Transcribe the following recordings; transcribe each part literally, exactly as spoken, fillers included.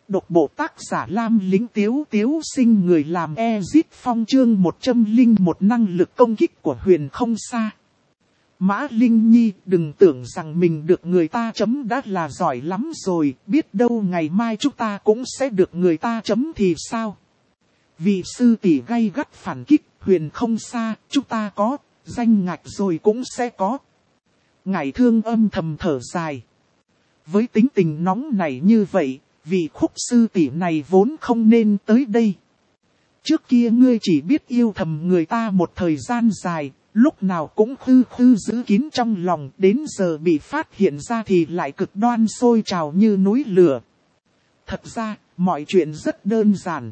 Độc bộ tác giả Lam Lính Tiếu Tiếu sinh người làm Ezit Phong chương một trăm lẻ một năng lực công kích của Huyền không xa. Mã Linh Nhi đừng tưởng rằng mình được người ta chấm đã là giỏi lắm rồi, biết đâu ngày mai chúng ta cũng sẽ được người ta chấm thì sao. Vị sư tỷ gay gắt phản kích, Huyền không xa, chúng ta có, danh ngạch rồi cũng sẽ có. Ngải Thương âm thầm thở dài. Với tính tình nóng nảy như vậy, vị khúc sư tỷ này vốn không nên tới đây. Trước kia ngươi chỉ biết yêu thầm người ta một thời gian dài, lúc nào cũng khư khư giữ kín trong lòng, đến giờ bị phát hiện ra thì lại cực đoan sôi trào như núi lửa. Thật ra, mọi chuyện rất đơn giản.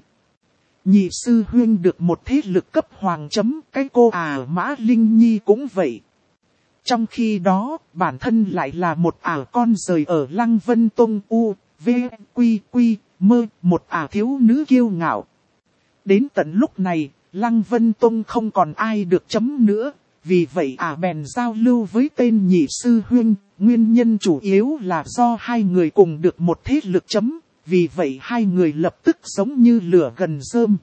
Nhị sư huynh được một thế lực cấp hoàng chấm, cái cô à Mã Linh Nhi cũng vậy. Trong khi đó, bản thân lại là một ả con rời ở Lăng Vân Tông U, V, Quy, Quy, Mơ, một ả thiếu nữ kiêu ngạo. Đến tận lúc này, Lăng Vân Tông không còn ai được chấm nữa, vì vậy ả bèn giao lưu với tên nhị sư huynh, nguyên nhân chủ yếu là do hai người cùng được một thế lực chấm, vì vậy hai người lập tức giống như lửa gần rơm.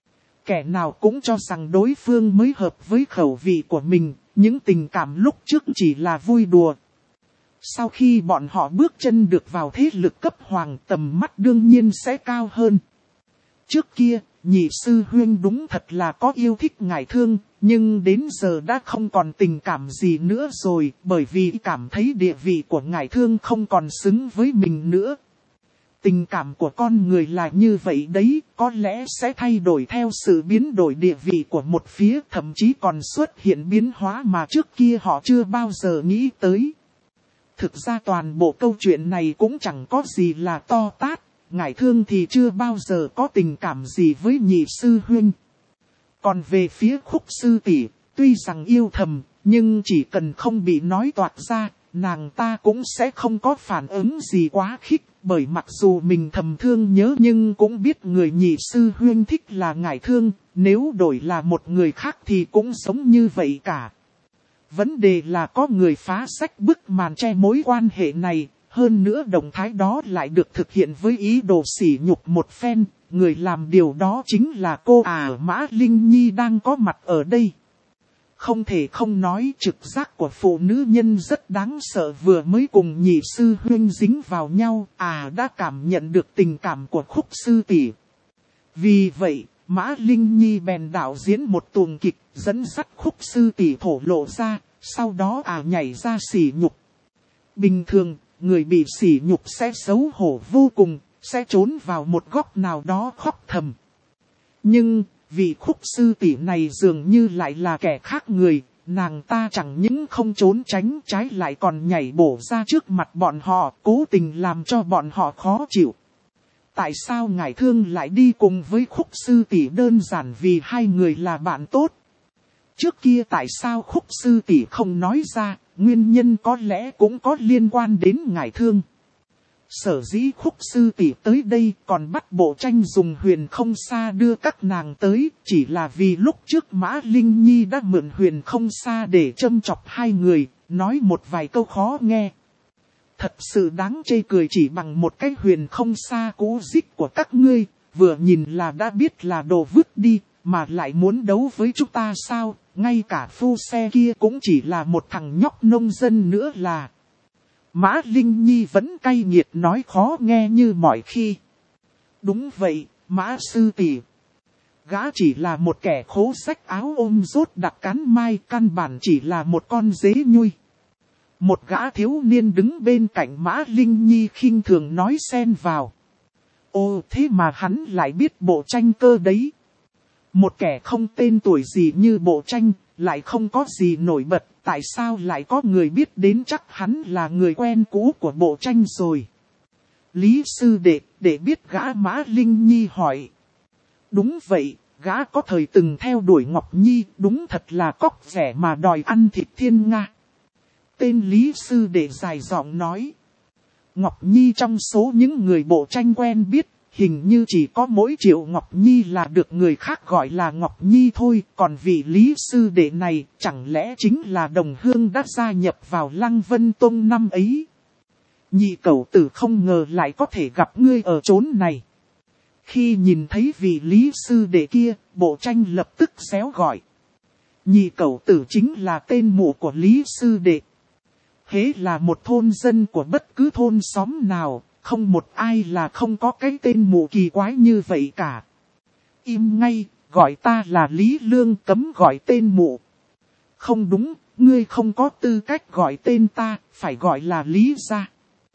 Kẻ nào cũng cho rằng đối phương mới hợp với khẩu vị của mình, những tình cảm lúc trước chỉ là vui đùa. Sau khi bọn họ bước chân được vào thế lực cấp hoàng, tầm mắt đương nhiên sẽ cao hơn. Trước kia, nhị sư huynh đúng thật là có yêu thích Ngải Thương, nhưng đến giờ đã không còn tình cảm gì nữa rồi, bởi vì cảm thấy địa vị của Ngải Thương không còn xứng với mình nữa. Tình cảm của con người là như vậy đấy, có lẽ sẽ thay đổi theo sự biến đổi địa vị của một phía, thậm chí còn xuất hiện biến hóa mà trước kia họ chưa bao giờ nghĩ tới. Thực ra toàn bộ câu chuyện này cũng chẳng có gì là to tát, Ngải Thương thì chưa bao giờ có tình cảm gì với nhị sư huynh. Còn về phía khúc sư tỷ, tuy rằng yêu thầm, nhưng chỉ cần không bị nói toạc ra, nàng ta cũng sẽ không có phản ứng gì quá khích. Bởi mặc dù mình thầm thương nhớ nhưng cũng biết người nhị sư huynh thích là Ngải Thương, nếu đổi là một người khác thì cũng giống như vậy cả. Vấn đề là có người phá sách bức màn che mối quan hệ này, hơn nữa động thái đó lại được thực hiện với ý đồ sỉ nhục một phen, người làm điều đó chính là cô à Mã Linh Nhi đang có mặt ở đây. Không thể không nói trực giác của phụ nữ nhân rất đáng sợ, vừa mới cùng nhị sư huynh dính vào nhau, à đã cảm nhận được tình cảm của khúc sư tỷ. Vì vậy, Mã Linh Nhi bèn đạo diễn một tuồng kịch, dẫn dắt khúc sư tỷ thổ lộ ra, sau đó à nhảy ra sỉ nhục. Bình thường, người bị sỉ nhục sẽ xấu hổ vô cùng, sẽ trốn vào một góc nào đó khóc thầm. Nhưng, vị khúc sư tỷ này dường như lại là kẻ khác người, nàng ta chẳng những không trốn tránh, trái lại còn nhảy bổ ra trước mặt bọn họ, cố tình làm cho bọn họ khó chịu. Tại sao Ngải Thương lại đi cùng với khúc sư tỷ? Đơn giản vì hai người là bạn tốt. Trước kia tại sao khúc sư tỷ không nói ra, nguyên nhân có lẽ cũng có liên quan đến Ngải Thương. Sở dĩ khúc sư tỷ tới đây còn bắt Bộ Tranh dùng Huyền không xa đưa các nàng tới, chỉ là vì lúc trước Mã Linh Nhi đã mượn Huyền không xa để châm chọc hai người, nói một vài câu khó nghe. Thật sự đáng chê cười, chỉ bằng một cái Huyền không xa cũ dích của các ngươi, vừa nhìn là đã biết là đồ vứt đi, mà lại muốn đấu với chúng ta sao, ngay cả phu xe kia cũng chỉ là một thằng nhóc nông dân nữa là. Mã Linh Nhi vẫn cay nghiệt nói khó nghe như mọi khi. Đúng vậy, Mã sư tỷ. Gã chỉ là một kẻ khố xách áo ôm rốt đặc cán mai, căn bản chỉ là một con dế nhui. Một gã thiếu niên đứng bên cạnh Mã Linh Nhi khinh thường nói xen vào. Ồ, thế mà hắn lại biết Bộ Tranh cơ đấy. Một kẻ không tên tuổi gì như Bộ Tranh, lại không có gì nổi bật, tại sao lại có người biết đến? Chắc hắn là người quen cũ của Bộ Tranh rồi. Lý sư đệ, để biết gã? Mã Linh Nhi hỏi. Đúng vậy, gã có thời từng theo đuổi Ngọc Nhi, đúng thật là cóc rẻ mà đòi ăn thịt thiên nga. Tên Lý sư đệ dài giọng nói. Ngọc Nhi trong số những người Bộ Tranh quen biết, hình như chỉ có mỗi Triệu Ngọc Nhi là được người khác gọi là Ngọc Nhi thôi, còn vị Lý sư đệ này chẳng lẽ chính là đồng hương đã gia nhập vào Lăng Vân Tông năm ấy. Nhị cẩu tử không ngờ lại có thể gặp ngươi ở chốn này. Khi nhìn thấy vị Lý sư đệ kia, Bộ Tranh lập tức xéo gọi. Nhị cẩu tử chính là tên mụ của Lý sư đệ. Hễ là một thôn dân của bất cứ thôn xóm nào, không một ai là không có cái tên mụ kỳ quái như vậy cả. Im ngay, gọi ta là Lý Lương, cấm gọi tên mụ. Không đúng, ngươi không có tư cách gọi tên ta, phải gọi là Lý gia.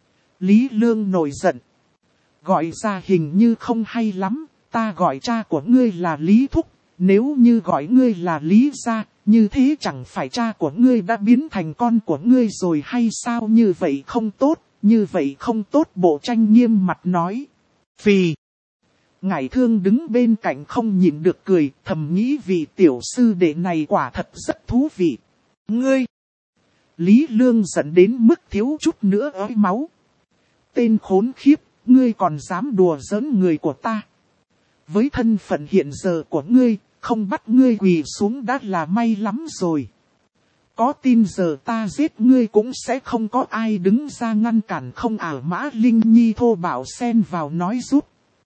Lý Lương nổi giận. Gọi ra hình như không hay lắm, ta gọi cha của ngươi là Lý Thúc, nếu như gọi ngươi là Lý gia, như thế chẳng phải cha của ngươi đã biến thành con của ngươi rồi hay sao? Như vậy không tốt, như vậy không tốt. Bộ Tranh nghiêm mặt nói. Phì. Ngải Thương đứng bên cạnh không nhịn được cười, thầm nghĩ vị tiểu sư đệ này quả thật rất thú vị. Ngươi! Lý Lương giận đến mức thiếu chút nữa ói máu. Tên khốn khiếp, ngươi còn dám đùa giỡn người của ta. Với thân phận hiện giờ của ngươi, không bắt ngươi quỳ xuống đã là may lắm rồi. Có tin giờ ta giết ngươi cũng sẽ không có ai đứng ra ngăn cản không ảo. Mã Linh Nhi thô bạo xen vào nói giúp.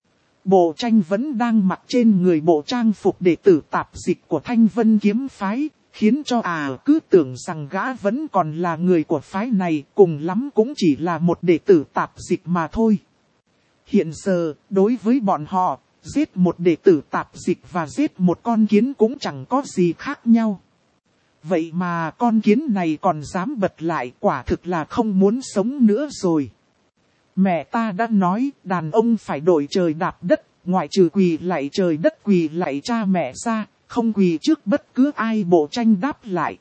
Bộ Tranh vẫn đang mặc trên người bộ trang phục đệ tử tạp dịch của Thanh Vân kiếm phái, khiến cho à cứ tưởng rằng gã vẫn còn là người của phái này, cùng lắm cũng chỉ là một đệ tử tạp dịch mà thôi. Hiện giờ, đối với bọn họ, giết một đệ tử tạp dịch và giết một con kiến cũng chẳng có gì khác nhau. Vậy mà con kiến này còn dám bật lại, quả thực là không muốn sống nữa rồi. Mẹ ta đã nói đàn ông phải đổi trời đạp đất, ngoại trừ quỳ lạy trời đất quỳ lạy cha mẹ ra, không quỳ trước bất cứ ai. Bộ Tranh đáp lại.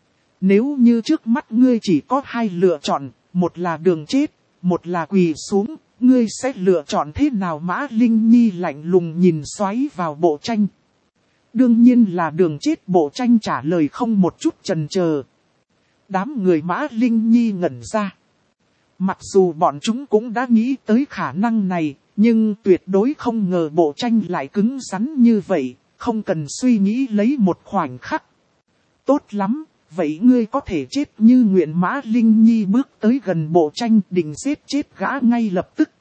Nếu như trước mắt ngươi chỉ có hai lựa chọn, một là đường chết, một là quỳ xuống, ngươi sẽ lựa chọn thế nào? Mã Linh Nhi lạnh lùng nhìn xoáy vào Bộ Tranh. Đương nhiên là đường chết. Bộ Tranh trả lời không một chút chần chờ. Đám người Mã Linh Nhi ngẩn ra. Mặc dù bọn chúng cũng đã nghĩ tới khả năng này, nhưng tuyệt đối không ngờ Bộ Tranh lại cứng rắn như vậy, không cần suy nghĩ lấy một khoảnh khắc. Tốt lắm, vậy ngươi có thể chết như nguyện. Mã Linh Nhi bước tới gần Bộ Tranh định giết chết gã ngay lập tức.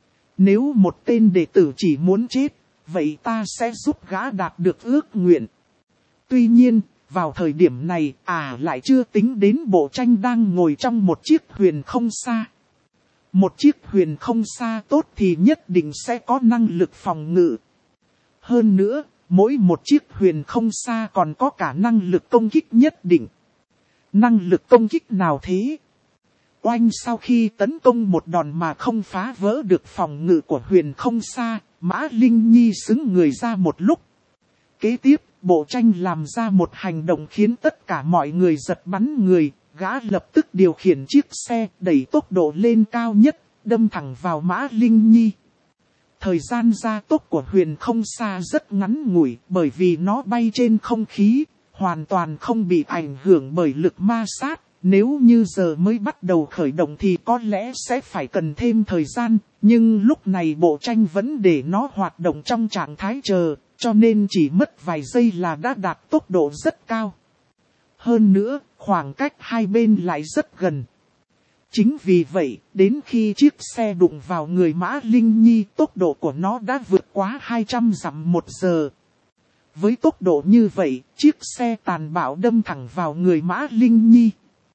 Nếu một tên đệ tử chỉ muốn chết, vậy ta sẽ giúp gã đạt được ước nguyện. Tuy nhiên, vào thời điểm này, à lại chưa tính đến Bộ Tranh đang ngồi trong một chiếc huyền không xa. Một chiếc huyền không xa tốt thì nhất định sẽ có năng lực phòng ngự. Hơn nữa, mỗi một chiếc huyền không xa còn có cả năng lực công kích nhất định. Năng lực công kích nào thế? Oanh, sau khi tấn công một đòn mà không phá vỡ được phòng ngự của huyền không xa, Mã Linh Nhi xứng người ra một lúc. Kế tiếp, Bộ Tranh làm ra một hành động khiến tất cả mọi người giật bắn người. Gã lập tức điều khiển chiếc xe đẩy tốc độ lên cao nhất, đâm thẳng vào Mã Linh Nhi. Thời gian gia tốc của huyền không xa rất ngắn ngủi bởi vì nó bay trên không khí, hoàn toàn không bị ảnh hưởng bởi lực ma sát. Nếu như giờ mới bắt đầu khởi động thì có lẽ sẽ phải cần thêm thời gian, nhưng lúc này Bộ Tranh vẫn để nó hoạt động trong trạng thái chờ, cho nên chỉ mất vài giây là đã đạt tốc độ rất cao. Hơn nữa, khoảng cách hai bên lại rất gần. Chính vì vậy, đến khi chiếc xe đụng vào người Mã Linh Nhi, tốc độ của nó đã vượt quá hai trăm dặm một giờ. Với tốc độ như vậy, chiếc xe tàn bạo đâm thẳng vào người Mã Linh Nhi.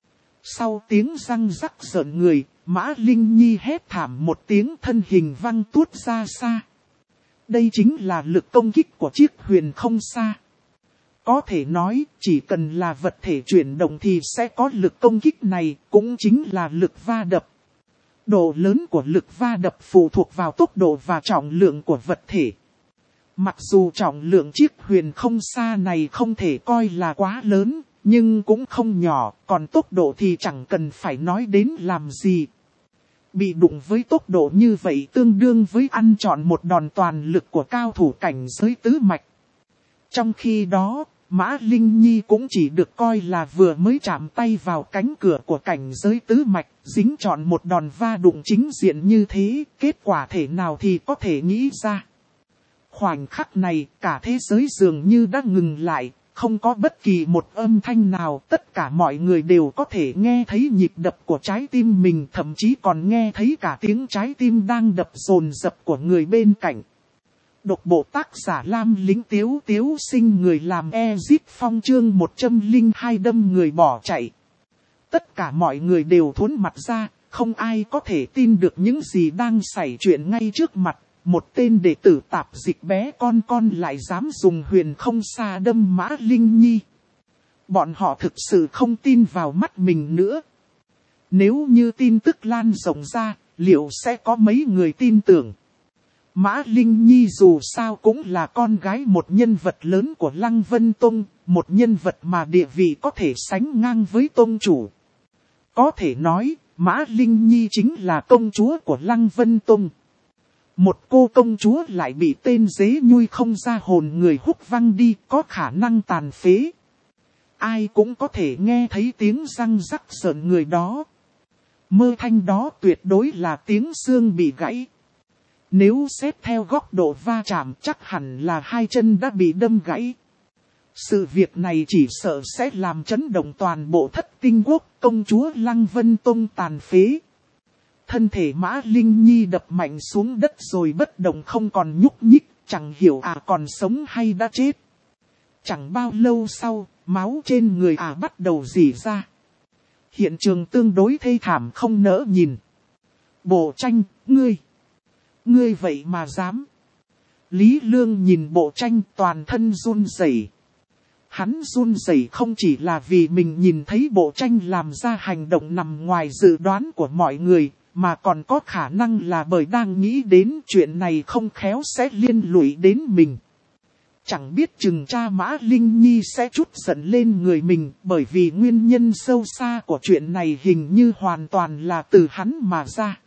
Sau tiếng răng rắc rợn người, Mã Linh Nhi hét thảm một tiếng, thân hình văng tuốt ra xa. Đây chính là lực công kích của chiếc huyền không xa. Có thể nói, chỉ cần là vật thể chuyển động thì sẽ có lực công kích này, cũng chính là lực va đập. Độ lớn của lực va đập phụ thuộc vào tốc độ và trọng lượng của vật thể. Mặc dù trọng lượng chiếc huyền không xa này không thể coi là quá lớn, nhưng cũng không nhỏ, còn tốc độ thì chẳng cần phải nói đến làm gì. Bị đụng với tốc độ như vậy tương đương với ăn trọn một đòn toàn lực của cao thủ cảnh giới tứ mạch. Trong khi đó, Mã Linh Nhi cũng chỉ được coi là vừa mới chạm tay vào cánh cửa của cảnh giới tứ mạch, dính trọn một đòn va đụng chính diện như thế, kết quả thể nào thì có thể nghĩ ra. Khoảnh khắc này, cả thế giới dường như đã ngừng lại, không có bất kỳ một âm thanh nào, tất cả mọi người đều có thể nghe thấy nhịp đập của trái tim mình, thậm chí còn nghe thấy cả tiếng trái tim đang đập dồn dập của người bên cạnh. Độc bộ tác giả Lam Lĩnh Tiếu Tiếu Sinh, người làm Ezit Phong chương một trăm lẻ hai đâm người bỏ chạy. Tất cả mọi người đều thốn mặt ra, không ai có thể tin được những gì đang xảy chuyện ngay trước mặt. Một tên đệ tử tạp dịch bé con con lại dám dùng huyền không xa đâm Mã Linh Nhi. Bọn họ thực sự không tin vào mắt mình nữa. Nếu như tin tức lan rộng ra, liệu sẽ có mấy người tin tưởng? Mã Linh Nhi dù sao cũng là con gái một nhân vật lớn của Lăng Vân Tông, một nhân vật mà địa vị có thể sánh ngang với tông chủ. Có thể nói, Mã Linh Nhi chính là công chúa của Lăng Vân Tông. Một cô công chúa lại bị tên dế nhui không ra hồn người húc văng đi, có khả năng tàn phế. Ai cũng có thể nghe thấy tiếng răng rắc rợn người đó. Mơ thanh đó tuyệt đối là tiếng xương bị gãy. Nếu xét theo góc độ va chạm chắc hẳn là hai chân đã bị đâm gãy. Sự việc này chỉ sợ sẽ làm chấn động toàn bộ Thất Tinh Quốc, công chúa Lăng Vân Tông tàn phế. Thân thể Mã Linh Nhi đập mạnh xuống đất rồi bất động không còn nhúc nhích, chẳng hiểu à còn sống hay đã chết. Chẳng bao lâu sau, máu trên người à bắt đầu rỉ ra. Hiện trường tương đối thê thảm không nỡ nhìn. Bộ Tranh, ngươi, ngươi vậy mà dám. Lý Lương nhìn Bộ Tranh toàn thân run rẩy. Hắn run rẩy không chỉ là vì mình nhìn thấy Bộ Tranh làm ra hành động nằm ngoài dự đoán của mọi người, mà còn có khả năng là bởi đang nghĩ đến chuyện này không khéo sẽ liên lụy đến mình. Chẳng biết chừng cha Mã Linh Nhi sẽ trút giận lên người mình, bởi vì nguyên nhân sâu xa của chuyện này hình như hoàn toàn là từ hắn mà ra.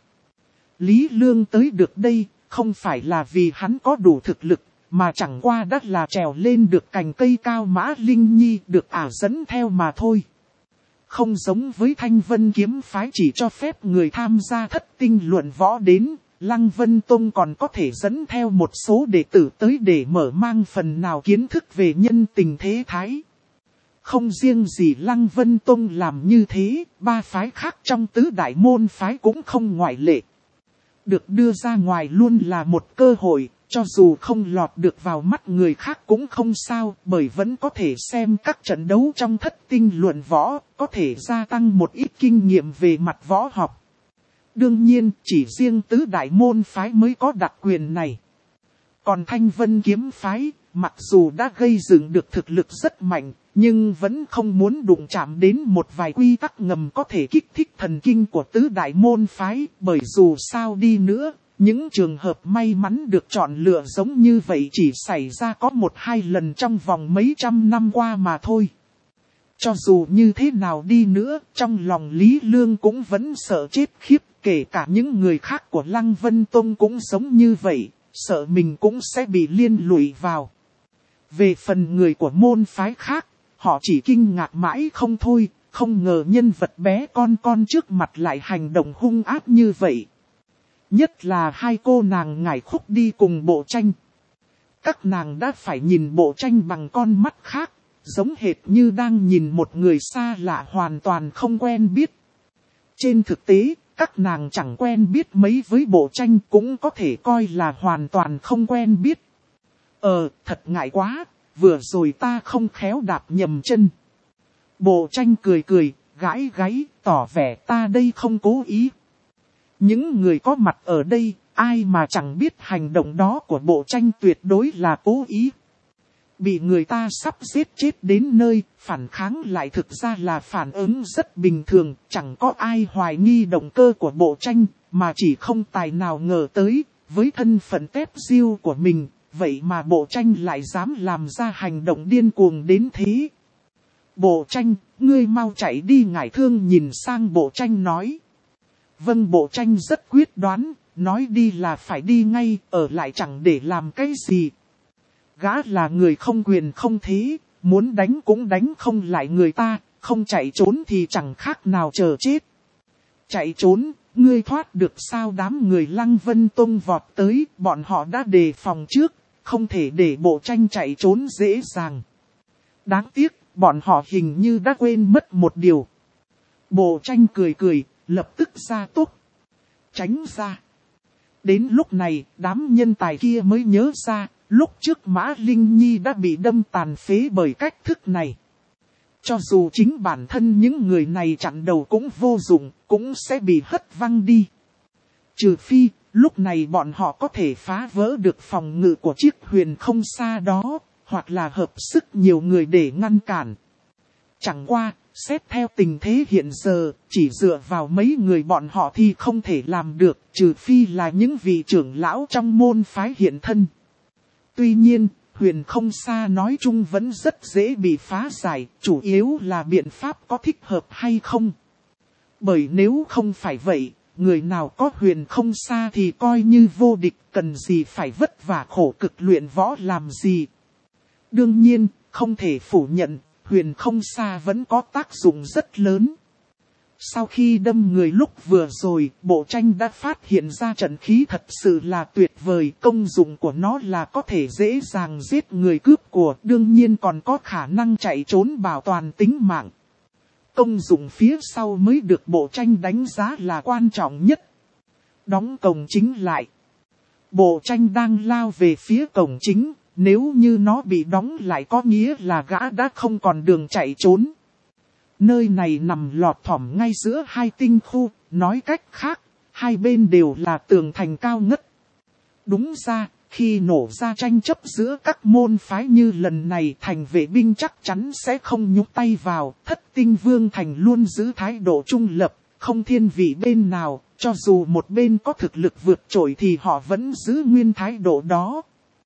Lý Lương tới được đây, không phải là vì hắn có đủ thực lực, mà chẳng qua đã là trèo lên được cành cây cao Mã Linh Nhi được ả dẫn theo mà thôi. Không giống với Thanh Vân kiếm phái chỉ cho phép người tham gia thất tinh luận võ đến, Lăng Vân Tông còn có thể dẫn theo một số đệ tử tới để mở mang phần nào kiến thức về nhân tình thế thái. Không riêng gì Lăng Vân Tông làm như thế, ba phái khác trong tứ đại môn phái cũng không ngoại lệ. Được đưa ra ngoài luôn là một cơ hội, cho dù không lọt được vào mắt người khác cũng không sao, bởi vẫn có thể xem các trận đấu trong thất tinh luận võ, có thể gia tăng một ít kinh nghiệm về mặt võ học. Đương nhiên, chỉ riêng tứ đại môn phái mới có đặc quyền này. Còn Thanh Vân kiếm phái, mặc dù đã gây dựng được thực lực rất mạnh, nhưng vẫn không muốn đụng chạm đến một vài quy tắc ngầm có thể kích thích thần kinh của tứ đại môn phái, bởi dù sao đi nữa, những trường hợp may mắn được chọn lựa giống như vậy chỉ xảy ra có một hai lần trong vòng mấy trăm năm qua mà thôi. Cho dù như thế nào đi nữa, trong lòng Lý Lương cũng vẫn sợ chết khiếp, kể cả những người khác của Lăng Vân Tông cũng giống như vậy, sợ mình cũng sẽ bị liên lụy vào. Về phần người của môn phái khác, họ chỉ kinh ngạc mãi không thôi, không ngờ nhân vật bé con con trước mặt lại hành động hung ác như vậy. Nhất là hai cô nàng Ngải Khúc đi cùng Bộ Tranh. Các nàng đã phải nhìn Bộ Tranh bằng con mắt khác, giống hệt như đang nhìn một người xa lạ hoàn toàn không quen biết. Trên thực tế, các nàng chẳng quen biết mấy với Bộ Tranh cũng có thể coi là hoàn toàn không quen biết. Ờ, thật ngại quá, vừa rồi ta không khéo đạp nhầm chân. Bộ Tranh cười cười, gãi gáy, tỏ vẻ ta đây không cố ý. Những người có mặt ở đây, ai mà chẳng biết hành động đó của Bộ Tranh tuyệt đối là cố ý. Bị người ta sắp giết chết đến nơi, phản kháng lại thực ra là phản ứng rất bình thường, chẳng có ai hoài nghi động cơ của Bộ Tranh, mà chỉ không tài nào ngờ tới, với thân phận tép diêu của mình, vậy mà Bộ Tranh lại dám làm ra hành động điên cuồng đến thế. Bộ Tranh, ngươi mau chạy đi. Ngải Thương nhìn sang Bộ Tranh nói. Vâng, Bộ Tranh rất quyết đoán, nói đi là phải đi ngay, ở lại chẳng để làm cái gì. Gã là người không quyền không thế, muốn đánh cũng đánh không lại người ta, không chạy trốn thì chẳng khác nào chờ chết. Chạy trốn, ngươi thoát được sao? Đám người Lăng Vân Tông vọt tới, bọn họ đã đề phòng trước, không thể để Bộ Tranh chạy trốn dễ dàng. Đáng tiếc, bọn họ hình như đã quên mất một điều. Bộ tranh cười cười, lập tức ra tốc. Tránh ra. Đến lúc này, đám nhân tài kia mới nhớ ra, lúc trước Mã Linh Nhi đã bị đâm tàn phế bởi cách thức này. Cho dù chính bản thân những người này chặn đầu cũng vô dụng, cũng sẽ bị hất văng đi. Trừ phi, lúc này bọn họ có thể phá vỡ được phòng ngự của chiếc huyền không xa đó, hoặc là hợp sức nhiều người để ngăn cản. Chẳng qua, xét theo tình thế hiện giờ, chỉ dựa vào mấy người bọn họ thì không thể làm được, trừ phi là những vị trưởng lão trong môn phái hiện thân. Tuy nhiên, huyền không xa nói chung vẫn rất dễ bị phá giải, chủ yếu là biện pháp có thích hợp hay không. Bởi nếu không phải vậy, người nào có huyền không xa thì coi như vô địch, cần gì phải vất vả khổ cực luyện võ làm gì. Đương nhiên, không thể phủ nhận, huyền không xa vẫn có tác dụng rất lớn. Sau khi đâm người lúc vừa rồi, bộ tranh đã phát hiện ra trận khí thật sự là tuyệt vời. Công dụng của nó là có thể dễ dàng giết người cướp của, đương nhiên còn có khả năng chạy trốn bảo toàn tính mạng. Công dụng phía sau mới được bộ tranh đánh giá là quan trọng nhất. Đóng cổng chính lại. Bộ tranh đang lao về phía cổng chính, nếu như nó bị đóng lại có nghĩa là gã đã không còn đường chạy trốn. Nơi này nằm lọt thỏm ngay giữa hai tinh khu, nói cách khác, hai bên đều là tường thành cao ngất. Đúng ra, khi nổ ra tranh chấp giữa các môn phái như lần này, thành vệ binh chắc chắn sẽ không nhúc tay vào. Thất tinh vương thành luôn giữ thái độ trung lập, không thiên vị bên nào, cho dù một bên có thực lực vượt trội thì họ vẫn giữ nguyên thái độ đó.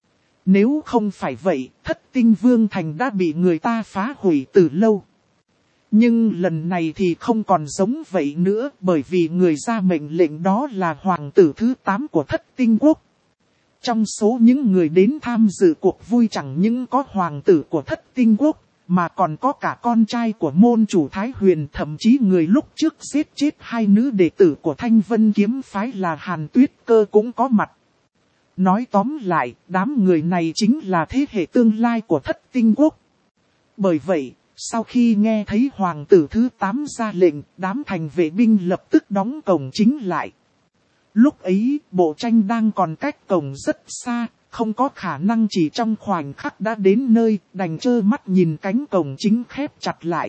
Nếu không phải vậy, thất tinh vương thành đã bị người ta phá hủy từ lâu. Nhưng lần này thì không còn giống vậy nữa, bởi vì người ra mệnh lệnh đó là hoàng tử thứ tám của thất tinh quốc. Trong số những người đến tham dự cuộc vui chẳng những có hoàng tử của thất tinh quốc, mà còn có cả con trai của môn chủ Thái Huyền, thậm chí người lúc trước giết chết hai nữ đệ tử của Thanh Vân kiếm phái là Hàn Tuyết Cơ cũng có mặt. Nói tóm lại, đám người này chính là thế hệ tương lai của thất tinh quốc. Bởi vậy, sau khi nghe thấy hoàng tử thứ tám ra lệnh, đám thành vệ binh lập tức đóng cổng chính lại. Lúc ấy, bộ tranh đang còn cách cổng rất xa, không có khả năng chỉ trong khoảnh khắc đã đến nơi, đành trơ mắt nhìn cánh cổng chính khép chặt lại.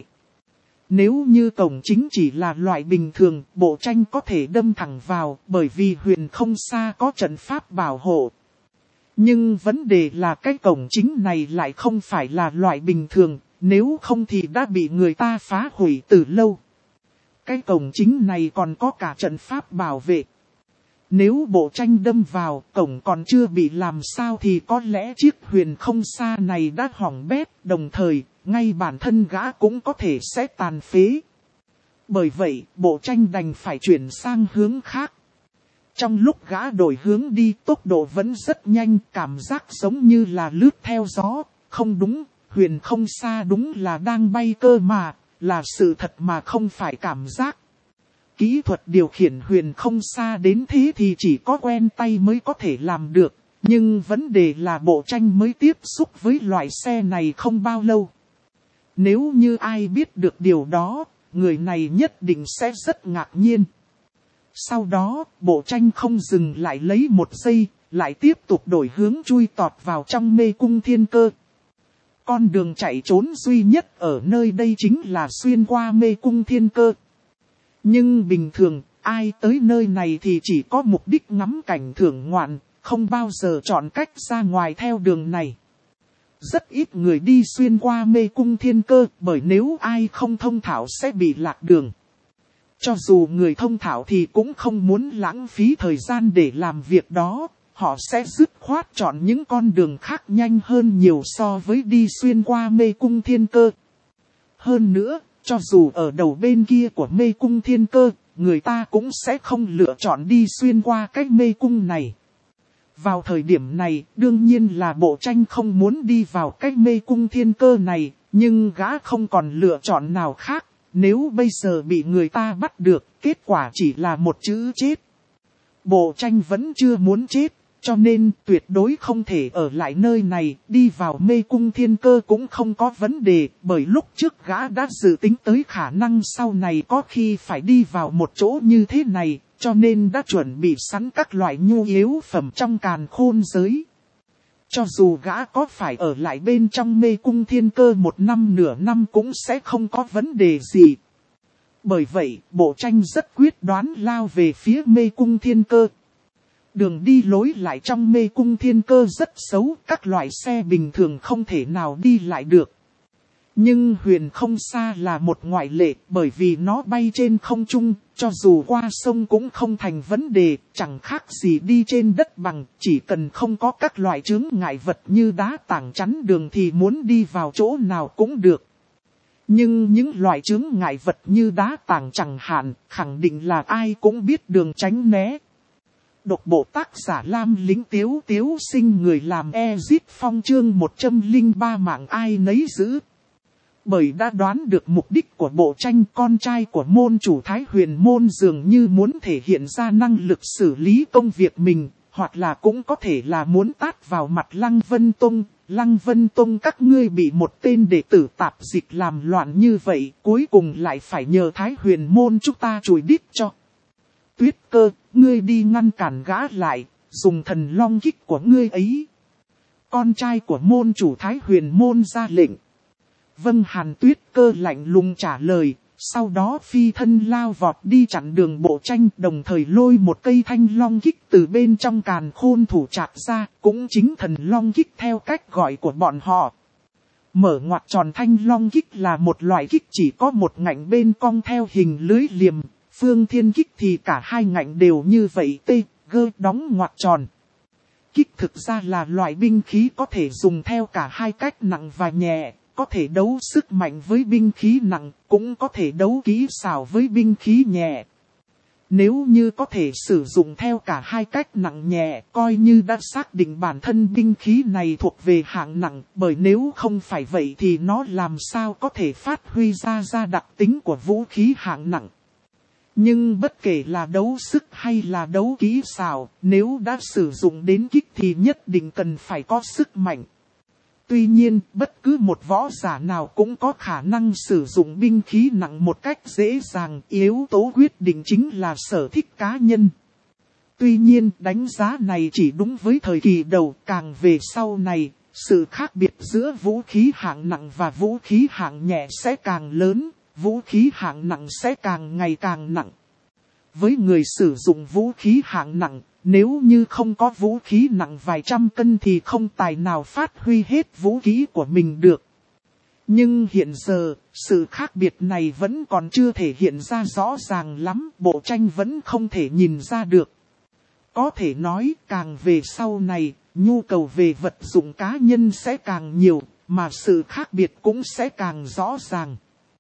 Nếu như cổng chính chỉ là loại bình thường, bộ tranh có thể đâm thẳng vào, bởi vì huyền không xa có trận pháp bảo hộ. Nhưng vấn đề là cái cổng chính này lại không phải là loại bình thường, nếu không thì đã bị người ta phá hủy từ lâu. Cái cổng chính này còn có cả trận pháp bảo vệ. Nếu bộ tranh đâm vào, cổng còn chưa bị làm sao thì có lẽ chiếc huyền không xa này đã hỏng bét, đồng thời, ngay bản thân gã cũng có thể sẽ tàn phế. Bởi vậy, bộ tranh đành phải chuyển sang hướng khác. Trong lúc gã đổi hướng đi, tốc độ vẫn rất nhanh, cảm giác giống như là lướt theo gió. Không đúng, huyền không xa đúng là đang bay cơ mà, là sự thật mà không phải cảm giác. Kỹ thuật điều khiển huyền không xa đến thế thì chỉ có quen tay mới có thể làm được. Nhưng vấn đề là bộ tranh mới tiếp xúc với loại xe này không bao lâu. Nếu như ai biết được điều đó, người này nhất định sẽ rất ngạc nhiên. Sau đó, bộ tranh không dừng lại lấy một giây, lại tiếp tục đổi hướng chui tọt vào trong mê cung thiên cơ. Con đường chạy trốn duy nhất ở nơi đây chính là xuyên qua mê cung thiên cơ. Nhưng bình thường, ai tới nơi này thì chỉ có mục đích ngắm cảnh thưởng ngoạn, không bao giờ chọn cách ra ngoài theo đường này. Rất ít người đi xuyên qua mê cung thiên cơ, bởi nếu ai không thông thạo sẽ bị lạc đường. Cho dù người thông thạo thì cũng không muốn lãng phí thời gian để làm việc đó, họ sẽ dứt khoát chọn những con đường khác nhanh hơn nhiều so với đi xuyên qua mê cung thiên cơ. Hơn nữa, cho dù ở đầu bên kia của mê cung thiên cơ, người ta cũng sẽ không lựa chọn đi xuyên qua cái mê cung này. Vào thời điểm này, đương nhiên là bộ tranh không muốn đi vào cái mê cung thiên cơ này, nhưng gã không còn lựa chọn nào khác. Nếu bây giờ bị người ta bắt được, kết quả chỉ là một chữ chết. Bộ tranh vẫn chưa muốn chết, Cho nên tuyệt đối không thể ở lại nơi này, đi vào mê cung thiên cơ cũng không có vấn đề, bởi lúc trước gã đã dự tính tới khả năng sau này có khi phải đi vào một chỗ như thế này, cho nên đã chuẩn bị sẵn các loại nhu yếu phẩm trong càn khôn giới. Cho dù gã có phải ở lại bên trong mê cung thiên cơ một năm nửa năm cũng sẽ không có vấn đề gì. Bởi vậy, Bộ Tranh rất quyết đoán lao về phía mê cung thiên cơ. Đường đi lối lại trong mê cung thiên cơ rất xấu, các loại xe bình thường không thể nào đi lại được. Nhưng huyền không xa là một ngoại lệ, bởi vì nó bay trên không trung, cho dù qua sông cũng không thành vấn đề, chẳng khác gì đi trên đất bằng, chỉ cần không có các loại chướng ngại vật như đá tảng chắn đường thì muốn đi vào chỗ nào cũng được. Nhưng những loại chướng ngại vật như đá tảng chẳng hạn, khẳng định là ai cũng biết đường tránh né. Độc bộ tác giả Lam Lĩnh Tiếu Tiếu Sinh người làm Ezit Phong chương một trăm lẻ ba mạng ai nấy giữ. Bởi đã đoán được mục đích của Bộ Tranh, con trai của môn chủ Thái Huyền môn dường như muốn thể hiện ra năng lực xử lý công việc mình, hoặc là cũng có thể là muốn tát vào mặt Lăng Vân Tông. Lăng Vân Tông các ngươi bị một tên đệ tử tạp dịch làm loạn như vậy, cuối cùng lại phải nhờ Thái Huyền môn chúng ta chùi đít cho. Tuyết Cơ, ngươi đi ngăn cản gã lại, dùng thần long kích của ngươi ấy. Con trai của môn chủ Thái Huyền môn ra lệnh. Vâng, Hàn Tuyết Cơ lạnh lùng trả lời, sau đó phi thân lao vọt đi chặn đường Bộ Tranh, đồng thời lôi một cây thanh long kích từ bên trong càn khôn thủ trạc ra, cũng chính thần long kích theo cách gọi của bọn họ. Mở ngoặc tròn thanh long kích là một loại kích chỉ có một ngạnh bên cong theo hình lưới liềm, phương thiên kích thì cả hai ngạnh đều như vậy, tê, gơ đóng ngoặc tròn. Kích thực ra là loại binh khí có thể dùng theo cả hai cách nặng và nhẹ. Có thể đấu sức mạnh với binh khí nặng, cũng có thể đấu kỹ xảo với binh khí nhẹ. Nếu như có thể sử dụng theo cả hai cách nặng nhẹ, coi như đã xác định bản thân binh khí này thuộc về hạng nặng, bởi nếu không phải vậy thì nó làm sao có thể phát huy ra ra đặc tính của vũ khí hạng nặng. Nhưng bất kể là đấu sức hay là đấu kỹ xảo, nếu đã sử dụng đến kích thì nhất định cần phải có sức mạnh. Tuy nhiên, bất cứ một võ giả nào cũng có khả năng sử dụng binh khí nặng một cách dễ dàng, yếu tố quyết định chính là sở thích cá nhân. Tuy nhiên, đánh giá này chỉ đúng với thời kỳ đầu, càng về sau này, sự khác biệt giữa vũ khí hạng nặng và vũ khí hạng nhẹ sẽ càng lớn, vũ khí hạng nặng sẽ càng ngày càng nặng. Với người sử dụng vũ khí hạng nặng, nếu như không có vũ khí nặng vài trăm cân thì không tài nào phát huy hết vũ khí của mình được. Nhưng hiện giờ, sự khác biệt này vẫn còn chưa thể hiện ra rõ ràng lắm, Bộ Tranh vẫn không thể nhìn ra được. Có thể nói, càng về sau này, nhu cầu về vật dụng cá nhân sẽ càng nhiều, mà sự khác biệt cũng sẽ càng rõ ràng.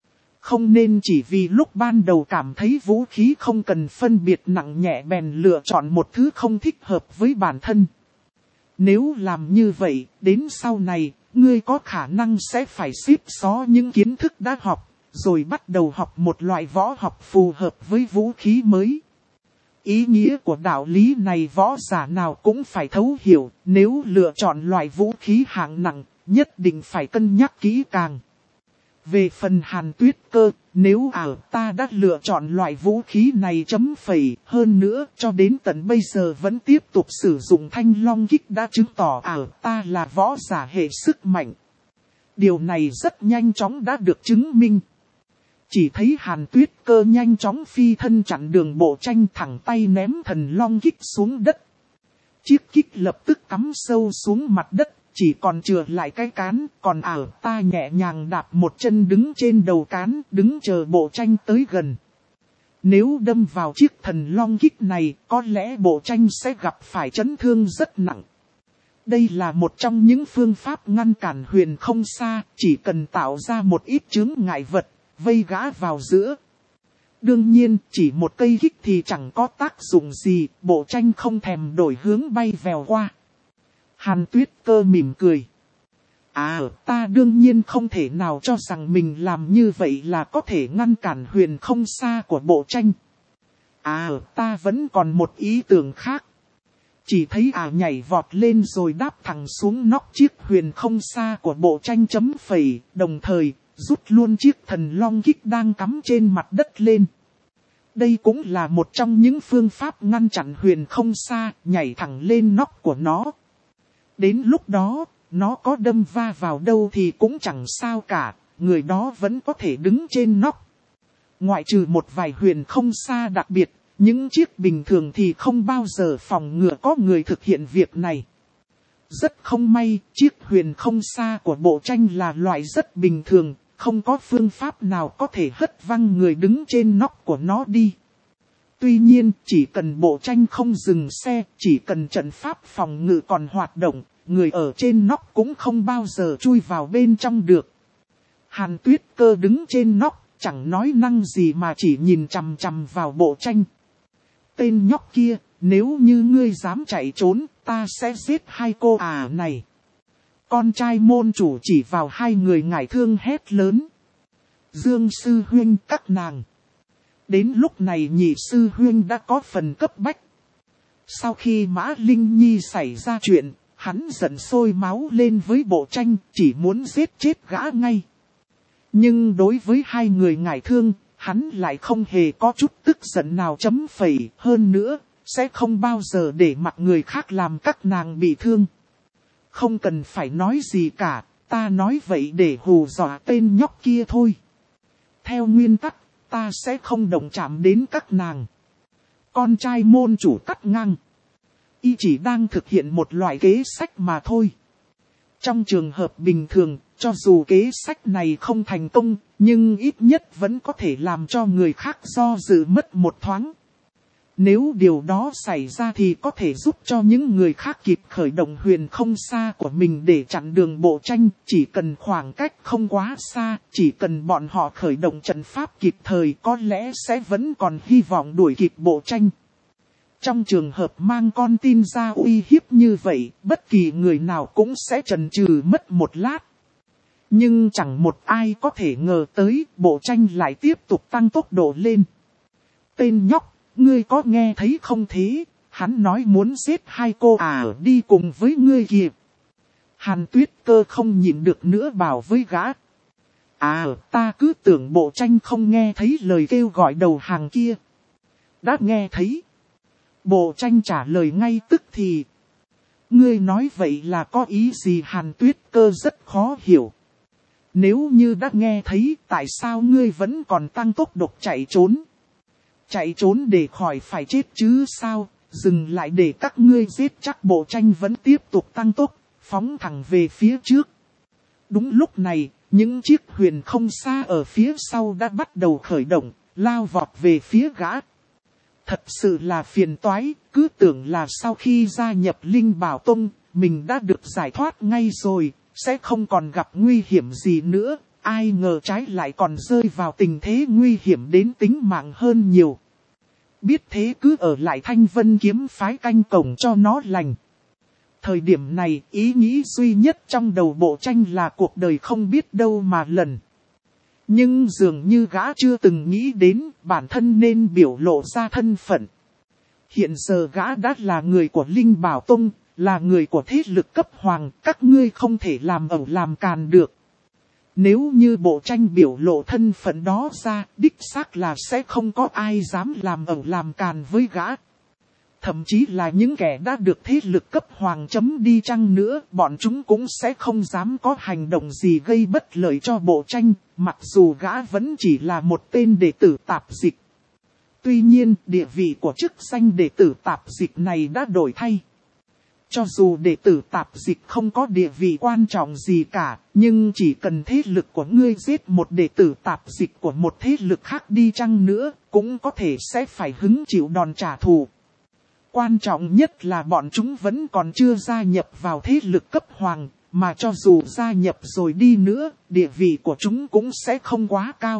Không nên chỉ vì lúc ban đầu cảm thấy vũ khí không cần phân biệt nặng nhẹ bèn lựa chọn một thứ không thích hợp với bản thân. Nếu làm như vậy, đến sau này, ngươi có khả năng sẽ phải xếp xó những kiến thức đã học, rồi bắt đầu học một loại võ học phù hợp với vũ khí mới. Ý nghĩa của đạo lý này võ giả nào cũng phải thấu hiểu, nếu lựa chọn loại vũ khí hạng nặng, nhất định phải cân nhắc kỹ càng. Về phần Hàn Tuyết Cơ, nếu ảo ta đã lựa chọn loại vũ khí này chấm phẩy, hơn nữa cho đến tận bây giờ vẫn tiếp tục sử dụng thanh long kích đã chứng tỏ ảo ta là võ giả hệ sức mạnh. Điều này rất nhanh chóng đã được chứng minh. Chỉ thấy Hàn Tuyết Cơ nhanh chóng phi thân chặn đường Bộ Tranh, thẳng tay ném thần long kích xuống đất. Chiếc kích lập tức cắm sâu xuống mặt đất. Chỉ còn chừa lại cái cán, còn ảo ta nhẹ nhàng đạp một chân đứng trên đầu cán, đứng chờ Bộ Tranh tới gần. Nếu đâm vào chiếc thần long kích này, có lẽ Bộ Tranh sẽ gặp phải chấn thương rất nặng. Đây là một trong những phương pháp ngăn cản huyền không xa, chỉ cần tạo ra một ít chướng ngại vật, vây gã vào giữa. Đương nhiên, chỉ một cây kích thì chẳng có tác dụng gì, Bộ Tranh không thèm đổi hướng bay vèo qua. Hàn Tuyết Cơ mỉm cười. À, ta đương nhiên không thể nào cho rằng mình làm như vậy là có thể ngăn cản huyền không xa của Bộ Tranh. À, ta vẫn còn một ý tưởng khác. chỉ thấy ả nhảy vọt lên rồi đáp thẳng xuống nóc chiếc huyền không xa của bộ tranh chấm phẩy, đồng thời rút luôn chiếc thần long kích đang cắm trên mặt đất lên. Đây cũng là một trong những phương pháp ngăn chặn huyền không xa, nhảy thẳng lên nóc của nó. Đến lúc đó, nó có đâm va vào đâu thì cũng chẳng sao cả, người đó vẫn có thể đứng trên nóc. Ngoại trừ một vài huyền không xa đặc biệt, những chiếc bình thường thì không bao giờ phòng ngừa có người thực hiện việc này. Rất không may, chiếc huyền không xa của bộ tranh là loại rất bình thường, không có phương pháp nào có thể hất văng người đứng trên nóc của nó đi. Tuy nhiên, chỉ cần bộ tranh không dừng xe, chỉ cần trận pháp phòng ngự còn hoạt động, người ở trên nóc cũng không bao giờ chui vào bên trong được. Hàn Tuyết Cơ đứng trên nóc, chẳng nói năng gì mà chỉ nhìn chằm chằm vào bộ tranh. Tên nhóc kia, nếu như ngươi dám chạy trốn, ta sẽ giết hai cô à này. Con trai môn chủ chỉ vào hai người ngải thương hét lớn. Dương sư huynh các nàng. Đến lúc này nhị sư huynh đã có phần cấp bách. Sau khi Mã Linh Nhi xảy ra chuyện, hắn giận sôi máu lên với bộ tranh, chỉ muốn giết chết gã ngay. Nhưng đối với hai người ngải thương, hắn lại không hề có chút tức giận nào chấm phẩy, hơn nữa, sẽ không bao giờ để mặc người khác làm các nàng bị thương. Không cần phải nói gì cả, ta nói vậy để hù dọa tên nhóc kia thôi. Theo nguyên tắc, ta sẽ không động chạm đến các nàng. Con trai môn chủ cắt ngang. Y chỉ đang thực hiện một loại kế sách mà thôi. Trong trường hợp bình thường, cho dù kế sách này không thành công, nhưng ít nhất vẫn có thể làm cho người khác do dự mất một thoáng. Nếu điều đó xảy ra thì có thể giúp cho những người khác kịp khởi động huyền không xa của mình để chặn đường bộ tranh. Chỉ cần khoảng cách không quá xa, chỉ cần bọn họ khởi động trận pháp kịp thời có lẽ sẽ vẫn còn hy vọng đuổi kịp bộ tranh. Trong trường hợp mang con tin ra uy hiếp như vậy, bất kỳ người nào cũng sẽ chần chừ mất một lát. Nhưng chẳng một ai có thể ngờ tới bộ tranh lại tiếp tục tăng tốc độ lên. Tên nhóc, ngươi có nghe thấy không thế? Hắn nói muốn giết hai cô à đi cùng với ngươi kìa. Hàn Tuyết Cơ không nhịn được nữa bảo với gã. À, ta cứ tưởng bộ tranh không nghe thấy lời kêu gọi đầu hàng kia. Đã nghe thấy. Bộ tranh trả lời ngay tức thì. Ngươi nói vậy là có ý gì? Hàn Tuyết Cơ rất khó hiểu. Nếu như đã nghe thấy, tại sao ngươi vẫn còn tăng tốc độ chạy trốn? Chạy trốn để khỏi phải chết chứ sao? Dừng lại để các ngươi giết chắc. Bộ tranh vẫn tiếp tục tăng tốc, phóng thẳng về phía trước. Đúng lúc này, những chiếc huyền không xa ở phía sau đã bắt đầu khởi động, lao vọt về phía gã. Thật sự là phiền toái, cứ tưởng là sau khi gia nhập Linh Bảo Tông, mình đã được giải thoát ngay rồi, sẽ không còn gặp nguy hiểm gì nữa. Ai ngờ trái lại còn rơi vào tình thế nguy hiểm đến tính mạng hơn nhiều. Biết thế cứ ở lại Thanh Vân kiếm phái canh cổng cho nó lành. Thời điểm này, ý nghĩ duy nhất trong đầu bộ tranh là cuộc đời không biết đâu mà lần. Nhưng dường như gã chưa từng nghĩ đến bản thân nên biểu lộ ra thân phận. Hiện giờ gã đã là người của Linh Bảo Tông, là người của thế lực cấp hoàng, các ngươi không thể làm ẩu làm càn được. Nếu như bộ tranh biểu lộ thân phận đó ra, đích xác là sẽ không có ai dám làm ẩu làm càn với gã. Thậm chí là những kẻ đã được thế lực cấp hoàng chấm đi chăng nữa, bọn chúng cũng sẽ không dám có hành động gì gây bất lợi cho bộ tranh, mặc dù gã vẫn chỉ là một tên đệ tử tạp dịch. Tuy nhiên, địa vị của chức danh đệ tử tạp dịch này đã đổi thay. Cho dù đệ tử tạp dịch không có địa vị quan trọng gì cả, nhưng chỉ cần thế lực của ngươi giết một đệ tử tạp dịch của một thế lực khác đi chăng nữa, cũng có thể sẽ phải hứng chịu đòn trả thù. Quan trọng nhất là bọn chúng vẫn còn chưa gia nhập vào thế lực cấp hoàng, mà cho dù gia nhập rồi đi nữa, địa vị của chúng cũng sẽ không quá cao.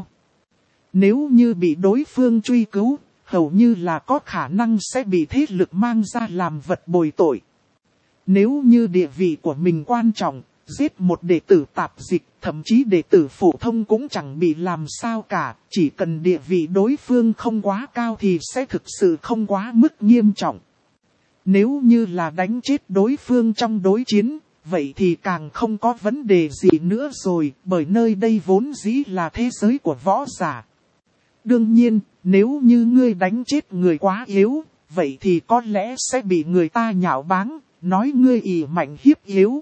Nếu như bị đối phương truy cứu, hầu như là có khả năng sẽ bị thế lực mang ra làm vật bồi tội. Nếu như địa vị của mình quan trọng, giết một đệ tử tạp dịch, thậm chí đệ tử phổ thông cũng chẳng bị làm sao cả, chỉ cần địa vị đối phương không quá cao thì sẽ thực sự không quá mức nghiêm trọng. Nếu như là đánh chết đối phương trong đối chiến, vậy thì càng không có vấn đề gì nữa rồi, bởi nơi đây vốn dĩ là thế giới của võ giả. Đương nhiên, nếu như ngươi đánh chết người quá yếu, vậy thì có lẽ sẽ bị người ta nhạo báng, nói ngươi ỷ mạnh hiếp yếu.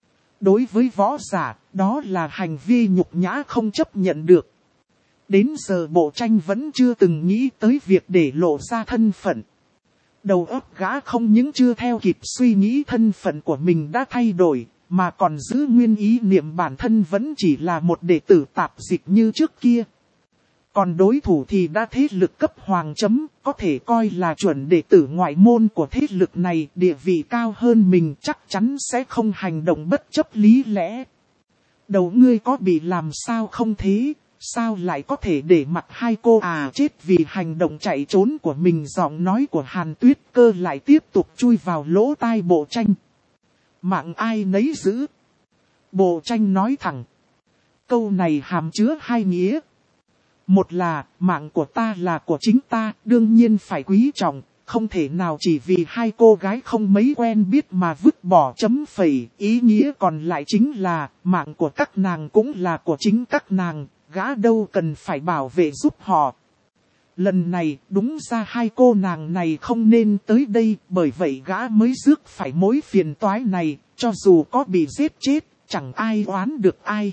Đối với võ giả, đó là hành vi nhục nhã không chấp nhận được. Đến giờ Bộ Tranh vẫn chưa từng nghĩ tới việc để lộ ra thân phận. Đầu óc gã không những chưa theo kịp suy nghĩ thân phận của mình đã thay đổi, mà còn giữ nguyên ý niệm bản thân vẫn chỉ là một đệ tử tạp dịch như trước kia. Còn đối thủ thì đã thế lực cấp hoàng chấm, có thể coi là chuẩn đệ tử ngoại môn của thế lực này, địa vị cao hơn mình chắc chắn sẽ không hành động bất chấp lý lẽ. Đầu ngươi có bị làm sao không thế, sao lại có thể để mặt hai cô à chết vì hành động chạy trốn của mình. Giọng nói của Hàn Tuyết Cơ lại tiếp tục chui vào lỗ tai Bộ Tranh. Mạng ai nấy giữ. Bộ Tranh nói thẳng. Câu này hàm chứa hai nghĩa. Một là, mạng của ta là của chính ta, đương nhiên phải quý trọng, không thể nào chỉ vì hai cô gái không mấy quen biết mà vứt bỏ chấm phẩy. Ý nghĩa còn lại chính là, mạng của các nàng cũng là của chính các nàng, gã đâu cần phải bảo vệ giúp họ. Lần này, đúng ra hai cô nàng này không nên tới đây, bởi vậy gã mới rước phải mối phiền toái này, cho dù có bị giết chết, chẳng ai oán được ai.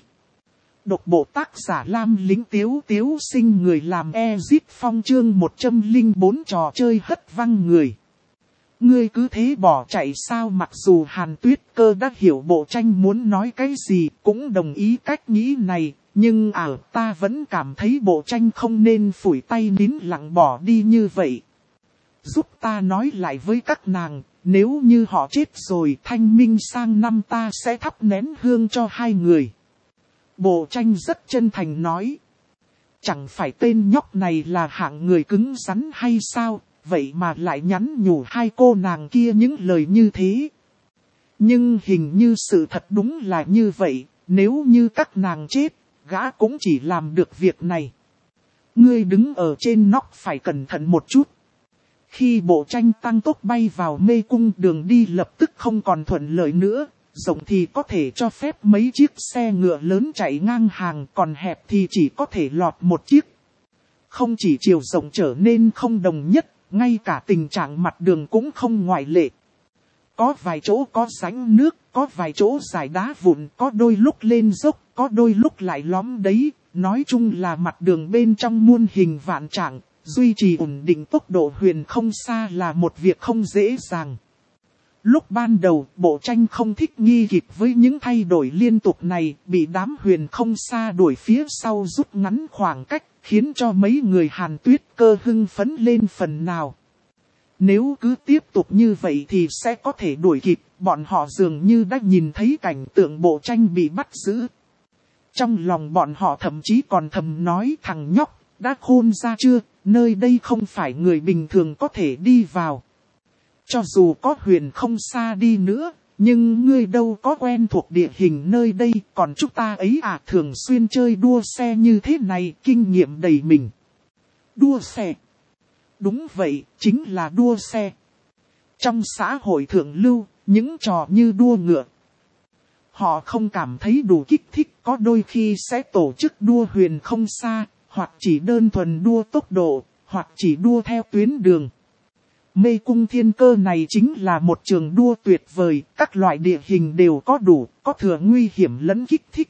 Độc bộ tác giả Lam Lính Tiếu Tiếu Sinh người làm Ezit Phong chương một trăm lẻ bốn trò chơi hất văng người. Ngươi cứ thế bỏ chạy sao? Mặc dù Hàn Tuyết Cơ đã hiểu Bộ Tranh muốn nói cái gì, cũng đồng ý cách nghĩ này, nhưng à ta vẫn cảm thấy Bộ Tranh không nên phủi tay nín lặng bỏ đi như vậy. Giúp ta nói lại với các nàng, nếu như họ chết rồi thanh minh sang năm ta sẽ thắp nén hương cho hai người. Bộ Tranh rất chân thành nói. Chẳng phải tên nhóc này là hạng người cứng rắn hay sao, vậy mà lại nhắn nhủ hai cô nàng kia những lời như thế. Nhưng hình như sự thật đúng là như vậy, nếu như các nàng chết, gã cũng chỉ làm được việc này. Ngươi đứng ở trên nóc phải cẩn thận một chút. Khi Bộ Tranh tăng tốc bay vào mê cung, đường đi lập tức không còn thuận lợi nữa. Rộng thì có thể cho phép mấy chiếc xe ngựa lớn chạy ngang hàng, còn hẹp thì chỉ có thể lọt một chiếc. Không chỉ chiều rộng trở nên không đồng nhất, ngay cả tình trạng mặt đường cũng không ngoại lệ. Có vài chỗ có rãnh nước, có vài chỗ dải đá vụn, có đôi lúc lên dốc, có đôi lúc lại lõm đấy. Nói chung là mặt đường bên trong muôn hình vạn trạng, duy trì ổn định tốc độ huyền không xa là một việc không dễ dàng. Lúc ban đầu, Bộ Tranh không thích nghi kịp với những thay đổi liên tục này, bị đám huyền không xa đuổi phía sau rút ngắn khoảng cách, khiến cho mấy người Hàn Tuyết Cơ hưng phấn lên phần nào. Nếu cứ tiếp tục như vậy thì sẽ có thể đuổi kịp, bọn họ dường như đã nhìn thấy cảnh tượng Bộ Tranh bị bắt giữ. Trong lòng bọn họ thậm chí còn thầm nói thằng nhóc, đã khôn ra chưa, nơi đây không phải người bình thường có thể đi vào. Cho dù có huyền không xa đi nữa, nhưng ngươi đâu có quen thuộc địa hình nơi đây, còn chúng ta ấy à thường xuyên chơi đua xe như thế này, kinh nghiệm đầy mình. Đua xe. Đúng vậy, chính là đua xe. Trong xã hội thượng lưu, những trò như đua ngựa, họ không cảm thấy đủ kích thích, có đôi khi sẽ tổ chức đua huyền không xa, hoặc chỉ đơn thuần đua tốc độ, hoặc chỉ đua theo tuyến đường. Mê cung thiên cơ này chính là một trường đua tuyệt vời, các loại địa hình đều có đủ, có thừa nguy hiểm lẫn kích thích.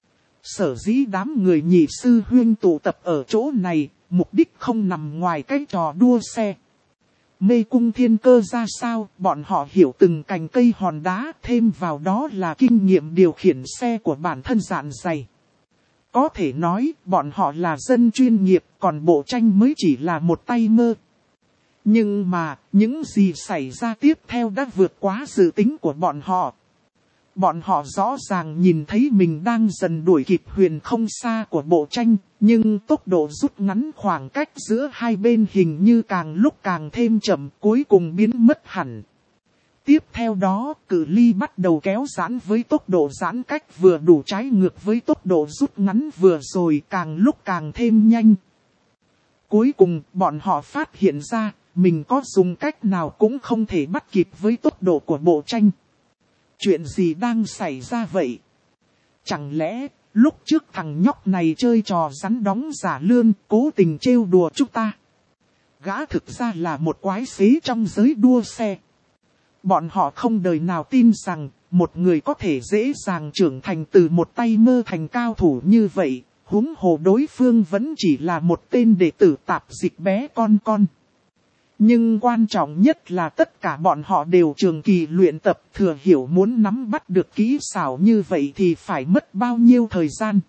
Sở dĩ đám người nhị sư huynh tụ tập ở chỗ này, mục đích không nằm ngoài cái trò đua xe. Mê cung thiên cơ ra sao, bọn họ hiểu từng cành cây hòn đá, thêm vào đó là kinh nghiệm điều khiển xe của bản thân dạn dày. Có thể nói, bọn họ là dân chuyên nghiệp, còn Bộ Tranh mới chỉ là một tay mơ. Nhưng mà, những gì xảy ra tiếp theo đã vượt quá dự tính của bọn họ. Bọn họ rõ ràng nhìn thấy mình đang dần đuổi kịp huyền không xa của Bộ Tranh, nhưng tốc độ rút ngắn khoảng cách giữa hai bên hình như càng lúc càng thêm chậm, cuối cùng biến mất hẳn. Tiếp theo đó, cự ly bắt đầu kéo giãn với tốc độ giãn cách vừa đủ trái ngược với tốc độ rút ngắn vừa rồi, càng lúc càng thêm nhanh. Cuối cùng, bọn họ phát hiện ra, mình có dùng cách nào cũng không thể bắt kịp với tốc độ của bộ tranh. Chuyện gì đang xảy ra vậy? Chẳng lẽ, lúc trước thằng nhóc này chơi trò rắn đóng giả lươn, cố tình trêu đùa chúng ta? Gã thực ra là một quái phế trong giới đua xe. Bọn họ không đời nào tin rằng, một người có thể dễ dàng trưởng thành từ một tay mơ thành cao thủ như vậy, huống hồ đối phương vẫn chỉ là một tên đệ tử tạp dịch bé con con. Nhưng quan trọng nhất là tất cả bọn họ đều trường kỳ luyện tập, thừa hiểu muốn nắm bắt được kỹ xảo như vậy thì phải mất bao nhiêu thời gian.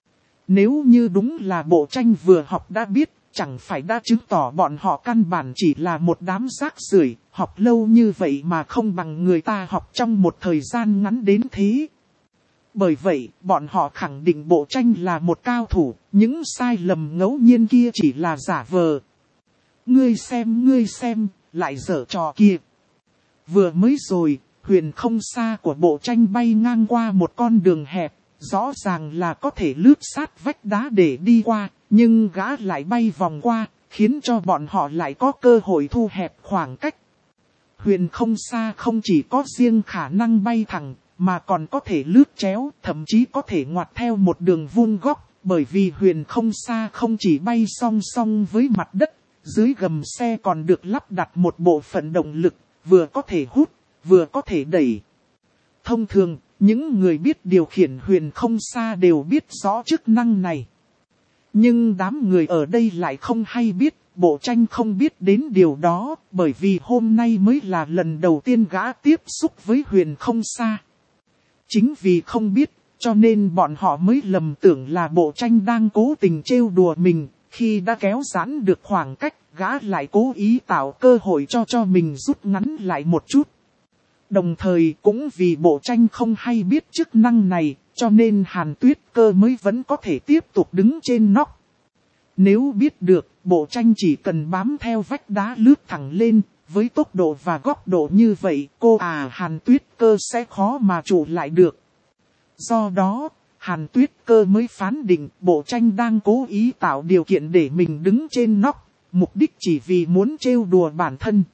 Nếu như đúng là bộ tranh vừa học đã biết, chẳng phải đã chứng tỏ bọn họ căn bản chỉ là một đám rác rưởi, học lâu như vậy mà không bằng người ta học trong một thời gian ngắn đến thế. Bởi vậy, bọn họ khẳng định bộ tranh là một cao thủ, những sai lầm ngẫu nhiên kia chỉ là giả vờ. Ngươi xem, ngươi xem, lại giở trò kia. Vừa mới rồi, huyền không xa của bộ tranh bay ngang qua một con đường hẹp, rõ ràng là có thể lướt sát vách đá để đi qua, nhưng gã lại bay vòng qua, khiến cho bọn họ lại có cơ hội thu hẹp khoảng cách. Huyền không xa không chỉ có riêng khả năng bay thẳng, mà còn có thể lướt chéo, thậm chí có thể ngoặt theo một đường vuông góc, bởi vì huyền không xa không chỉ bay song song với mặt đất, dưới gầm xe còn được lắp đặt một bộ phận động lực, vừa có thể hút, vừa có thể đẩy. Thông thường, những người biết điều khiển huyền không xa đều biết rõ chức năng này. Nhưng đám người ở đây lại không hay biết, bộ tranh không biết đến điều đó, bởi vì hôm nay mới là lần đầu tiên gã tiếp xúc với huyền không xa. Chính vì không biết, cho nên bọn họ mới lầm tưởng là bộ tranh đang cố tình trêu đùa mình, khi đã kéo giãn được khoảng cách, gã lại cố ý tạo cơ hội cho cho mình rút ngắn lại một chút. Đồng thời cũng vì bộ tranh không hay biết chức năng này, cho nên Hàn Tuyết Cơ mới vẫn có thể tiếp tục đứng trên nóc. Nếu biết được, bộ tranh chỉ cần bám theo vách đá lướt thẳng lên, với tốc độ và góc độ như vậy, cô à Hàn Tuyết Cơ sẽ khó mà trụ lại được. Do đó, Hàn Tuyết Cơ mới phán định bộ tranh đang cố ý tạo điều kiện để mình đứng trên nóc, mục đích chỉ vì muốn trêu đùa bản thân.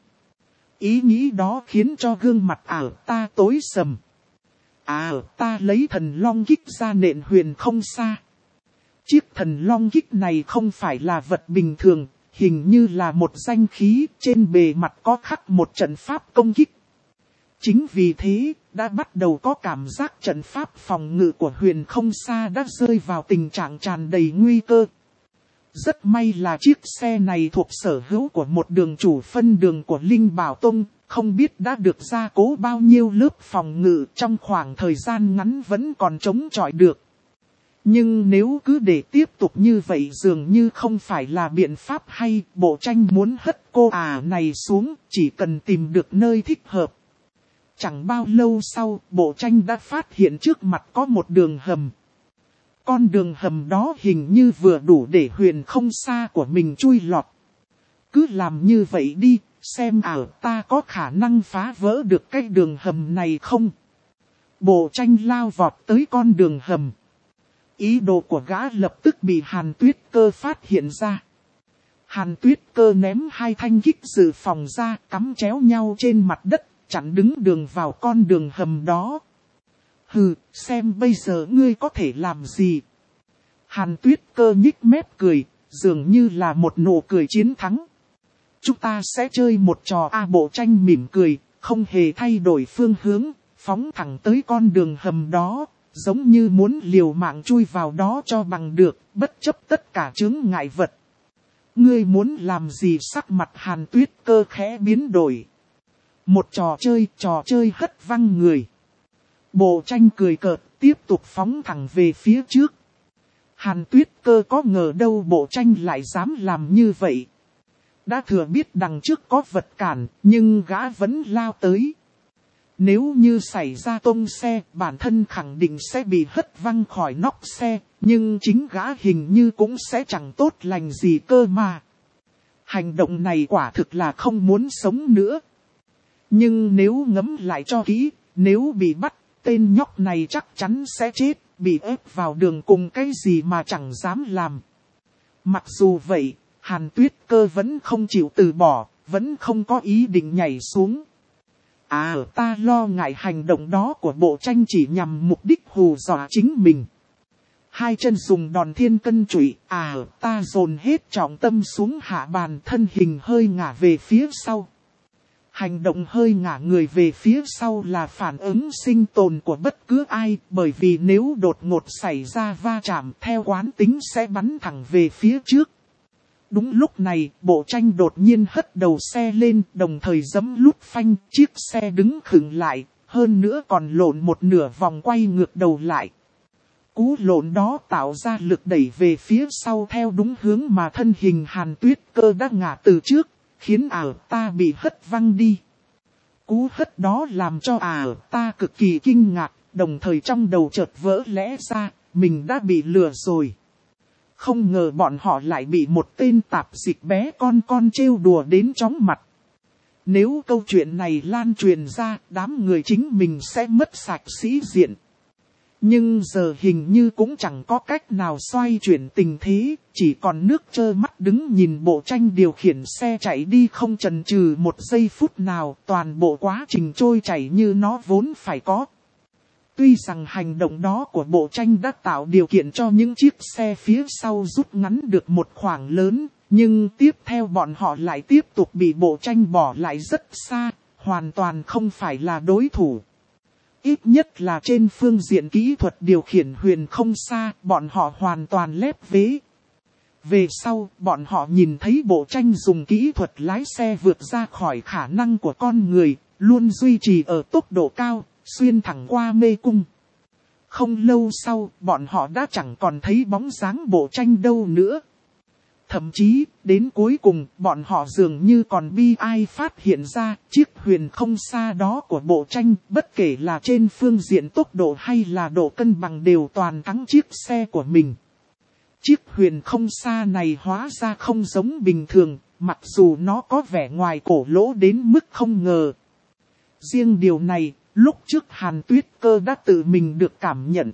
Ý nghĩ đó khiến cho gương mặt ảo ta tối sầm. À, ta lấy thần long kích ra nện huyền không xa. Chiếc thần long kích này không phải là vật bình thường, hình như là một danh khí, trên bề mặt có khắc một trận pháp công kích. Chính vì thế, đã bắt đầu có cảm giác trận pháp phòng ngự của huyền không xa đã rơi vào tình trạng tràn đầy nguy cơ. Rất may là chiếc xe này thuộc sở hữu của một đường chủ phân đường của Linh Bảo Tông, không biết đã được gia cố bao nhiêu lớp phòng ngự trong khoảng thời gian ngắn vẫn còn chống chọi được. Nhưng nếu cứ để tiếp tục như vậy dường như không phải là biện pháp hay, bộ tranh muốn hất cô à này xuống, chỉ cần tìm được nơi thích hợp. Chẳng bao lâu sau, bộ tranh đã phát hiện trước mặt có một đường hầm. Con đường hầm đó hình như vừa đủ để huyền không xa của mình chui lọt. Cứ làm như vậy đi, xem ảo ta có khả năng phá vỡ được cái đường hầm này không? Bộ tranh lao vọt tới con đường hầm. Ý đồ của gã lập tức bị Hàn Tuyết Cơ phát hiện ra. Hàn Tuyết Cơ ném hai thanh kích dự phòng ra, cắm chéo nhau trên mặt đất, chặn đứng đường vào con đường hầm đó. Hừ, xem bây giờ ngươi có thể làm gì? Hàn Tuyết Cơ nhích mép cười, dường như là một nụ cười chiến thắng. Chúng ta sẽ chơi một trò A bộ tranh mỉm cười, không hề thay đổi phương hướng, phóng thẳng tới con đường hầm đó, giống như muốn liều mạng chui vào đó cho bằng được, bất chấp tất cả chướng ngại vật. Ngươi muốn làm gì? Sắc mặt Hàn Tuyết Cơ khẽ biến đổi. Một trò chơi, trò chơi hất văng người. Bộ tranh cười cợt, tiếp tục phóng thẳng về phía trước. Hàn Tuyết Cơ có ngờ đâu bộ tranh lại dám làm như vậy. Đã thừa biết đằng trước có vật cản, nhưng gã vẫn lao tới. Nếu như xảy ra tông xe, bản thân khẳng định sẽ bị hất văng khỏi nóc xe, nhưng chính gã hình như cũng sẽ chẳng tốt lành gì cơ mà. Hành động này quả thực là không muốn sống nữa. Nhưng nếu ngẫm lại cho kỹ, nếu bị bắt, tên nhóc này chắc chắn sẽ chết, bị ép vào đường cùng cái gì mà chẳng dám làm. Mặc dù vậy, Hàn Tuyết Cơ vẫn không chịu từ bỏ, vẫn không có ý định nhảy xuống. À, ta lo ngại hành động đó của bộ tranh chỉ nhằm mục đích hù dọa chính mình. Hai chân dùng đòn thiên cân trụy, à, ta dồn hết trọng tâm xuống hạ bàn, thân hình hơi ngả về phía sau. Hành động hơi ngả người về phía sau là phản ứng sinh tồn của bất cứ ai, bởi vì nếu đột ngột xảy ra va chạm theo quán tính sẽ bắn thẳng về phía trước. Đúng lúc này, bộ tranh đột nhiên hất đầu xe lên, đồng thời giẫm lút phanh, chiếc xe đứng khựng lại, hơn nữa còn lộn một nửa vòng quay ngược đầu lại. Cú lộn đó tạo ra lực đẩy về phía sau theo đúng hướng mà thân hình Hàn Tuyết Cơ đã ngả từ trước, khiến ả ta bị hất văng đi. Cú hất đó làm cho ả ta cực kỳ kinh ngạc, đồng thời trong đầu chợt vỡ lẽ ra, mình đã bị lừa rồi. Không ngờ bọn họ lại bị một tên tạp dịch bé con con trêu đùa đến chóng mặt. Nếu câu chuyện này lan truyền ra, đám người chính mình sẽ mất sạch sĩ diện. Nhưng giờ hình như cũng chẳng có cách nào xoay chuyển tình thế, chỉ còn nước trơ mắt đứng nhìn bộ tranh điều khiển xe chạy đi không chần chừ một giây phút nào, toàn bộ quá trình trôi chảy như nó vốn phải có. Tuy rằng hành động đó của bộ tranh đã tạo điều kiện cho những chiếc xe phía sau rút ngắn được một khoảng lớn, nhưng tiếp theo bọn họ lại tiếp tục bị bộ tranh bỏ lại rất xa, hoàn toàn không phải là đối thủ. Ít nhất là trên phương diện kỹ thuật điều khiển huyền không xa, bọn họ hoàn toàn lép vế. Về sau, bọn họ nhìn thấy bộ tranh dùng kỹ thuật lái xe vượt ra khỏi khả năng của con người, luôn duy trì ở tốc độ cao, xuyên thẳng qua mê cung. Không lâu sau, bọn họ đã chẳng còn thấy bóng dáng bộ tranh đâu nữa. Thậm chí, đến cuối cùng, bọn họ dường như còn bi ai phát hiện ra, chiếc huyền không xa đó của bộ tranh, bất kể là trên phương diện tốc độ hay là độ cân bằng đều toàn thắng chiếc xe của mình. Chiếc huyền không xa này hóa ra không giống bình thường, mặc dù nó có vẻ ngoài cổ lỗ đến mức không ngờ. Riêng điều này, lúc trước Hàn Tuyết Cơ đã tự mình được cảm nhận.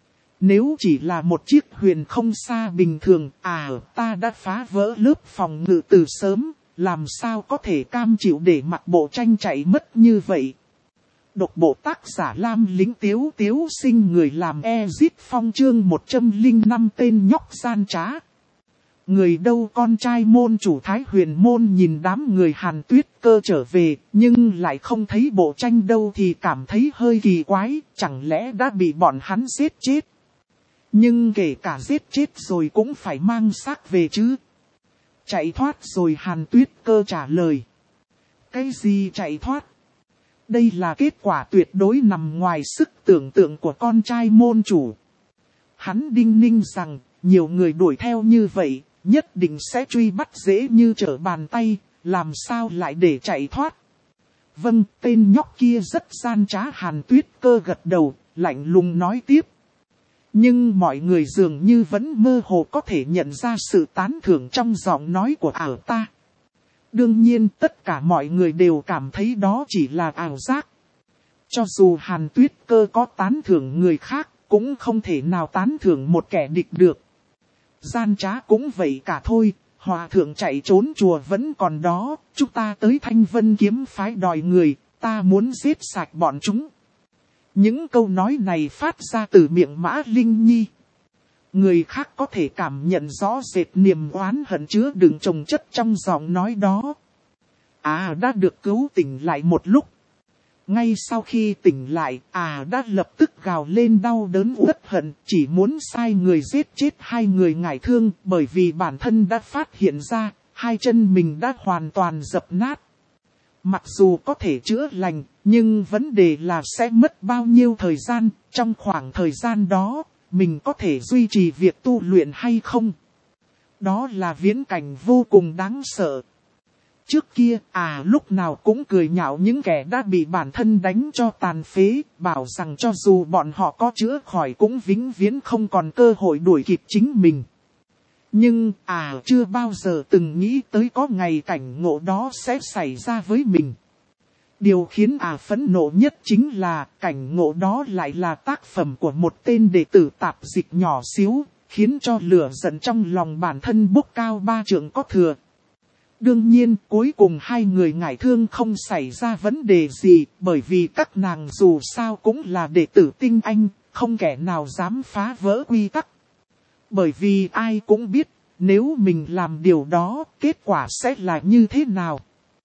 Nếu chỉ là một chiếc huyền không xa bình thường, à, ta đã phá vỡ lớp phòng ngự từ sớm, làm sao có thể cam chịu để mặc bộ tranh chạy mất như vậy. Độc bộ tác giả Lam Lính Tiếu Tiếu Sinh người làm Ezit Phong chương một trăm lẻ năm tên nhóc gian trá. Người đâu con trai môn chủ Thái Huyền môn nhìn đám người Hàn Tuyết Cơ trở về, nhưng lại không thấy bộ tranh đâu thì cảm thấy hơi kỳ quái, chẳng lẽ đã bị bọn hắn giết chết. Nhưng kể cả giết chết rồi cũng phải mang xác về chứ. Chạy thoát rồi Hàn Tuyết Cơ trả lời. Cái gì chạy thoát? Đây là kết quả tuyệt đối nằm ngoài sức tưởng tượng của con trai môn chủ. Hắn đinh ninh rằng, nhiều người đuổi theo như vậy, nhất định sẽ truy bắt dễ như trở bàn tay, làm sao lại để chạy thoát. Vâng, tên nhóc kia rất gian trá. Hàn Tuyết Cơ gật đầu, lạnh lùng nói tiếp. Nhưng mọi người dường như vẫn mơ hồ có thể nhận ra sự tán thưởng trong giọng nói của ảo ta. Đương nhiên tất cả mọi người đều cảm thấy đó chỉ là ảo giác. Cho dù Hàn Tuyết Cơ có tán thưởng người khác, cũng không thể nào tán thưởng một kẻ địch được. Gian trá cũng vậy cả thôi, hòa thượng chạy trốn chùa vẫn còn đó, chúng ta tới Thanh Vân kiếm phái đòi người, ta muốn giết sạch bọn chúng. Những câu nói này phát ra từ miệng Mã Linh Nhi. Người khác có thể cảm nhận rõ rệt niềm oán hận chứa đựng chồng chất trong giọng nói đó. À đã được cứu tỉnh lại một lúc. Ngay sau khi tỉnh lại, à đã lập tức gào lên đau đớn uất hận, chỉ muốn sai người giết chết hai người ngải thương, bởi vì bản thân đã phát hiện ra, hai chân mình đã hoàn toàn dập nát. Mặc dù có thể chữa lành, nhưng vấn đề là sẽ mất bao nhiêu thời gian, trong khoảng thời gian đó, mình có thể duy trì việc tu luyện hay không? Đó là viễn cảnh vô cùng đáng sợ. Trước kia, à lúc nào cũng cười nhạo những kẻ đã bị bản thân đánh cho tàn phế, bảo rằng cho dù bọn họ có chữa khỏi cũng vĩnh viễn không còn cơ hội đuổi kịp chính mình. Nhưng, à chưa bao giờ từng nghĩ tới có ngày cảnh ngộ đó sẽ xảy ra với mình. Điều khiến à phẫn nộ nhất chính là cảnh ngộ đó lại là tác phẩm của một tên đệ tử tạp dịch nhỏ xíu, khiến cho lửa giận trong lòng bản thân bốc cao ba trượng có thừa. Đương nhiên, cuối cùng hai người ngại thương không xảy ra vấn đề gì, bởi vì các nàng dù sao cũng là đệ tử tinh anh, không kẻ nào dám phá vỡ quy tắc. Bởi vì ai cũng biết, nếu mình làm điều đó, kết quả sẽ là như thế nào.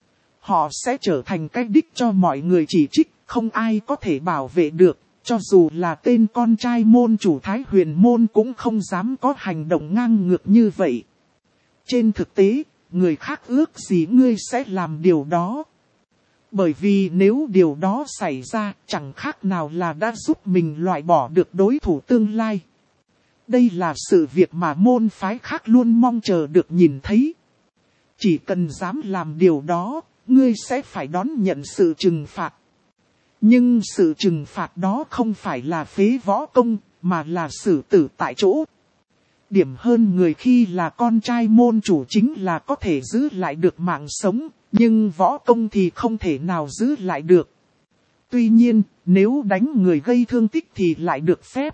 Họ sẽ trở thành cái đích cho mọi người chỉ trích, không ai có thể bảo vệ được, cho dù là tên con trai môn chủ Thái Huyền môn cũng không dám có hành động ngang ngược như vậy. Trên thực tế, người khác ước gì ngươi sẽ làm điều đó. Bởi vì nếu điều đó xảy ra, chẳng khác nào là đã giúp mình loại bỏ được đối thủ tương lai. Đây là sự việc mà môn phái khác luôn mong chờ được nhìn thấy. Chỉ cần dám làm điều đó, ngươi sẽ phải đón nhận sự trừng phạt. Nhưng sự trừng phạt đó không phải là phế võ công, mà là xử tử tại chỗ. Điểm hơn người khi là con trai môn chủ chính là có thể giữ lại được mạng sống, nhưng võ công thì không thể nào giữ lại được. Tuy nhiên, nếu đánh người gây thương tích thì lại được phép.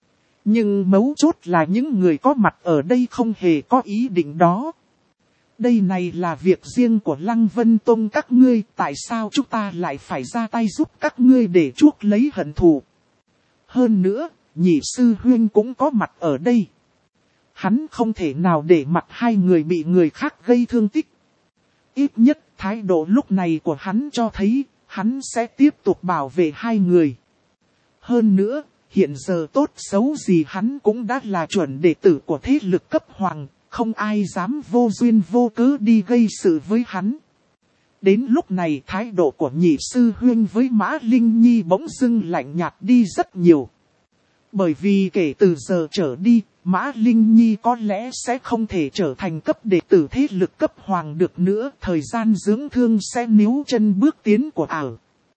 Nhưng mấu chốt là những người có mặt ở đây không hề có ý định đó. Đây này là việc riêng của Lăng Vân Tông các ngươi, tại sao chúng ta lại phải ra tay giúp các ngươi để chuốc lấy hận thù. Hơn nữa, nhị sư huynh cũng có mặt ở đây. Hắn không thể nào để mặt hai người bị người khác gây thương tích. Ít nhất thái độ lúc này của hắn cho thấy, hắn sẽ tiếp tục bảo vệ hai người. Hơn nữa, hiện giờ tốt xấu gì hắn cũng đã là chuẩn đệ tử của thế lực cấp hoàng, không ai dám vô duyên vô cớ đi gây sự với hắn. Đến lúc này thái độ của nhị sư huynh với Mã Linh Nhi bỗng dưng lạnh nhạt đi rất nhiều. Bởi vì kể từ giờ trở đi, Mã Linh Nhi có lẽ sẽ không thể trở thành cấp đệ tử thế lực cấp hoàng được nữa. Thời gian dưỡng thương sẽ níu chân bước tiến của ả.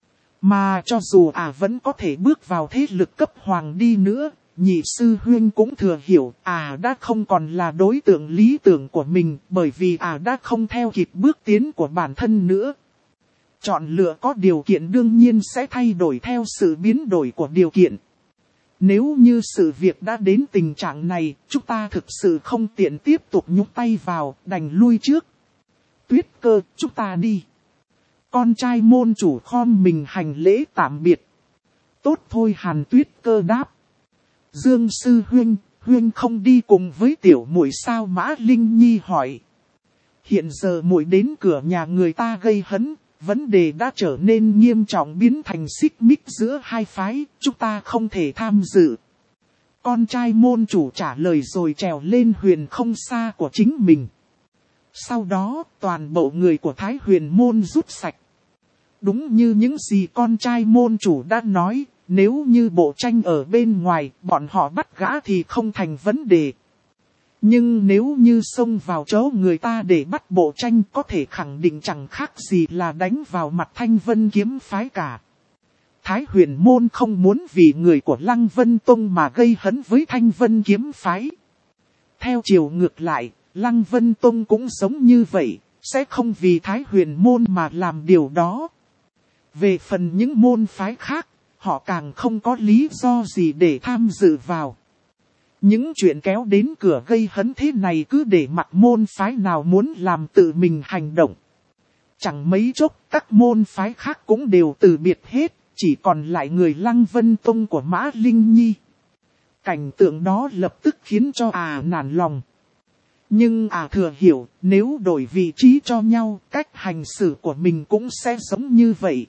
Mà cho dù ả vẫn có thể bước vào thế lực cấp hoàng đi nữa, nhị sư huynh cũng thừa hiểu ả đã không còn là đối tượng lý tưởng của mình, bởi vì ả đã không theo kịp bước tiến của bản thân nữa. Chọn lựa có điều kiện đương nhiên sẽ thay đổi theo sự biến đổi của điều kiện. Nếu như sự việc đã đến tình trạng này, chúng ta thực sự không tiện tiếp tục nhúc tay vào, đành lui trước. Tuyết Cơ, chúng ta đi. Con trai môn chủ khom mình hành lễ tạm biệt. Tốt thôi, Hàn Tuyết Cơ đáp. Dương sư huynh, huynh không đi cùng với tiểu muội sao? Mã Linh Nhi hỏi. Hiện giờ muội đến cửa nhà người ta gây hấn, vấn đề đã trở nên nghiêm trọng, biến thành xích mích giữa hai phái, chúng ta không thể tham dự. Con trai môn chủ trả lời rồi trèo lên huyền không xa của chính mình. Sau đó, toàn bộ người của Thái Huyền môn rút sạch. Đúng như những gì con trai môn chủ đã nói, nếu như Bộ Tranh ở bên ngoài, bọn họ bắt gã thì không thành vấn đề. Nhưng nếu như xông vào chỗ người ta để bắt Bộ Tranh, có thể khẳng định chẳng khác gì là đánh vào mặt Thanh Vân kiếm phái cả. Thái Huyền môn không muốn vì người của Lăng Vân Tông mà gây hấn với Thanh Vân kiếm phái. Theo chiều ngược lại, Lăng Vân Tông cũng giống như vậy, sẽ không vì Thái Huyền môn mà làm điều đó. Về phần những môn phái khác, họ càng không có lý do gì để tham dự vào. Những chuyện kéo đến cửa gây hấn thế này cứ để mặc môn phái nào muốn làm tự mình hành động. Chẳng mấy chốc các môn phái khác cũng đều từ biệt hết, chỉ còn lại người Lăng Vân Tông của Mã Linh Nhi. Cảnh tượng đó lập tức khiến cho ả nản lòng. Nhưng ả thừa hiểu, nếu đổi vị trí cho nhau, cách hành xử của mình cũng sẽ giống như vậy.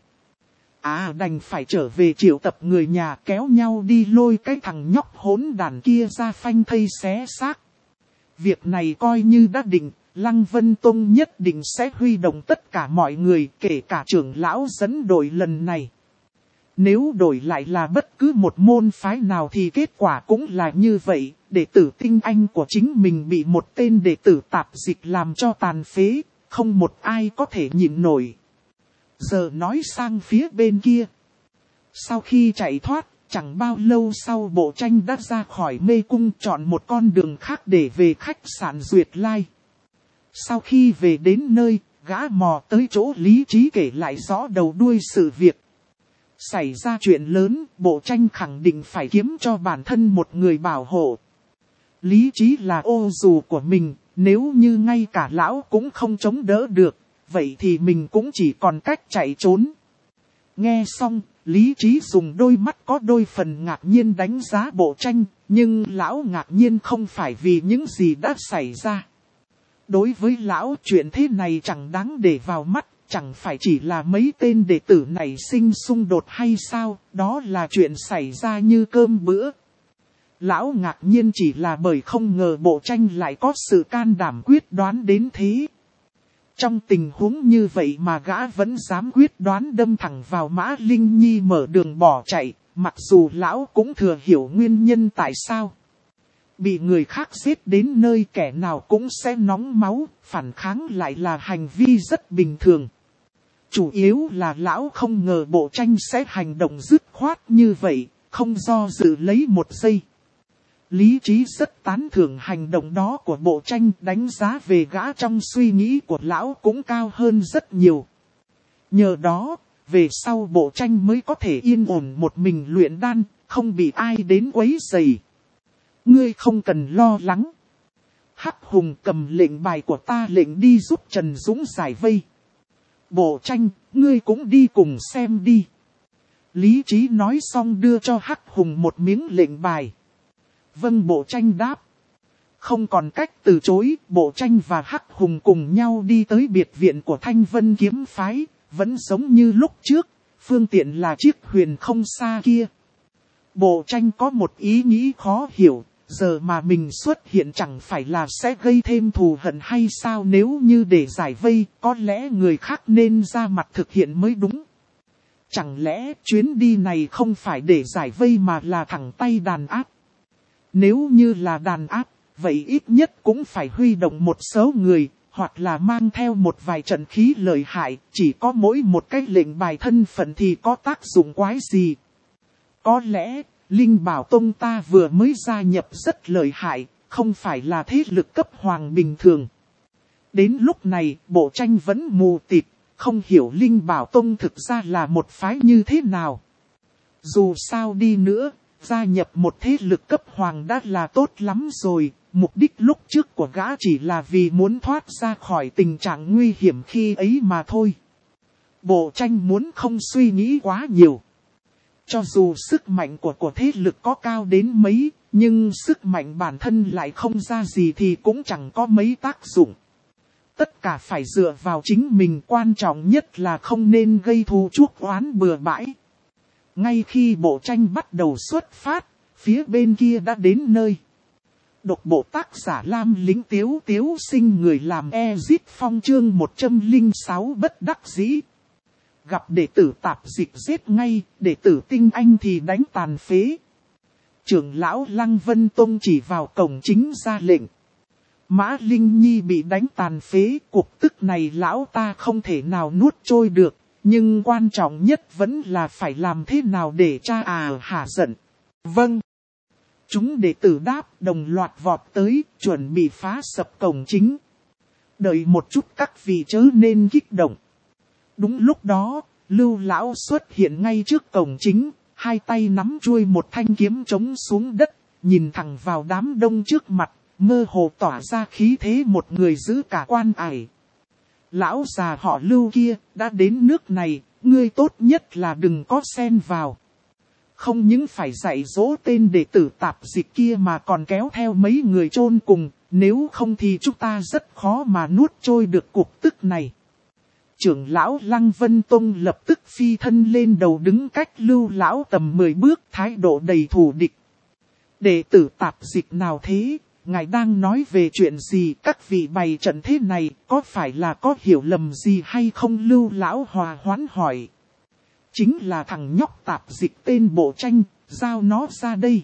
À đành phải trở về triệu tập người nhà, kéo nhau đi lôi cái thằng nhóc hỗn đàn kia ra phanh thây xé xác. Việc này coi như đã định, Lăng Vân Tông nhất định sẽ huy động tất cả mọi người, kể cả trưởng lão dẫn đội lần này. Nếu đổi lại là bất cứ một môn phái nào thì kết quả cũng là như vậy, đệ tử tinh anh của chính mình bị một tên đệ tử tạp dịch làm cho tàn phế, không một ai có thể nhịn nổi. Giờ nói sang phía bên kia. Sau khi chạy thoát, chẳng bao lâu sau Bộ Tranh đã ra khỏi mê cung, chọn một con đường khác để về khách sạn Duyệt Lai. Sau khi về đến nơi, gã mò tới chỗ Lý Trí kể lại rõ đầu đuôi sự việc. Xảy ra chuyện lớn, Bộ Tranh khẳng định phải kiếm cho bản thân một người bảo hộ. Lý Trí là ô dù của mình, nếu như ngay cả lão cũng không chống đỡ được, vậy thì mình cũng chỉ còn cách chạy trốn. Nghe xong, Lý Trí dùng đôi mắt có đôi phần ngạc nhiên đánh giá Bộ Tranh, nhưng lão ngạc nhiên không phải vì những gì đã xảy ra. Đối với lão, chuyện thế này chẳng đáng để vào mắt, chẳng phải chỉ là mấy tên đệ tử này sinh xung đột hay sao, đó là chuyện xảy ra như cơm bữa. Lão ngạc nhiên chỉ là bởi không ngờ Bộ Tranh lại có sự can đảm quyết đoán đến thế. Trong tình huống như vậy mà gã vẫn dám quyết đoán đâm thẳng vào Mã Linh Nhi mở đường bỏ chạy, mặc dù lão cũng thừa hiểu nguyên nhân tại sao. Bị người khác giết đến nơi kẻ nào cũng sẽ nóng máu, phản kháng lại là hành vi rất bình thường. Chủ yếu là lão không ngờ Bộ Tranh sẽ hành động dứt khoát như vậy, không do dự lấy một giây. Lý Trí rất tán thưởng hành động đó của Bộ Tranh, đánh giá về gã trong suy nghĩ của lão cũng cao hơn rất nhiều. Nhờ đó, về sau Bộ Tranh mới có thể yên ổn một mình luyện đan, không bị ai đến quấy rầy. Ngươi không cần lo lắng. Hắc Hùng cầm lệnh bài của ta lệnh đi giúp Trần Dũng giải vây. Bộ Tranh, ngươi cũng đi cùng xem đi. Lý Trí nói xong đưa cho Hắc Hùng một miếng lệnh bài. Vâng, Bộ Tranh đáp. Không còn cách từ chối, Bộ Tranh và Hắc Hùng cùng nhau đi tới biệt viện của Thanh Vân kiếm phái, vẫn giống như lúc trước, phương tiện là chiếc huyền không xa kia. Bộ Tranh có một ý nghĩ khó hiểu, giờ mà mình xuất hiện chẳng phải là sẽ gây thêm thù hận hay sao, nếu như để giải vây, có lẽ người khác nên ra mặt thực hiện mới đúng. Chẳng lẽ chuyến đi này không phải để giải vây mà là thẳng tay đàn áp? Nếu như là đàn áp, vậy ít nhất cũng phải huy động một số người, hoặc là mang theo một vài trận khí lợi hại, chỉ có mỗi một cái lệnh bài thân phận thì có tác dụng quái gì. Có lẽ, Linh Bảo Tông ta vừa mới gia nhập rất lợi hại, không phải là thế lực cấp hoàng bình thường. Đến lúc này, Bộ Tranh vẫn mù tịt, không hiểu Linh Bảo Tông thực ra là một phái như thế nào. Dù sao đi nữa, gia nhập một thế lực cấp hoàng đã là tốt lắm rồi, mục đích lúc trước của gã chỉ là vì muốn thoát ra khỏi tình trạng nguy hiểm khi ấy mà thôi. Bộ Tranh muốn không suy nghĩ quá nhiều. Cho dù sức mạnh của của thế lực có cao đến mấy, nhưng sức mạnh bản thân lại không ra gì thì cũng chẳng có mấy tác dụng. Tất cả phải dựa vào chính mình, quan trọng nhất là không nên gây thù chuốc oán bừa bãi. Ngay khi Bộ Tranh bắt đầu xuất phát, phía bên kia đã đến nơi. Độc bộ tác giả Lam Lĩnh Tiếu Tiếu sinh người làm Ezit Phong chương một trăm lẻ sáu bất đắc dĩ. Gặp đệ tử tạp dịch giết ngay, đệ tử tinh anh thì đánh tàn phế. Trưởng lão Lăng Vân Tông chỉ vào cổng chính ra lệnh. Mã Linh Nhi bị đánh tàn phế, cuộc tức này lão ta không thể nào nuốt trôi được. Nhưng quan trọng nhất vẫn là phải làm thế nào để cha à hả giận. Vâng. Chúng đệ tử đáp, đồng loạt vọt tới, chuẩn bị phá sập cổng chính. Đợi một chút các vị chớ nên kích động. Đúng lúc đó, Lưu lão xuất hiện ngay trước cổng chính, hai tay nắm chuôi một thanh kiếm chống xuống đất, nhìn thẳng vào đám đông trước mặt, mơ hồ tỏa ra khí thế một người giữ cả quan ải. Lão già họ Lưu kia, đã đến nước này, ngươi tốt nhất là đừng có xen vào. Không những phải dạy dỗ tên đệ tử tạp dịch kia mà còn kéo theo mấy người chôn cùng, nếu không thì chúng ta rất khó mà nuốt trôi được cuộc tức này. Trưởng lão Lăng Vân Tông lập tức phi thân lên đầu đứng cách Lưu lão tầm mười bước, thái độ đầy thù địch. Đệ tử tạp dịch nào thế? Ngài đang nói về chuyện gì? Các vị bày trận thế này, có phải là có hiểu lầm gì hay không? Lưu lão hòa hoãn hỏi. Chính là thằng nhóc tạp dịch tên Bộ Tranh, giao nó ra đây.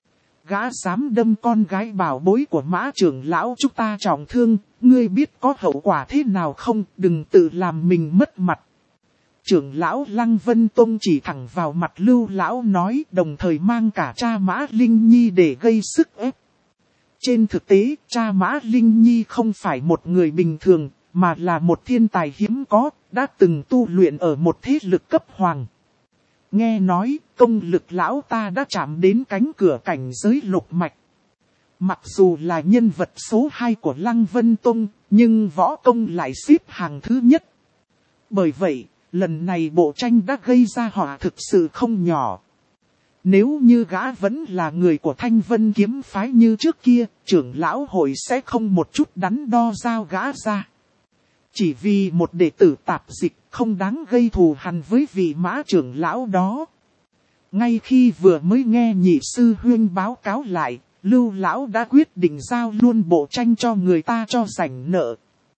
Gã dám đâm con gái bảo bối của Mã trưởng lão chúng ta trọng thương, ngươi biết có hậu quả thế nào không? Đừng tự làm mình mất mặt. Trưởng lão Lăng Vân Tông chỉ thẳng vào mặt Lưu lão nói, đồng thời mang cả cha Mã Linh Nhi để gây sức ép. Trên thực tế, cha Mã Linh Nhi không phải một người bình thường, mà là một thiên tài hiếm có, đã từng tu luyện ở một thế lực cấp hoàng. Nghe nói, công lực lão ta đã chạm đến cánh cửa cảnh giới lục mạch. Mặc dù là nhân vật số hai của Lăng Vân Tông, nhưng võ công lại xếp hàng thứ nhất. Bởi vậy, lần này bộ tranh đã gây ra họa thực sự không nhỏ. Nếu như gã vẫn là người của Thanh Vân kiếm phái như trước kia, trưởng lão hội sẽ không một chút đắn đo giao gã ra. Chỉ vì một đệ tử tạp dịch không đáng gây thù hằn với vị Mã trưởng lão đó. Ngay khi vừa mới nghe nhị sư huynh báo cáo lại, Lưu lão đã quyết định giao luôn bộ tranh cho người ta cho rảnh nợ.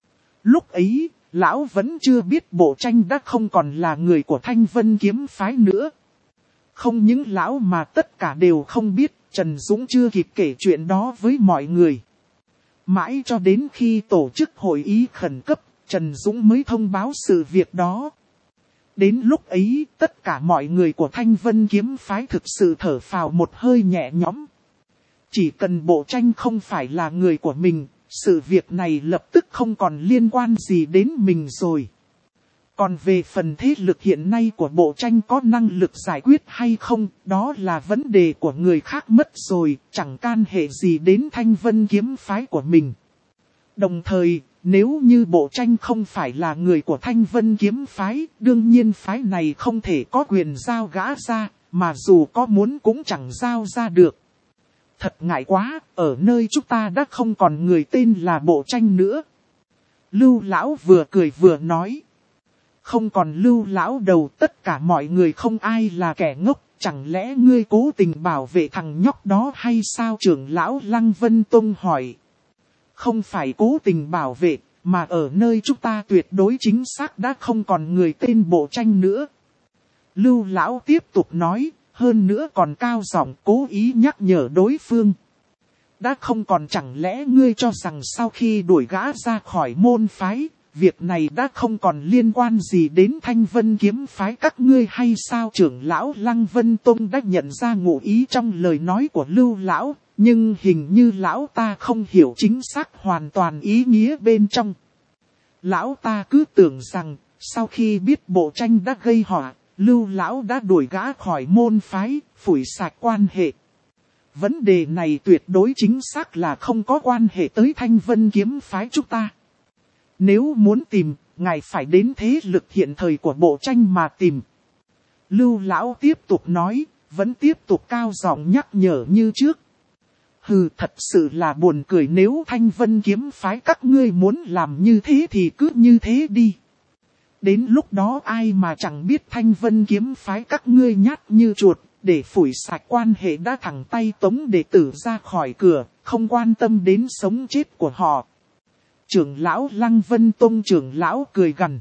Lúc ấy, lão vẫn chưa biết bộ tranh đã không còn là người của Thanh Vân kiếm phái nữa. Không những lão mà tất cả đều không biết, Trần Dũng chưa kịp kể chuyện đó với mọi người. Mãi cho đến khi tổ chức hội ý khẩn cấp, Trần Dũng mới thông báo sự việc đó. Đến lúc ấy, tất cả mọi người của Thanh Vân kiếm phái thực sự thở phào một hơi nhẹ nhõm. Chỉ cần bộ tranh không phải là người của mình, sự việc này lập tức không còn liên quan gì đến mình rồi. Còn về phần thế lực hiện nay của bộ tranh có năng lực giải quyết hay không, đó là vấn đề của người khác mất rồi, chẳng can hệ gì đến Thanh Vân kiếm phái của mình. Đồng thời, nếu như bộ tranh không phải là người của Thanh Vân kiếm phái, đương nhiên phái này không thể có quyền giao gã ra, mà dù có muốn cũng chẳng giao ra được. Thật ngại quá, ở nơi chúng ta đã không còn người tên là bộ tranh nữa. Lưu lão vừa cười vừa nói. Không còn Lưu lão đầu, tất cả mọi người không ai là kẻ ngốc, chẳng lẽ ngươi cố tình bảo vệ thằng nhóc đó hay sao? Trưởng lão Lăng Vân Tông hỏi. Không phải cố tình bảo vệ, mà ở nơi chúng ta tuyệt đối chính xác đã không còn người tên bộ tranh nữa. Lưu lão tiếp tục nói, hơn nữa còn cao giọng cố ý nhắc nhở đối phương. Đã không còn, chẳng lẽ ngươi cho rằng sau khi đuổi gã ra khỏi môn phái, việc này đã không còn liên quan gì đến Thanh Vân kiếm phái các ngươi hay sao? Trưởng lão Lăng Vân Tông đã nhận ra ngụ ý trong lời nói của Lưu lão, nhưng hình như lão ta không hiểu chính xác hoàn toàn ý nghĩa bên trong. Lão ta cứ tưởng rằng, sau khi biết bộ tranh đã gây họa, Lưu lão đã đuổi gã khỏi môn phái, phủi sạch quan hệ. Vấn đề này tuyệt đối chính xác là không có quan hệ tới Thanh Vân kiếm phái chúng ta. Nếu muốn tìm, ngài phải đến thế lực hiện thời của bộ tranh mà tìm. Lưu lão tiếp tục nói, vẫn tiếp tục cao giọng nhắc nhở như trước. Hừ, thật sự là buồn cười, nếu Thanh Vân kiếm phái các ngươi muốn làm như thế thì cứ như thế đi. Đến lúc đó ai mà chẳng biết Thanh Vân kiếm phái các ngươi nhát như chuột, để phủi sạch quan hệ đã thẳng tay tống đệ tử ra khỏi cửa, không quan tâm đến sống chết của họ. Trưởng lão Lăng Vân Tông trưởng lão cười gằn.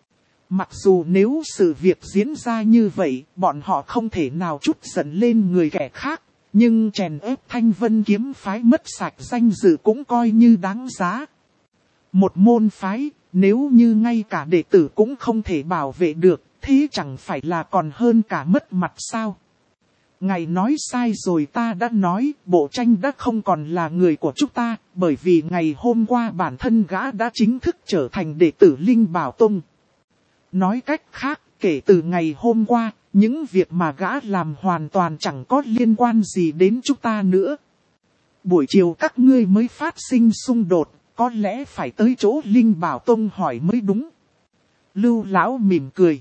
Mặc dù nếu sự việc diễn ra như vậy, bọn họ không thể nào trút giận lên người kẻ khác, nhưng chèn ép Thanh Vân kiếm phái mất sạch danh dự cũng coi như đáng giá. Một môn phái, nếu như ngay cả đệ tử cũng không thể bảo vệ được, thế chẳng phải là còn hơn cả mất mặt sao? Ngài nói sai rồi, ta đã nói, bộ tranh đã không còn là người của chúng ta, bởi vì ngày hôm qua bản thân gã đã chính thức trở thành đệ tử Linh Bảo Tông. Nói cách khác, kể từ ngày hôm qua, những việc mà gã làm hoàn toàn chẳng có liên quan gì đến chúng ta nữa. Buổi chiều các ngươi mới phát sinh xung đột, có lẽ phải tới chỗ Linh Bảo Tông hỏi mới đúng. Lưu lão mỉm cười.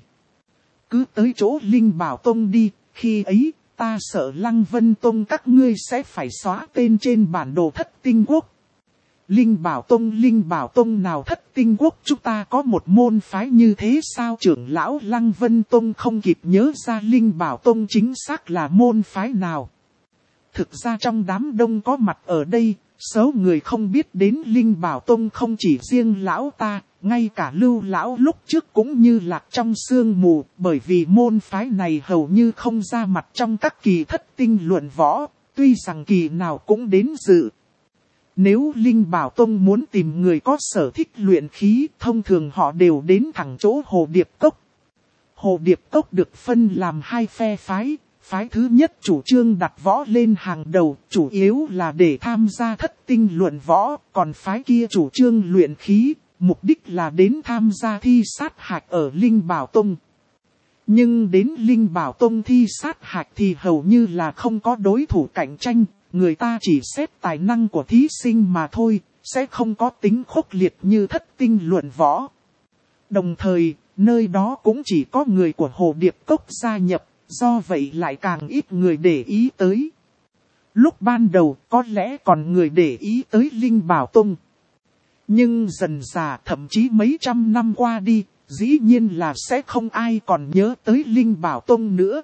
Cứ tới chỗ Linh Bảo Tông đi, khi ấy, ta sợ Lăng Vân Tông các ngươi sẽ phải xóa tên trên bản đồ Thất Tinh Quốc. Linh Bảo Tông, Linh Bảo Tông nào Thất Tinh Quốc, chúng ta có một môn phái như thế sao? Trưởng lão Lăng Vân Tông không kịp nhớ ra Linh Bảo Tông chính xác là môn phái nào. Thực ra trong đám đông có mặt ở đây, số người không biết đến Linh Bảo Tông không chỉ riêng lão ta, ngay cả Lưu lão lúc trước cũng như lạc trong sương mù, bởi vì môn phái này hầu như không ra mặt trong các kỳ thất tinh luận võ, tuy rằng kỳ nào cũng đến dự. Nếu Linh Bảo Tông muốn tìm người có sở thích luyện khí, thông thường họ đều đến thẳng chỗ Hồ Điệp Cốc. Hồ Điệp Cốc được phân làm hai phe phái. Phái thứ nhất chủ trương đặt võ lên hàng đầu, chủ yếu là để tham gia thất tinh luận võ, còn phái kia chủ trương luyện khí, mục đích là đến tham gia thi sát hạch ở Linh Bảo Tông. Nhưng đến Linh Bảo Tông thi sát hạch thì hầu như là không có đối thủ cạnh tranh, người ta chỉ xét tài năng của thí sinh mà thôi, sẽ không có tính khốc liệt như thất tinh luận võ. Đồng thời, nơi đó cũng chỉ có người của Hồ Điệp Cốc gia nhập, do vậy lại càng ít người để ý tới. Lúc ban đầu có lẽ còn người để ý tới Linh Bảo Tông. Nhưng dần dà thậm chí mấy trăm năm qua đi, dĩ nhiên là sẽ không ai còn nhớ tới Linh Bảo Tông nữa.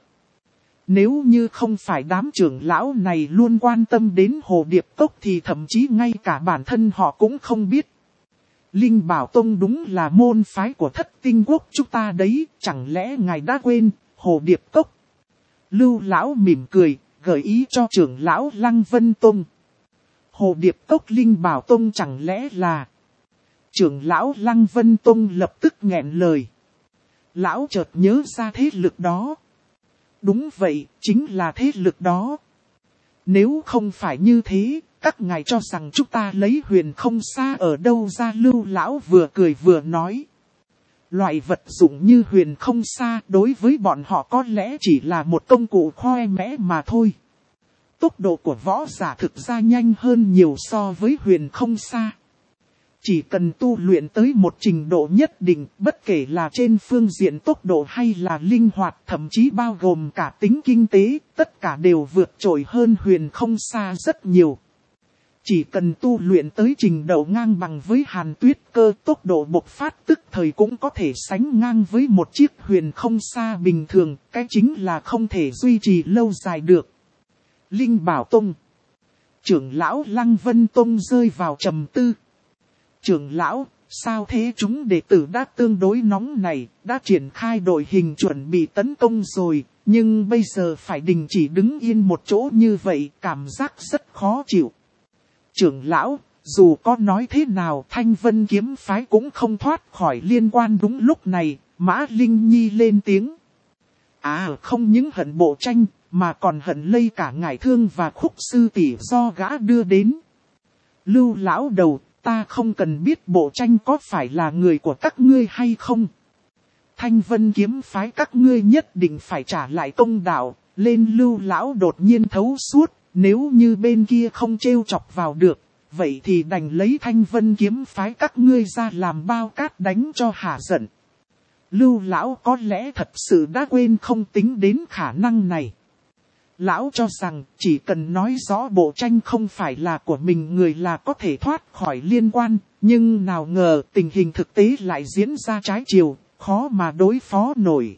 Nếu như không phải đám trưởng lão này luôn quan tâm đến Hồ Điệp Cốc thì thậm chí ngay cả bản thân họ cũng không biết. Linh Bảo Tông đúng là môn phái của Thất Tinh Quốc chúng ta đấy, chẳng lẽ ngài đã quên Hồ Điệp Cốc? Lưu lão mỉm cười, gợi ý cho trưởng lão Lăng Vân Tông. Hồ Điệp Cốc Linh Bảo Tông chẳng lẽ là... Trưởng lão Lăng Vân Tông lập tức nghẹn lời. Lão chợt nhớ ra thế lực đó. Đúng vậy, chính là thế lực đó. Nếu không phải như thế, các ngài cho rằng chúng ta lấy Huyền Không Sa ở đâu ra? Lưu lão vừa cười vừa nói. Loại vật dụng như Huyền Không Sa đối với bọn họ có lẽ chỉ là một công cụ khoe mẽ mà thôi. Tốc độ của võ giả thực ra nhanh hơn nhiều so với Huyền Không Sa. Chỉ cần tu luyện tới một trình độ nhất định, bất kể là trên phương diện tốc độ hay là linh hoạt, thậm chí bao gồm cả tính kinh tế, tất cả đều vượt trội hơn Huyền Không Sa rất nhiều. Chỉ cần tu luyện tới trình độ ngang bằng với Hàn Tuyết Cơ, tốc độ bộc phát tức thời cũng có thể sánh ngang với một chiếc Huyền Không Sa bình thường, cái chính là không thể duy trì lâu dài được. Linh Bảo Tông. Trưởng lão Lăng Vân Tông rơi vào trầm tư. Trưởng lão, sao thế? Chúng đệ tử đã tương đối nóng này, đã triển khai đội hình chuẩn bị tấn công rồi, nhưng bây giờ phải đình chỉ đứng yên một chỗ như vậy, cảm giác rất khó chịu. Trưởng lão, dù có nói thế nào Thanh Vân kiếm phái cũng không thoát khỏi liên quan. Đúng lúc này, Mã Linh Nhi lên tiếng. À, không những hận Bộ Tranh, mà còn hận lây cả Ngải Thương và Khúc sư tỷ do gã đưa đến. Lưu lão đầu, ta không cần biết Bộ Tranh có phải là người của các ngươi hay không. Thanh Vân kiếm phái các ngươi nhất định phải trả lại công đạo. Lên Lưu lão đột nhiên thấu suốt, nếu như bên kia không trêu chọc vào được, vậy thì đành lấy Thanh Vân kiếm phái các ngươi ra làm bao cát đánh cho hả giận. Lưu lão có lẽ thật sự đã quên không tính đến khả năng này. Lão cho rằng chỉ cần nói rõ Bộ Tranh không phải là của mình người là có thể thoát khỏi liên quan, nhưng nào ngờ tình hình thực tế lại diễn ra trái chiều, khó mà đối phó nổi.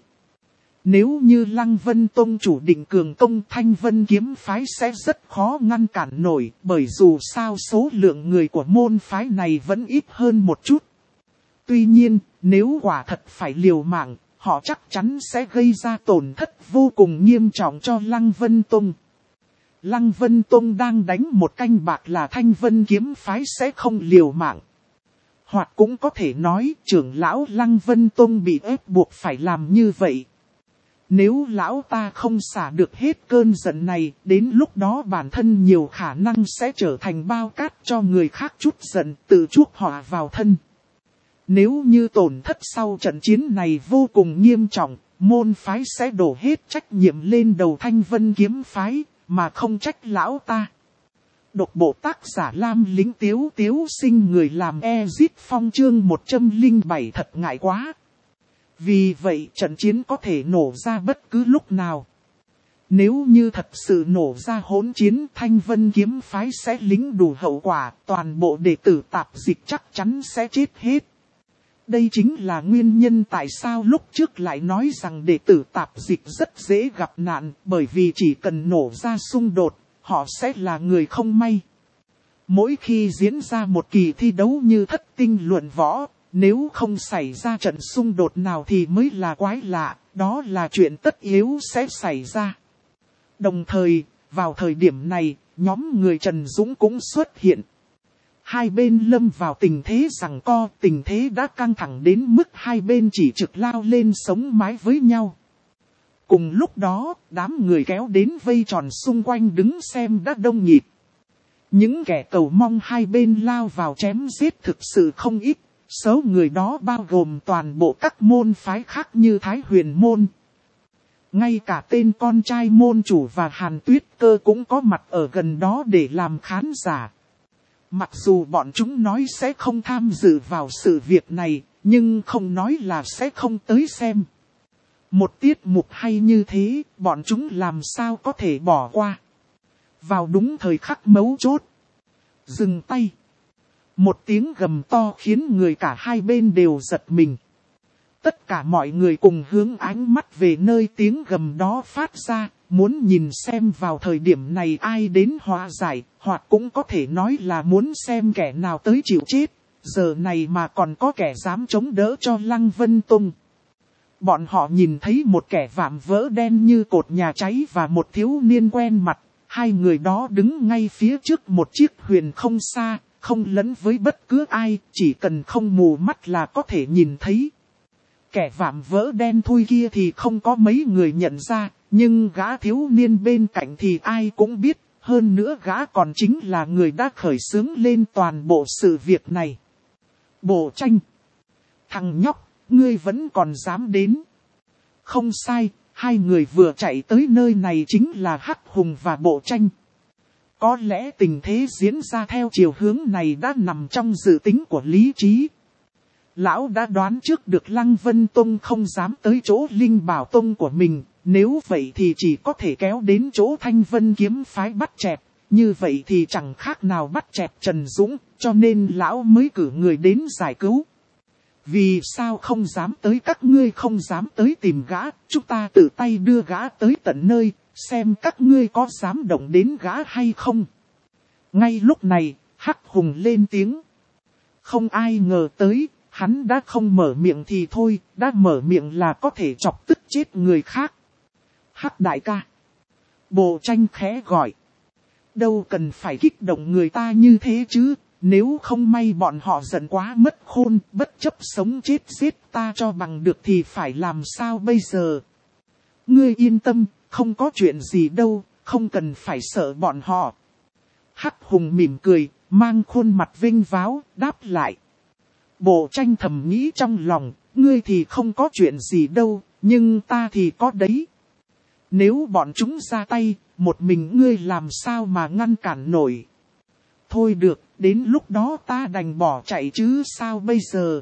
Nếu như Lăng Vân Tông chủ định cường công, Thanh Vân kiếm phái sẽ rất khó ngăn cản nổi, bởi dù sao số lượng người của môn phái này vẫn ít hơn một chút. Tuy nhiên, nếu quả thật phải liều mạng, họ chắc chắn sẽ gây ra tổn thất vô cùng nghiêm trọng cho Lăng Vân Tông. Lăng Vân Tông đang đánh một canh bạc là Thanh Vân kiếm phái sẽ không liều mạng. Hoặc cũng có thể nói trưởng lão Lăng Vân Tông bị ép buộc phải làm như vậy. Nếu lão ta không xả được hết cơn giận này, đến lúc đó bản thân nhiều khả năng sẽ trở thành bao cát cho người khác chút giận, tự chuốc họa vào thân. Nếu như tổn thất sau trận chiến này vô cùng nghiêm trọng, môn phái sẽ đổ hết trách nhiệm lên đầu Thanh Vân kiếm phái, mà không trách lão ta. Độc bộ tác giả Lam Lính Tiếu Tiếu sinh người làm Ezit Phong chương một trăm lẻ bảy thật ngại quá. Vì vậy trận chiến có thể nổ ra bất cứ lúc nào. Nếu như thật sự nổ ra hỗn chiến, Thanh Vân kiếm phái sẽ lính đủ hậu quả, toàn bộ đệ tử tạp dịch chắc chắn sẽ chết hết. Đây chính là nguyên nhân tại sao lúc trước lại nói rằng đệ tử tạp dịch rất dễ gặp nạn, bởi vì chỉ cần nổ ra xung đột, họ sẽ là người không may. Mỗi khi diễn ra một kỳ thi đấu như thất tinh luận võ, nếu không xảy ra trận xung đột nào thì mới là quái lạ, đó là chuyện tất yếu sẽ xảy ra. Đồng thời, vào thời điểm này, nhóm người Trần Dũng cũng xuất hiện. Hai bên lâm vào tình thế giằng co, tình thế đã căng thẳng đến mức hai bên chỉ trực lao lên sống mái với nhau. Cùng lúc đó, đám người kéo đến vây tròn xung quanh đứng xem đã đông nhịp. Những kẻ cầu mong hai bên lao vào chém giết thực sự không ít, số người đó bao gồm toàn bộ các môn phái khác như Thái Huyền Môn, Ngay cả tên con trai môn chủ và Hàn Tuyết Cơ cũng có mặt ở gần đó để làm khán giả. Mặc dù bọn chúng nói sẽ không tham dự vào sự việc này, nhưng không nói là sẽ không tới xem. Một tiết mục hay như thế, bọn chúng làm sao có thể bỏ qua. Vào đúng thời khắc mấu chốt. Dừng tay. Một tiếng gầm to khiến người cả hai bên đều giật mình. Tất cả mọi người cùng hướng ánh mắt về nơi tiếng gầm đó phát ra, muốn nhìn xem vào thời điểm này ai đến hóa giải, hoặc cũng có thể nói là muốn xem kẻ nào tới chịu chết. Giờ này mà còn có kẻ dám chống đỡ cho Lăng Vân Tông. Bọn họ nhìn thấy một kẻ vạm vỡ đen như cột nhà cháy và một thiếu niên quen mặt. Hai người đó đứng ngay phía trước một chiếc huyền không xa, không lẫn với bất cứ ai, chỉ cần không mù mắt là có thể nhìn thấy. Kẻ vạm vỡ đen thui kia thì không có mấy người nhận ra, nhưng gã thiếu niên bên cạnh thì ai cũng biết, hơn nữa gã còn chính là người đã khởi xướng lên toàn bộ sự việc này. Bộ Tranh. Thằng nhóc, ngươi vẫn còn dám đến. Không sai, hai người vừa chạy tới nơi này chính là Hắc Hùng và Bộ Tranh. Có lẽ tình thế diễn ra theo chiều hướng này đã nằm trong dự tính của lý trí. Lão đã đoán trước được Lăng Vân Tông không dám tới chỗ Linh Bảo Tông của mình, nếu vậy thì chỉ có thể kéo đến chỗ Thanh Vân Kiếm Phái bắt chẹt, như vậy thì chẳng khác nào bắt chẹt Trần Dũng, cho nên lão mới cử người đến giải cứu. Vì sao không dám tới, các ngươi không dám tới tìm gã, chúng ta tự tay đưa gã tới tận nơi, xem các ngươi có dám động đến gã hay không. Ngay lúc này, Hắc Hùng lên tiếng. Không ai ngờ tới, hắn đã không mở miệng thì thôi, đã mở miệng là có thể chọc tức chết người khác. Hắc đại ca. Bộ Tranh khẽ gọi. Đâu cần phải kích động người ta như thế chứ, nếu không may bọn họ giận quá mất khôn, bất chấp sống chết giết ta cho bằng được thì phải làm sao bây giờ. Ngươi yên tâm, không có chuyện gì đâu, không cần phải sợ bọn họ. Hắc Hùng mỉm cười, mang khuôn mặt vinh váo, đáp lại. Bộ Tranh thầm nghĩ trong lòng, ngươi thì không có chuyện gì đâu, nhưng ta thì có đấy. Nếu bọn chúng ra tay, một mình ngươi làm sao mà ngăn cản nổi. Thôi được, đến lúc đó ta đành bỏ chạy chứ sao bây giờ.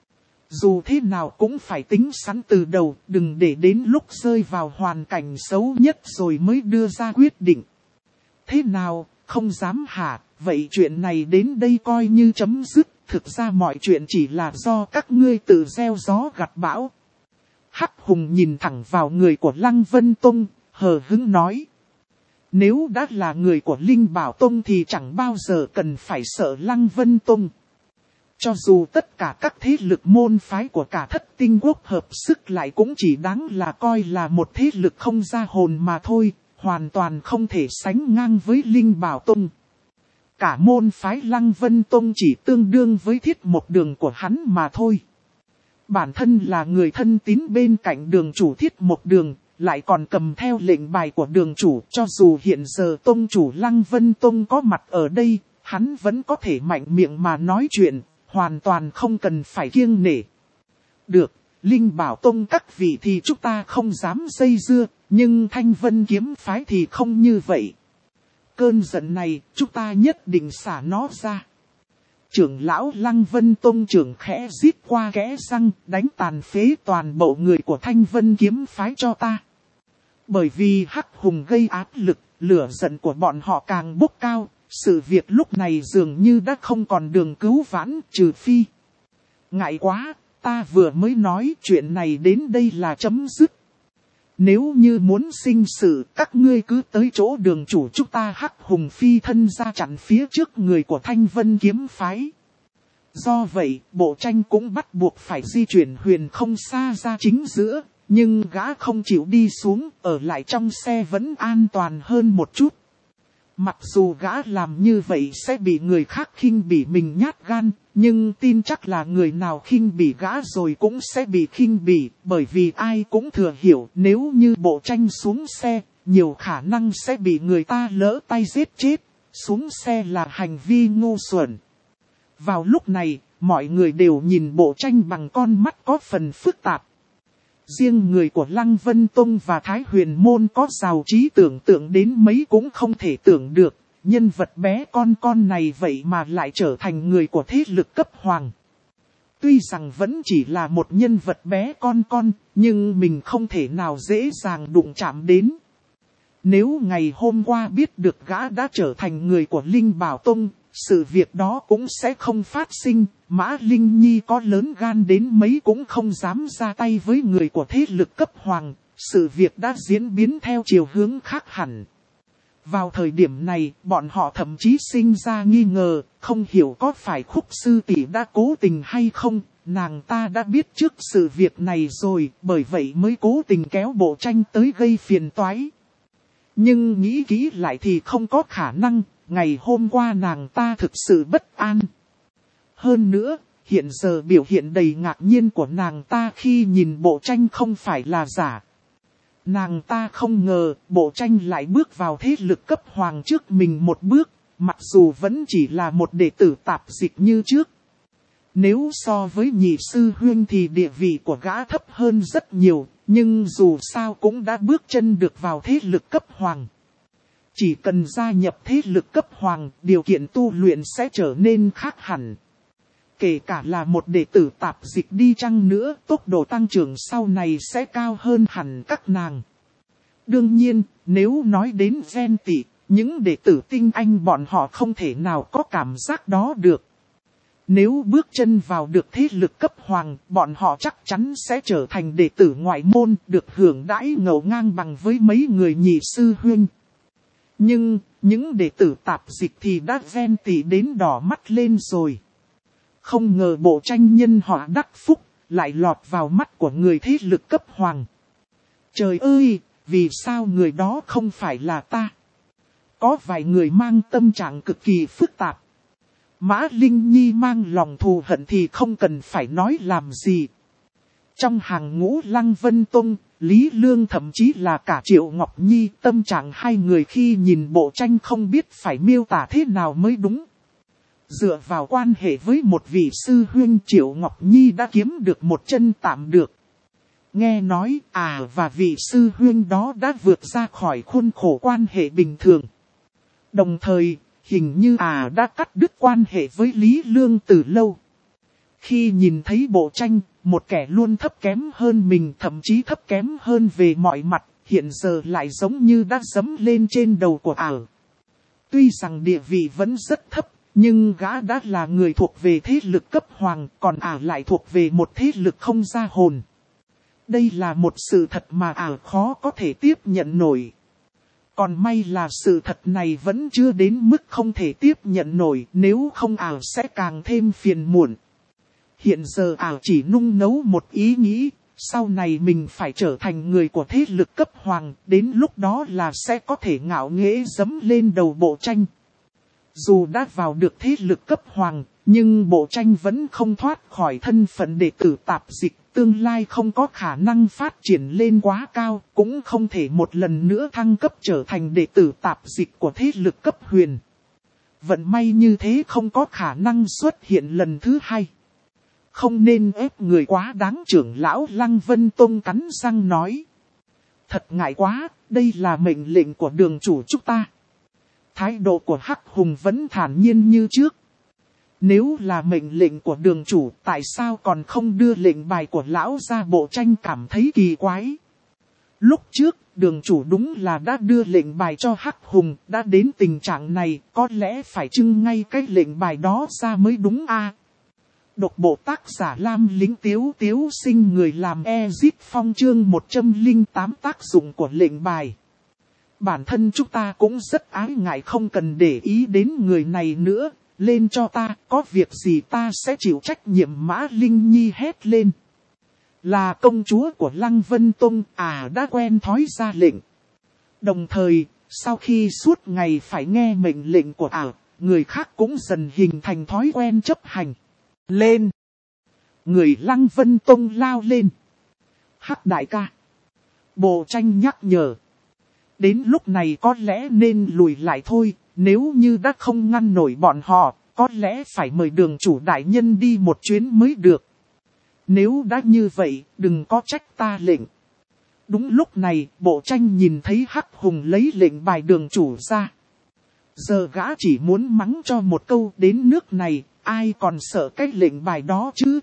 Dù thế nào cũng phải tính sẵn từ đầu, đừng để đến lúc rơi vào hoàn cảnh xấu nhất rồi mới đưa ra quyết định. Thế nào, không dám hả, vậy chuyện này đến đây coi như chấm dứt, thực ra mọi chuyện chỉ là do các ngươi tự gieo gió gặt bão. Hắc Hùng nhìn thẳng vào người của Lăng Vân Tông, hờ hững nói. Nếu đã là người của Linh Bảo Tông thì chẳng bao giờ cần phải sợ Lăng Vân Tông. Cho dù tất cả các thế lực môn phái của cả Thất Tinh Quốc hợp sức lại cũng chỉ đáng là coi là một thế lực không ra hồn mà thôi, hoàn toàn không thể sánh ngang với Linh Bảo Tông. Cả môn phái Lăng Vân Tông chỉ tương đương với Thiết Mộc Đường của hắn mà thôi. Bản thân là người thân tín bên cạnh đường chủ Thiết Mộc Đường, lại còn cầm theo lệnh bài của đường chủ, cho dù hiện giờ tông chủ Lăng Vân Tông có mặt ở đây, hắn vẫn có thể mạnh miệng mà nói chuyện, hoàn toàn không cần phải kiêng nể. Được, Linh Bảo Tông các vị thì chúng ta không dám dây dưa, nhưng Thanh Vân Kiếm Phái thì không như vậy. Cơn giận này, chúng ta nhất định xả nó ra. Trưởng lão Lăng Vân Tông trưởng khẽ rít qua kẽ răng, đánh tàn phế toàn bộ người của Thanh Vân Kiếm Phái cho ta. Bởi vì Hắc Hùng gây áp lực, lửa giận của bọn họ càng bốc cao, sự việc lúc này dường như đã không còn đường cứu vãn, trừ phi. Ngại quá, ta vừa mới nói chuyện này đến đây là chấm dứt. Nếu như muốn sinh sự, các ngươi cứ tới chỗ đường chủ chúng ta. Hắc Hùng phi thân ra chặn phía trước người của Thanh Vân Kiếm Phái. Do vậy, Bộ Tranh cũng bắt buộc phải di chuyển huyền không xa ra chính giữa, nhưng gã không chịu đi xuống, ở lại trong xe vẫn an toàn hơn một chút. Mặc dù gã làm như vậy sẽ bị người khác khinh bỉ mình nhát gan, nhưng tin chắc là người nào khinh bỉ gã rồi cũng sẽ bị khinh bỉ, bởi vì ai cũng thừa hiểu nếu như Bộ Tranh xuống xe, nhiều khả năng sẽ bị người ta lỡ tay giết chết, xuống xe là hành vi ngu xuẩn. Vào lúc này, mọi người đều nhìn Bộ Tranh bằng con mắt có phần phức tạp. Riêng người của Lăng Vân Tông và Thái Huyền Môn có giàu trí tưởng tượng đến mấy cũng không thể tưởng được, nhân vật bé con con này vậy mà lại trở thành người của thế lực cấp hoàng. Tuy rằng vẫn chỉ là một nhân vật bé con con, nhưng mình không thể nào dễ dàng đụng chạm đến. Nếu ngày hôm qua biết được gã đã trở thành người của Linh Bảo Tông, sự việc đó cũng sẽ không phát sinh. Mã Linh Nhi có lớn gan đến mấy cũng không dám ra tay với người của thế lực cấp hoàng. Sự việc đã diễn biến theo chiều hướng khác hẳn. Vào thời điểm này, bọn họ thậm chí sinh ra nghi ngờ, không hiểu có phải Khúc sư tỷ đã cố tình hay không. Nàng ta đã biết trước sự việc này rồi, bởi vậy mới cố tình kéo Bộ Tranh tới gây phiền toái. Nhưng nghĩ kỹ lại thì không có khả năng, ngày hôm qua nàng ta thực sự bất an. Hơn nữa, hiện giờ biểu hiện đầy ngạc nhiên của nàng ta khi nhìn Bộ Tranh không phải là giả. Nàng ta không ngờ Bộ Tranh lại bước vào thế lực cấp hoàng trước mình một bước, mặc dù vẫn chỉ là một đệ tử tạp dịch như trước. Nếu so với nhị sư huynh thì địa vị của gã thấp hơn rất nhiều, nhưng dù sao cũng đã bước chân được vào thế lực cấp hoàng. Chỉ cần gia nhập thế lực cấp hoàng, điều kiện tu luyện sẽ trở nên khác hẳn. Kể cả là một đệ tử tạp dịch đi chăng nữa, tốc độ tăng trưởng sau này sẽ cao hơn hẳn các nàng. Đương nhiên, nếu nói đến gen tị, những đệ tử tinh anh bọn họ không thể nào có cảm giác đó được. Nếu bước chân vào được thế lực cấp hoàng, bọn họ chắc chắn sẽ trở thành đệ tử ngoại môn, được hưởng đãi ngộ ngang bằng với mấy người nhị sư huynh. Nhưng, những đệ tử tạp dịch thì đã ghen tị đến đỏ mắt lên rồi. Không ngờ Bộ Tranh nhân họ đắc phúc, lại lọt vào mắt của người thế lực cấp hoàng. Trời ơi, vì sao người đó không phải là ta? Có vài người mang tâm trạng cực kỳ phức tạp. Mã Linh Nhi mang lòng thù hận thì không cần phải nói làm gì. Trong hàng ngũ Lăng Vân Tông, Lý Lương thậm chí là cả Triệu Ngọc Nhi, tâm trạng hai người khi nhìn Bộ Tranh không biết phải miêu tả thế nào mới đúng. Dựa vào quan hệ với một vị sư huynh, Triệu Ngọc Nhi đã kiếm được một chân tạm được. Nghe nói à và vị sư huynh đó đã vượt ra khỏi khuôn khổ quan hệ bình thường. Đồng thời, hình như à đã cắt đứt quan hệ với Lý Lương từ lâu. Khi nhìn thấy Bộ Tranh, một kẻ luôn thấp kém hơn mình, thậm chí thấp kém hơn về mọi mặt, hiện giờ lại giống như đã dẫm lên trên đầu của ả. Tuy rằng địa vị vẫn rất thấp, nhưng gã đã là người thuộc về thế lực cấp hoàng, còn ả lại thuộc về một thế lực không ra hồn. Đây là một sự thật mà ả khó có thể tiếp nhận nổi. Còn may là sự thật này vẫn chưa đến mức không thể tiếp nhận nổi, nếu không ả sẽ càng thêm phiền muộn. Hiện giờ ả chỉ nung nấu một ý nghĩ, sau này mình phải trở thành người của thế lực cấp hoàng, đến lúc đó là sẽ có thể ngạo nghễ dẫm lên đầu Bộ Tranh. Dù đã vào được thế lực cấp hoàng, nhưng Bộ Tranh vẫn không thoát khỏi thân phận đệ tử tạp dịch, tương lai không có khả năng phát triển lên quá cao, cũng không thể một lần nữa thăng cấp trở thành đệ tử tạp dịch của thế lực cấp huyền. Vận may như thế không có khả năng xuất hiện lần thứ hai. Không nên ép người quá đáng, trưởng lão Lăng Vân Tông cắn răng nói. Thật ngại quá, đây là mệnh lệnh của đường chủ chúng ta. Thái độ của Hắc Hùng vẫn thản nhiên như trước. Nếu là mệnh lệnh của đường chủ, tại sao còn không đưa lệnh bài của lão ra? Bộ Tranh cảm thấy kỳ quái. Lúc trước, đường chủ đúng là đã đưa lệnh bài cho Hắc Hùng, đã đến tình trạng này, có lẽ phải trưng ngay cái lệnh bài đó ra mới đúng a. À, độc bộ tác giả Lam Lính Tiếu Tiếu sinh người làm Ezit Phong chương một trăm lẻ tám tác dụng của lệnh bài. Bản thân chúng ta cũng rất ái ngại, không cần để ý đến người này nữa, lên cho ta, có việc gì ta sẽ chịu trách nhiệm. Mã Linh Nhi hét lên. Là công chúa của Lăng Vân Tông, à đã quen thói ra lệnh. Đồng thời, sau khi suốt ngày phải nghe mệnh lệnh của ả, người khác cũng dần hình thành thói quen chấp hành. Lên! Người Lăng Vân Tông lao lên. Hắc đại ca. Bộ Tranh nhắc nhở. Đến lúc này có lẽ nên lùi lại thôi, nếu như đã không ngăn nổi bọn họ, có lẽ phải mời đường chủ đại nhân đi một chuyến mới được. Nếu đã như vậy, đừng có trách ta lệnh. Đúng lúc này, bộ tranh nhìn thấy Hắc Hùng lấy lệnh bài đường chủ ra. Giờ gã chỉ muốn mắng cho một câu, đến nước này, ai còn sợ cái lệnh bài đó chứ?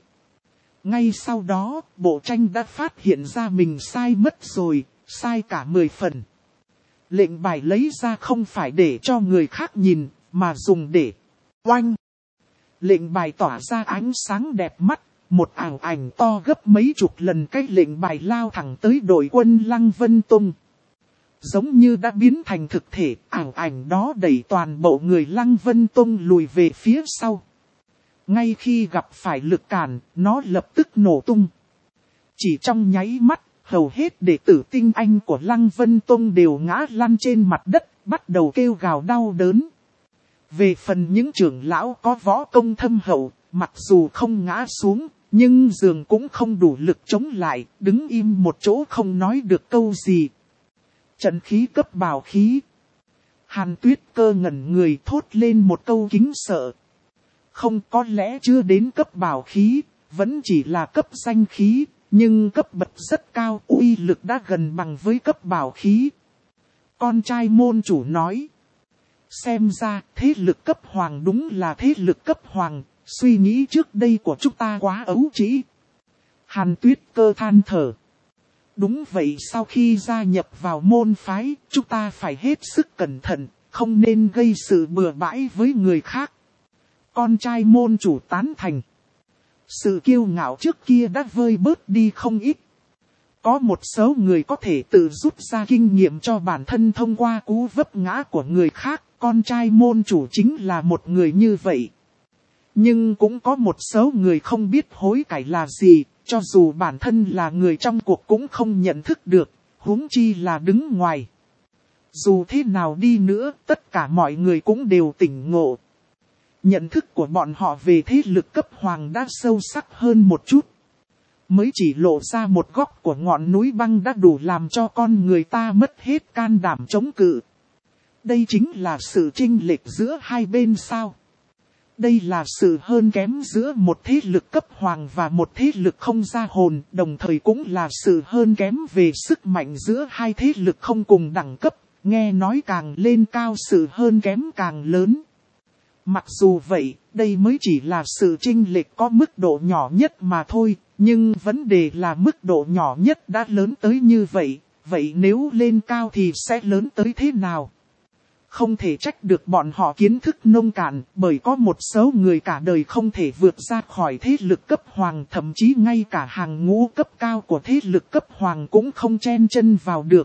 Ngay sau đó, bộ tranh đã phát hiện ra mình sai mất rồi, sai cả mười phần. Lệnh bài lấy ra không phải để cho người khác nhìn, mà dùng để oanh. Lệnh bài tỏa ra ánh sáng đẹp mắt, một ảo ảnh to gấp mấy chục lần cái lệnh bài lao thẳng tới đội quân Lăng Vân Tông. Giống như đã biến thành thực thể, ảo ảnh đó đẩy toàn bộ người Lăng Vân Tông lùi về phía sau. Ngay khi gặp phải lực cản, nó lập tức nổ tung. Chỉ trong nháy mắt, hầu hết đệ tử tinh anh của Lăng Vân Tông đều ngã lăn trên mặt đất, bắt đầu kêu gào đau đớn. Về phần những trưởng lão có võ công thâm hậu, mặc dù không ngã xuống, nhưng dường cũng không đủ lực chống lại, đứng im một chỗ không nói được câu gì. Trận khí cấp bảo khí. Hàn Tuyết Cơ ngẩn người thốt lên một câu kính sợ. Không, có lẽ chưa đến cấp bảo khí, vẫn chỉ là cấp danh khí, nhưng cấp bậc rất cao, uy lực đã gần bằng với cấp bảo khí. Con trai môn chủ nói. Xem ra, thế lực cấp hoàng đúng là thế lực cấp hoàng, suy nghĩ trước đây của chúng ta quá ấu trĩ. Hàn Tuyết Cơ than thở. Đúng vậy, sau khi gia nhập vào môn phái, chúng ta phải hết sức cẩn thận, không nên gây sự bừa bãi với người khác. Con trai môn chủ tán thành. Sự kiêu ngạo trước kia đã vơi bớt đi không ít. Có một số người có thể tự rút ra kinh nghiệm cho bản thân thông qua cú vấp ngã của người khác. Con trai môn chủ chính là một người như vậy. Nhưng cũng có một số người không biết hối cải là gì, cho dù bản thân là người trong cuộc cũng không nhận thức được, huống chi là đứng ngoài. Dù thế nào đi nữa, tất cả mọi người cũng đều tỉnh ngộ. Nhận thức của bọn họ về thế lực cấp hoàng đã sâu sắc hơn một chút. Mới chỉ lộ ra một góc của ngọn núi băng đã đủ làm cho con người ta mất hết can đảm chống cự. Đây chính là sự chênh lệch giữa hai bên sao. Đây là sự hơn kém giữa một thế lực cấp hoàng và một thế lực không ra hồn, đồng thời cũng là sự hơn kém về sức mạnh giữa hai thế lực không cùng đẳng cấp, nghe nói càng lên cao sự hơn kém càng lớn. Mặc dù vậy, đây mới chỉ là sự chênh lệch có mức độ nhỏ nhất mà thôi, nhưng vấn đề là mức độ nhỏ nhất đã lớn tới như vậy, vậy nếu lên cao thì sẽ lớn tới thế nào? Không thể trách được bọn họ kiến thức nông cạn, bởi có một số người cả đời không thể vượt ra khỏi thế lực cấp hoàng, thậm chí ngay cả hàng ngũ cấp cao của thế lực cấp hoàng cũng không chen chân vào được.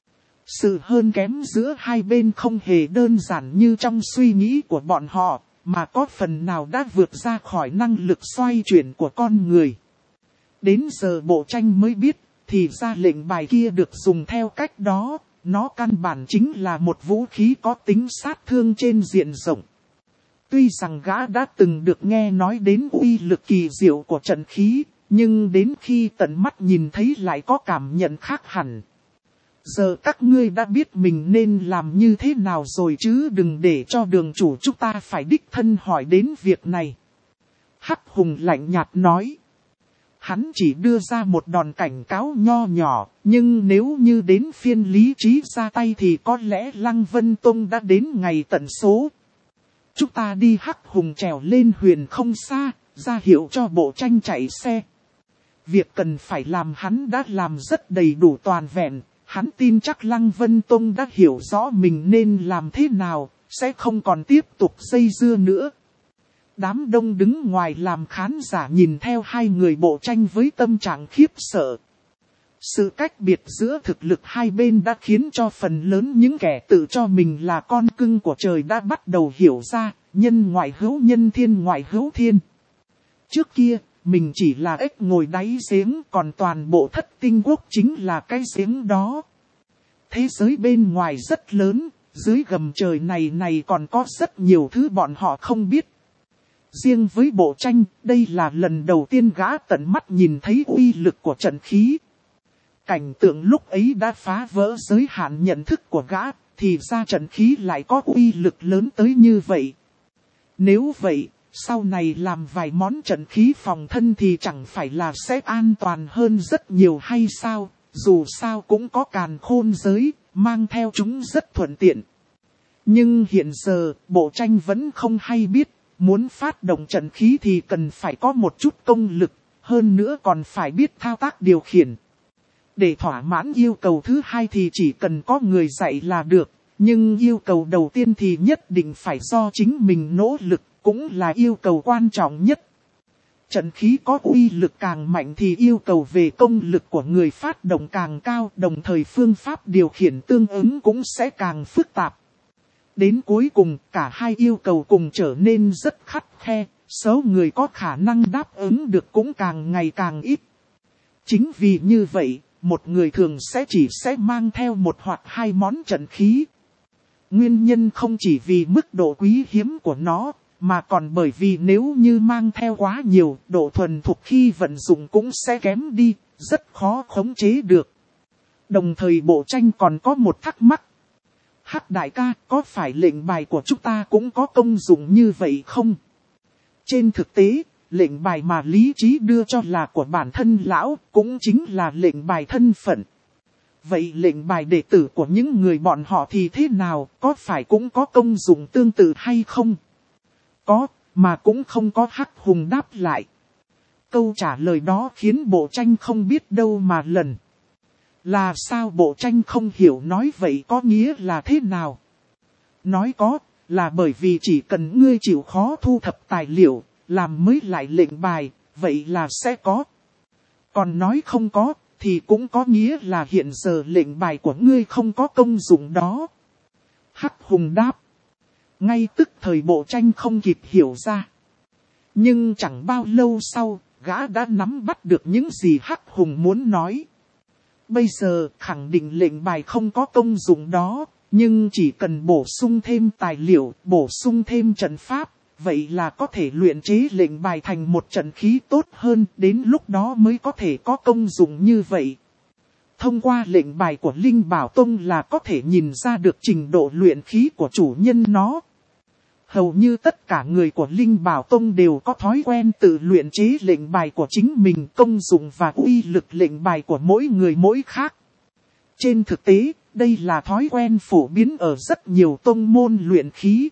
Sự hơn kém giữa hai bên không hề đơn giản như trong suy nghĩ của bọn họ, mà có phần nào đã vượt ra khỏi năng lực xoay chuyển của con người. Đến giờ bộ tranh mới biết, thì ra lệnh bài kia được dùng theo cách đó. Nó căn bản chính là một vũ khí có tính sát thương trên diện rộng. Tuy rằng gã đã từng được nghe nói đến uy lực kỳ diệu của trận khí, nhưng đến khi tận mắt nhìn thấy lại có cảm nhận khác hẳn. Giờ các ngươi đã biết mình nên làm như thế nào rồi chứ, đừng để cho đường chủ chúng ta phải đích thân hỏi đến việc này. Hắc Hùng lạnh nhạt nói. Hắn chỉ đưa ra một đòn cảnh cáo nho nhỏ, nhưng nếu như đến phiên lý trí ra tay thì có lẽ Lăng Vân Tông đã đến ngày tận số. Chúng ta đi. Hắc Hùng trèo lên huyền không xa, ra hiệu cho bộ tranh chạy xe. Việc cần phải làm hắn đã làm rất đầy đủ toàn vẹn, hắn tin chắc Lăng Vân Tông đã hiểu rõ mình nên làm thế nào, sẽ không còn tiếp tục dây dưa nữa. Đám đông đứng ngoài làm khán giả nhìn theo hai người bộ tranh với tâm trạng khiếp sợ. Sự cách biệt giữa thực lực hai bên đã khiến cho phần lớn những kẻ tự cho mình là con cưng của trời đã bắt đầu hiểu ra, nhân ngoại hữu nhân, thiên ngoại hữu thiên. Trước kia, mình chỉ là ếch ngồi đáy giếng, còn toàn bộ Thất Tinh Quốc chính là cái giếng đó. Thế giới bên ngoài rất lớn, dưới gầm trời này này còn có rất nhiều thứ bọn họ không biết. Riêng với bộ tranh, đây là lần đầu tiên gã tận mắt nhìn thấy uy lực của trận khí. Cảnh tượng lúc ấy đã phá vỡ giới hạn nhận thức của gã, thì ra trận khí lại có uy lực lớn tới như vậy. Nếu vậy, Sau này làm vài món trận khí phòng thân thì chẳng phải là sẽ an toàn hơn rất nhiều hay sao, dù sao cũng có càn khôn giới, mang theo chúng rất thuận tiện. Nhưng hiện giờ, Bộ Tranh vẫn không hay biết, muốn phát động trận khí thì cần phải có một chút công lực, hơn nữa còn phải biết thao tác điều khiển. Để thỏa mãn yêu cầu thứ hai thì chỉ cần có người dạy là được, nhưng yêu cầu đầu tiên thì nhất định phải do chính mình nỗ lực, cũng là yêu cầu quan trọng nhất. Trận khí có uy lực càng mạnh thì yêu cầu về công lực của người phát động càng cao, đồng thời phương pháp điều khiển tương ứng cũng sẽ càng phức tạp. Đến cuối cùng, cả hai yêu cầu cùng trở nên rất khắt khe, số người có khả năng đáp ứng được cũng càng ngày càng ít. Chính vì như vậy, một người thường sẽ chỉ sẽ mang theo một hoặc hai món trận khí. Nguyên nhân không chỉ vì mức độ quý hiếm của nó, mà còn bởi vì nếu như mang theo quá nhiều, độ thuần thục khi vận dụng cũng sẽ kém đi, rất khó khống chế được. Đồng thời Bộ Tranh còn có một thắc mắc. Hắc đại ca, có phải lệnh bài của chúng ta cũng có công dụng như vậy không? Trên thực tế, lệnh bài mà lý trí đưa cho là của bản thân lão, cũng chính là lệnh bài thân phận. Vậy lệnh bài đệ tử của những người bọn họ thì thế nào, có phải cũng có công dụng tương tự hay không? Có, mà cũng không có. Hắc Hùng đáp lại. Câu trả lời đó khiến Bộ Tranh không biết đâu mà lần. Là sao? Bộ Tranh không hiểu nói vậy có nghĩa là thế nào? Nói có, là bởi vì chỉ cần ngươi chịu khó thu thập tài liệu, làm mới lại lệnh bài, vậy là sẽ có. Còn nói không có, thì cũng có nghĩa là hiện giờ lệnh bài của ngươi không có công dụng đó. Hắc Hùng đáp. Ngay tức thời Bộ Tranh không kịp hiểu ra. Nhưng chẳng bao lâu sau, gã đã nắm bắt được những gì Hắc Hùng muốn nói. Bây giờ khẳng định lệnh bài không có công dụng đó, nhưng chỉ cần bổ sung thêm tài liệu, bổ sung thêm trận pháp, vậy là có thể luyện chế lệnh bài thành một trận khí tốt hơn, đến lúc đó mới có thể có công dụng như vậy. Thông qua lệnh bài của Linh Bảo Tông là có thể nhìn ra được trình độ luyện khí của chủ nhân nó. Hầu như tất cả người của Linh Bảo Tông đều có thói quen tự luyện chế lệnh bài của chính mình, công dụng và uy lực lệnh bài của mỗi người mỗi khác. Trên thực tế, đây là thói quen phổ biến ở rất nhiều tông môn luyện khí.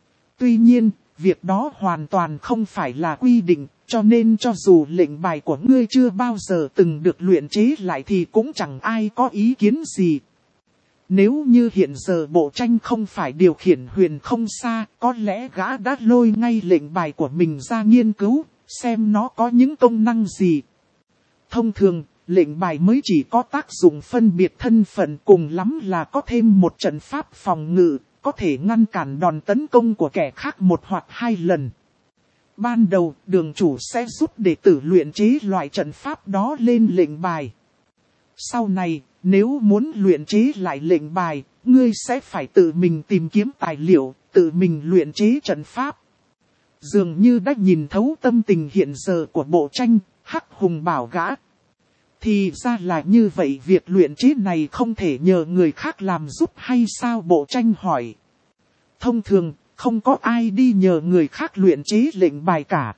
Tuy nhiên, việc đó hoàn toàn không phải là quy định, cho nên cho dù lệnh bài của ngươi chưa bao giờ từng được luyện chế lại thì cũng chẳng ai có ý kiến gì. Nếu như hiện giờ Bộ Tranh không phải điều khiển huyền không xa, có lẽ gã đã lôi ngay lệnh bài của mình ra nghiên cứu, xem nó có những công năng gì. Thông thường, lệnh bài mới chỉ có tác dụng phân biệt thân phận, cùng lắm là có thêm một trận pháp phòng ngự, có thể ngăn cản đòn tấn công của kẻ khác một hoặc hai lần. Ban đầu, đường chủ sẽ giúp đệ tử luyện chế loại trận pháp đó lên lệnh bài. Sau này, nếu muốn luyện chế lại lệnh bài, ngươi sẽ phải tự mình tìm kiếm tài liệu, tự mình luyện chế trận pháp. Dường như đã nhìn thấu tâm tình hiện giờ của Bộ Tranh, Hắc Hùng bảo gã. Thì ra là như vậy, việc luyện chế này không thể nhờ người khác làm giúp hay sao? Bộ Tranh hỏi. Thông thường, không có ai đi nhờ người khác luyện chế lệnh bài cả.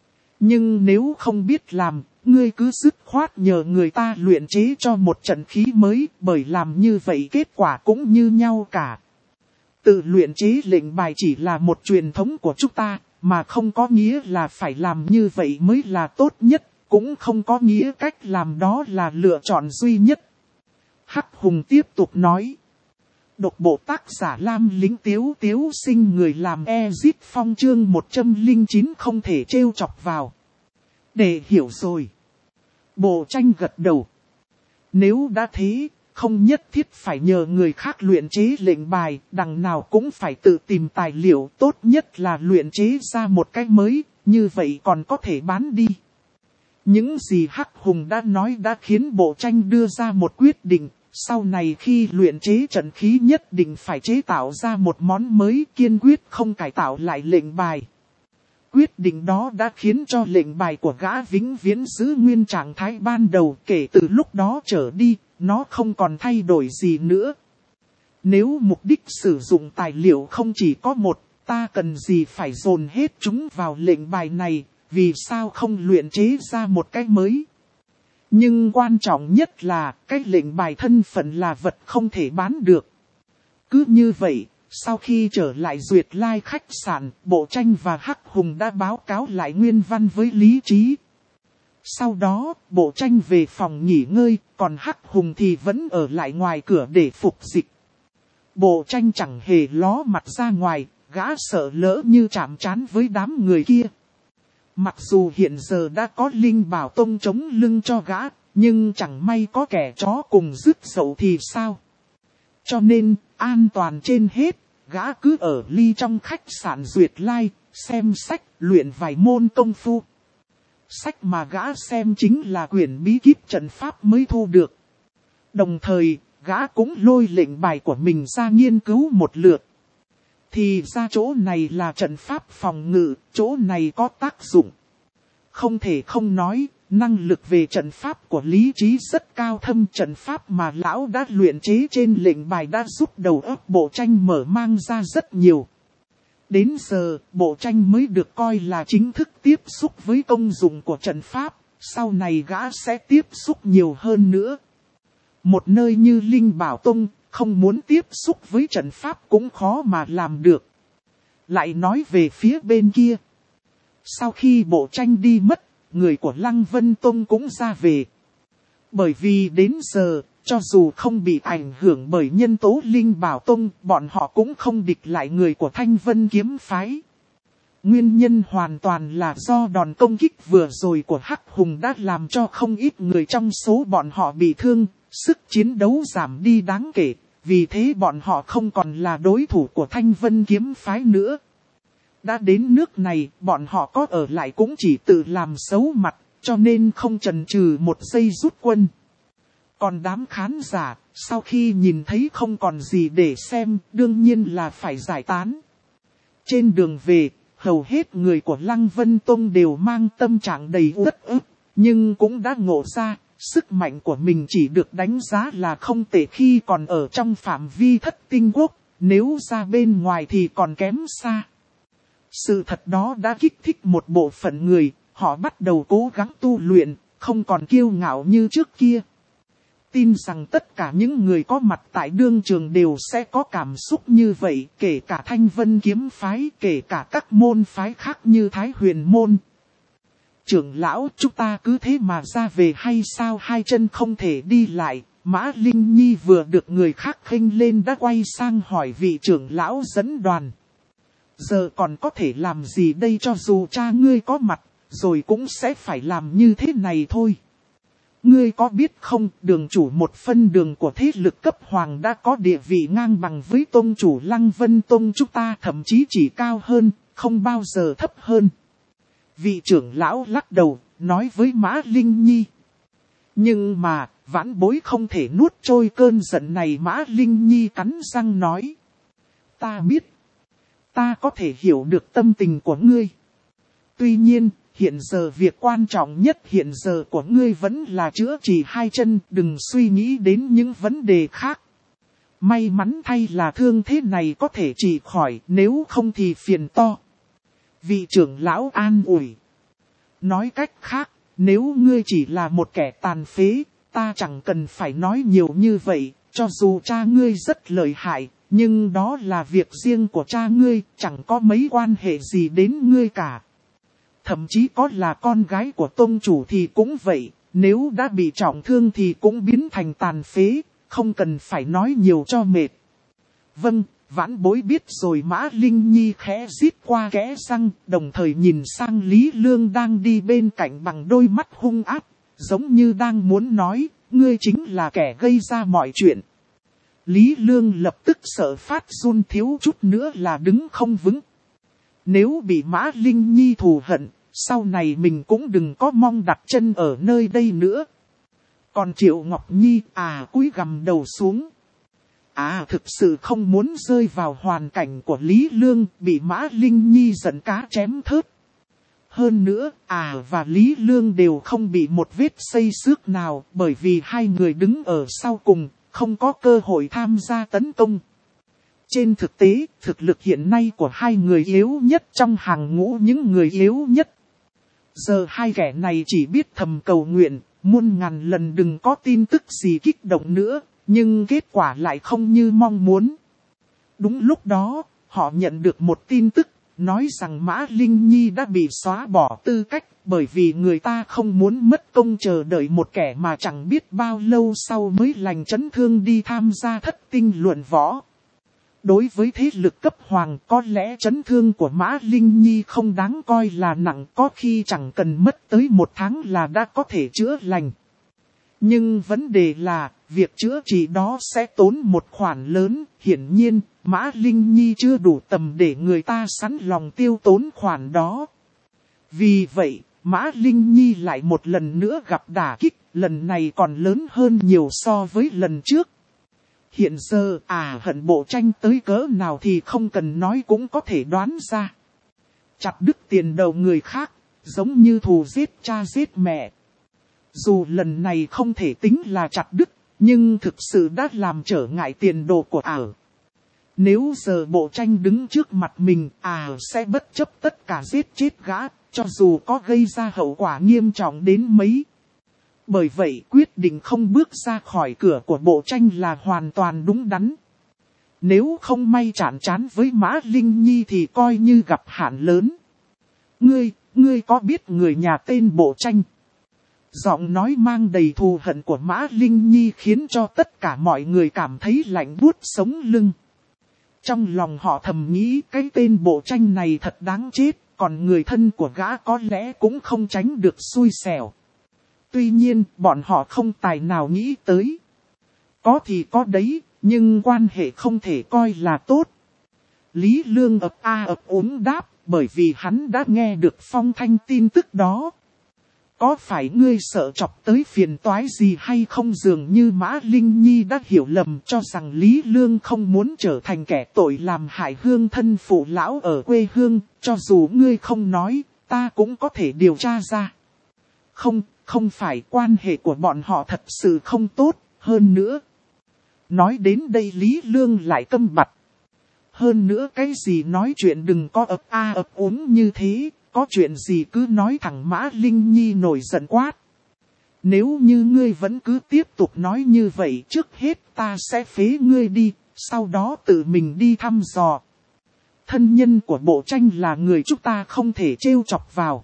Nhưng nếu không biết làm, ngươi cứ dứt khoát nhờ người ta luyện chế cho một trận khí mới, bởi làm như vậy kết quả cũng như nhau cả. Tự luyện chế lệnh bài chỉ là một truyền thống của chúng ta, mà không có nghĩa là phải làm như vậy mới là tốt nhất, cũng không có nghĩa cách làm đó là lựa chọn duy nhất. Hắc Hùng tiếp tục nói. Độc bộ tác giả Lam Lính Tiếu Tiếu Sinh người làm Ezit Phong chương một trăm lẻ chín không thể trêu chọc vào. Để hiểu rồi. Bộ Tranh gật đầu. Nếu đã thế, không nhất thiết phải nhờ người khác luyện chế lệnh bài, đằng nào cũng phải tự tìm tài liệu, tốt nhất là luyện chế ra một cái mới, như vậy còn có thể bán đi. Những gì Hắc Hùng đã nói đã khiến Bộ Tranh đưa ra một quyết định, sau này khi luyện chế trận khí nhất định phải chế tạo ra một món mới, kiên quyết không cải tạo lại lệnh bài. Quyết định đó đã khiến cho lệnh bài của gã vĩnh viễn giữ nguyên trạng thái ban đầu, kể từ lúc đó trở đi, nó không còn thay đổi gì nữa. Nếu mục đích sử dụng tài liệu không chỉ có một, Ta cần gì phải dồn hết chúng vào lệnh bài này, vì sao không luyện chế ra một cái mới? Nhưng quan trọng nhất là cái lệnh bài thân phận là vật không thể bán được. Cứ như vậy, sau khi trở lại Duyệt Lai khách sạn, Bộ Tranh và Hắc Hùng đã báo cáo lại nguyên văn với Lý Trí. Sau đó, Bộ Tranh về phòng nghỉ ngơi, còn Hắc Hùng thì vẫn ở lại ngoài cửa để phục dịch. Bộ Tranh chẳng hề ló mặt ra ngoài, gã sợ lỡ như chạm trán với đám người kia. Mặc dù hiện giờ đã có Linh Bảo Tông chống lưng cho gã, nhưng chẳng may có kẻ chó cùng rứt dậu thì sao? Cho nên, an toàn trên hết, gã cứ ở ly trong khách sạn Duyệt Lai, xem sách, luyện vài môn công phu. Sách mà gã xem chính là quyển bí kíp trận pháp mới thu được. Đồng thời, gã cũng lôi lệnh bài của mình ra nghiên cứu một lượt. Thì ra chỗ này là trận pháp phòng ngự, chỗ này có tác dụng. Không thể không nói, năng lực về trận pháp của Lý Trí rất cao thâm. Trận pháp mà lão đã luyện chế trên lệnh bài đã giúp đầu óc Bộ Tranh mở mang ra rất nhiều. Đến giờ, Bộ Tranh mới được coi là chính thức tiếp xúc với công dụng của trận pháp, sau này gã sẽ tiếp xúc nhiều hơn nữa. Một nơi như Linh Bảo Tông, không muốn tiếp xúc với trận pháp cũng khó mà làm được. Lại nói về phía bên kia. Sau khi Bộ Tranh đi mất, người của Lăng Vân Tông cũng ra về. Bởi vì đến giờ, cho dù không bị ảnh hưởng bởi nhân tố Linh Bảo Tông, bọn họ cũng không địch lại người của Thanh Vân Kiếm Phái. Nguyên nhân hoàn toàn là do đòn công kích vừa rồi của Hắc Hùng đã làm cho không ít người trong số bọn họ bị thương, sức chiến đấu giảm đi đáng kể, vì thế bọn họ không còn là đối thủ của Thanh Vân Kiếm Phái nữa. Đã đến nước này, bọn họ có ở lại cũng chỉ tự làm xấu mặt, cho nên không chần chừ một giây rút quân. Còn đám khán giả, sau khi nhìn thấy không còn gì để xem, đương nhiên là phải giải tán. Trên đường về, hầu hết người của Lăng Vân Tông đều mang tâm trạng đầy uất ức, nhưng cũng đã ngộ ra, sức mạnh của mình chỉ được đánh giá là không tệ khi còn ở trong phạm vi Thất Tinh Quốc, nếu ra bên ngoài thì còn kém xa. Sự thật đó đã kích thích một bộ phận người, họ bắt đầu cố gắng tu luyện, không còn kiêu ngạo như trước kia. Tin rằng tất cả những người có mặt tại đương trường đều sẽ có cảm xúc như vậy, kể cả Thanh Vân Kiếm Phái, kể cả các môn phái khác như Thái Huyền Môn. Trưởng lão, chúng ta cứ thế mà ra về hay sao? Hai chân không thể đi lại, Mã Linh Nhi vừa được người khác khênh lên đã quay sang hỏi vị trưởng lão dẫn đoàn. Giờ còn có thể làm gì đây, cho dù cha ngươi có mặt, rồi cũng sẽ phải làm như thế này thôi. Ngươi có biết không, đường chủ một phân đường của thế lực cấp hoàng đã có địa vị ngang bằng với tông chủ Lăng Vân Tông chúng ta, thậm chí chỉ cao hơn, không bao giờ thấp hơn. Vị trưởng lão lắc đầu, nói với Mã Linh Nhi. Nhưng mà, vãn bối không thể nuốt trôi cơn giận này. Mã Linh Nhi cắn răng nói. Ta biết. Ta có thể hiểu được tâm tình của ngươi. Tuy nhiên, hiện giờ việc quan trọng nhất hiện giờ của ngươi vẫn là chữa trị hai chân, đừng suy nghĩ đến những vấn đề khác. May mắn thay là thương thế này có thể trị khỏi, nếu không thì phiền to. Vị trưởng lão an ủi. Nói cách khác, nếu ngươi chỉ là một kẻ tàn phế, ta chẳng cần phải nói nhiều như vậy, cho dù cha ngươi rất lợi hại, nhưng đó là việc riêng của cha ngươi, chẳng có mấy quan hệ gì đến ngươi cả. Thậm chí có là con gái của tông chủ thì cũng vậy, nếu đã bị trọng thương thì cũng biến thành tàn phế, không cần phải nói nhiều cho mệt. Vâng, vãn bối biết rồi. Mã Linh Nhi khẽ rít qua kẽ răng, đồng thời nhìn sang Lý Lương đang đi bên cạnh bằng đôi mắt hung ác, giống như đang muốn nói, ngươi chính là kẻ gây ra mọi chuyện. Lý Lương lập tức sợ phát run, thiếu chút nữa là đứng không vững. Nếu bị Mã Linh Nhi thù hận, sau này mình cũng đừng có mong đặt chân ở nơi đây nữa. Còn Triệu Ngọc Nhi, à cúi gằm đầu xuống. À thực sự không muốn rơi vào hoàn cảnh của Lý Lương, bị Mã Linh Nhi giận cá chém thớt. Hơn nữa, à và Lý Lương đều không bị một vết xây xước nào, bởi vì hai người đứng ở sau cùng, không có cơ hội tham gia tấn công. Trên thực tế, thực lực hiện nay của hai người yếu nhất trong hàng ngũ những người yếu nhất. Giờ hai kẻ này chỉ biết thầm cầu nguyện, muôn ngàn lần đừng có tin tức gì kích động nữa, nhưng kết quả lại không như mong muốn. Đúng lúc đó, họ nhận được một tin tức, nói rằng Mã Linh Nhi đã bị xóa bỏ tư cách, bởi vì người ta không muốn mất công chờ đợi một kẻ mà chẳng biết bao lâu sau mới lành chấn thương đi tham gia thất tinh luận võ. Đối với thế lực cấp hoàng, có lẽ chấn thương của Mã Linh Nhi không đáng coi là nặng, có khi chẳng cần mất tới một tháng là đã có thể chữa lành. Nhưng vấn đề là, việc chữa trị đó sẽ tốn một khoản lớn, hiển nhiên, Mã Linh Nhi chưa đủ tầm để người ta sẵn lòng tiêu tốn khoản đó. Vì vậy, Mã Linh Nhi lại một lần nữa gặp đả kích, lần này còn lớn hơn nhiều so với lần trước. Hiện giờ à hận Bộ Tranh tới cỡ nào thì không cần nói cũng có thể đoán ra. Chặt đứt tiền đầu người khác, giống như thù giết cha giết mẹ. Dù lần này không thể tính là chặt đứt, nhưng thực sự đã làm trở ngại tiền đồ của ả. Nếu giờ Bộ Tranh đứng trước mặt mình, ả sẽ bất chấp tất cả giết chết gã, cho dù có gây ra hậu quả nghiêm trọng đến mấy. Bởi vậy quyết định không bước ra khỏi cửa của Bộ Tranh là hoàn toàn đúng đắn. Nếu không may chạm trán với Mã Linh Nhi thì coi như gặp hạn lớn. Ngươi, ngươi có biết người nhà tên Bộ Tranh? Giọng nói mang đầy thù hận của Mã Linh Nhi khiến cho tất cả mọi người cảm thấy lạnh buốt sống lưng. Trong lòng họ thầm nghĩ cái tên Bộ Tranh này thật đáng chết, còn người thân của gã có lẽ cũng không tránh được xui xẻo. Tuy nhiên, bọn họ không tài nào nghĩ tới. Có thì có đấy, nhưng quan hệ không thể coi là tốt. Lý Lương ập a ập úng đáp, bởi vì hắn đã nghe được phong thanh tin tức đó. Có phải ngươi sợ chọc tới phiền toái gì hay không? Dường như Mã Linh Nhi đã hiểu lầm cho rằng Lý Lương không muốn trở thành kẻ tội làm hại hương thân phụ lão ở quê hương, cho dù ngươi không nói, ta cũng có thể điều tra ra. Không, không phải, quan hệ của bọn họ thật sự không tốt, hơn nữa. Nói đến đây Lý Lương lại câm bặt. Hơn nữa cái gì nói chuyện đừng có ập a ập úng như thế. Có chuyện gì cứ nói thẳng. Mã Linh Nhi nổi giận quát. Nếu như ngươi vẫn cứ tiếp tục nói như vậy, trước hết ta sẽ phế ngươi đi, sau đó tự mình đi thăm dò. Thân nhân của Bộ Tranh là người chúng ta không thể trêu chọc vào.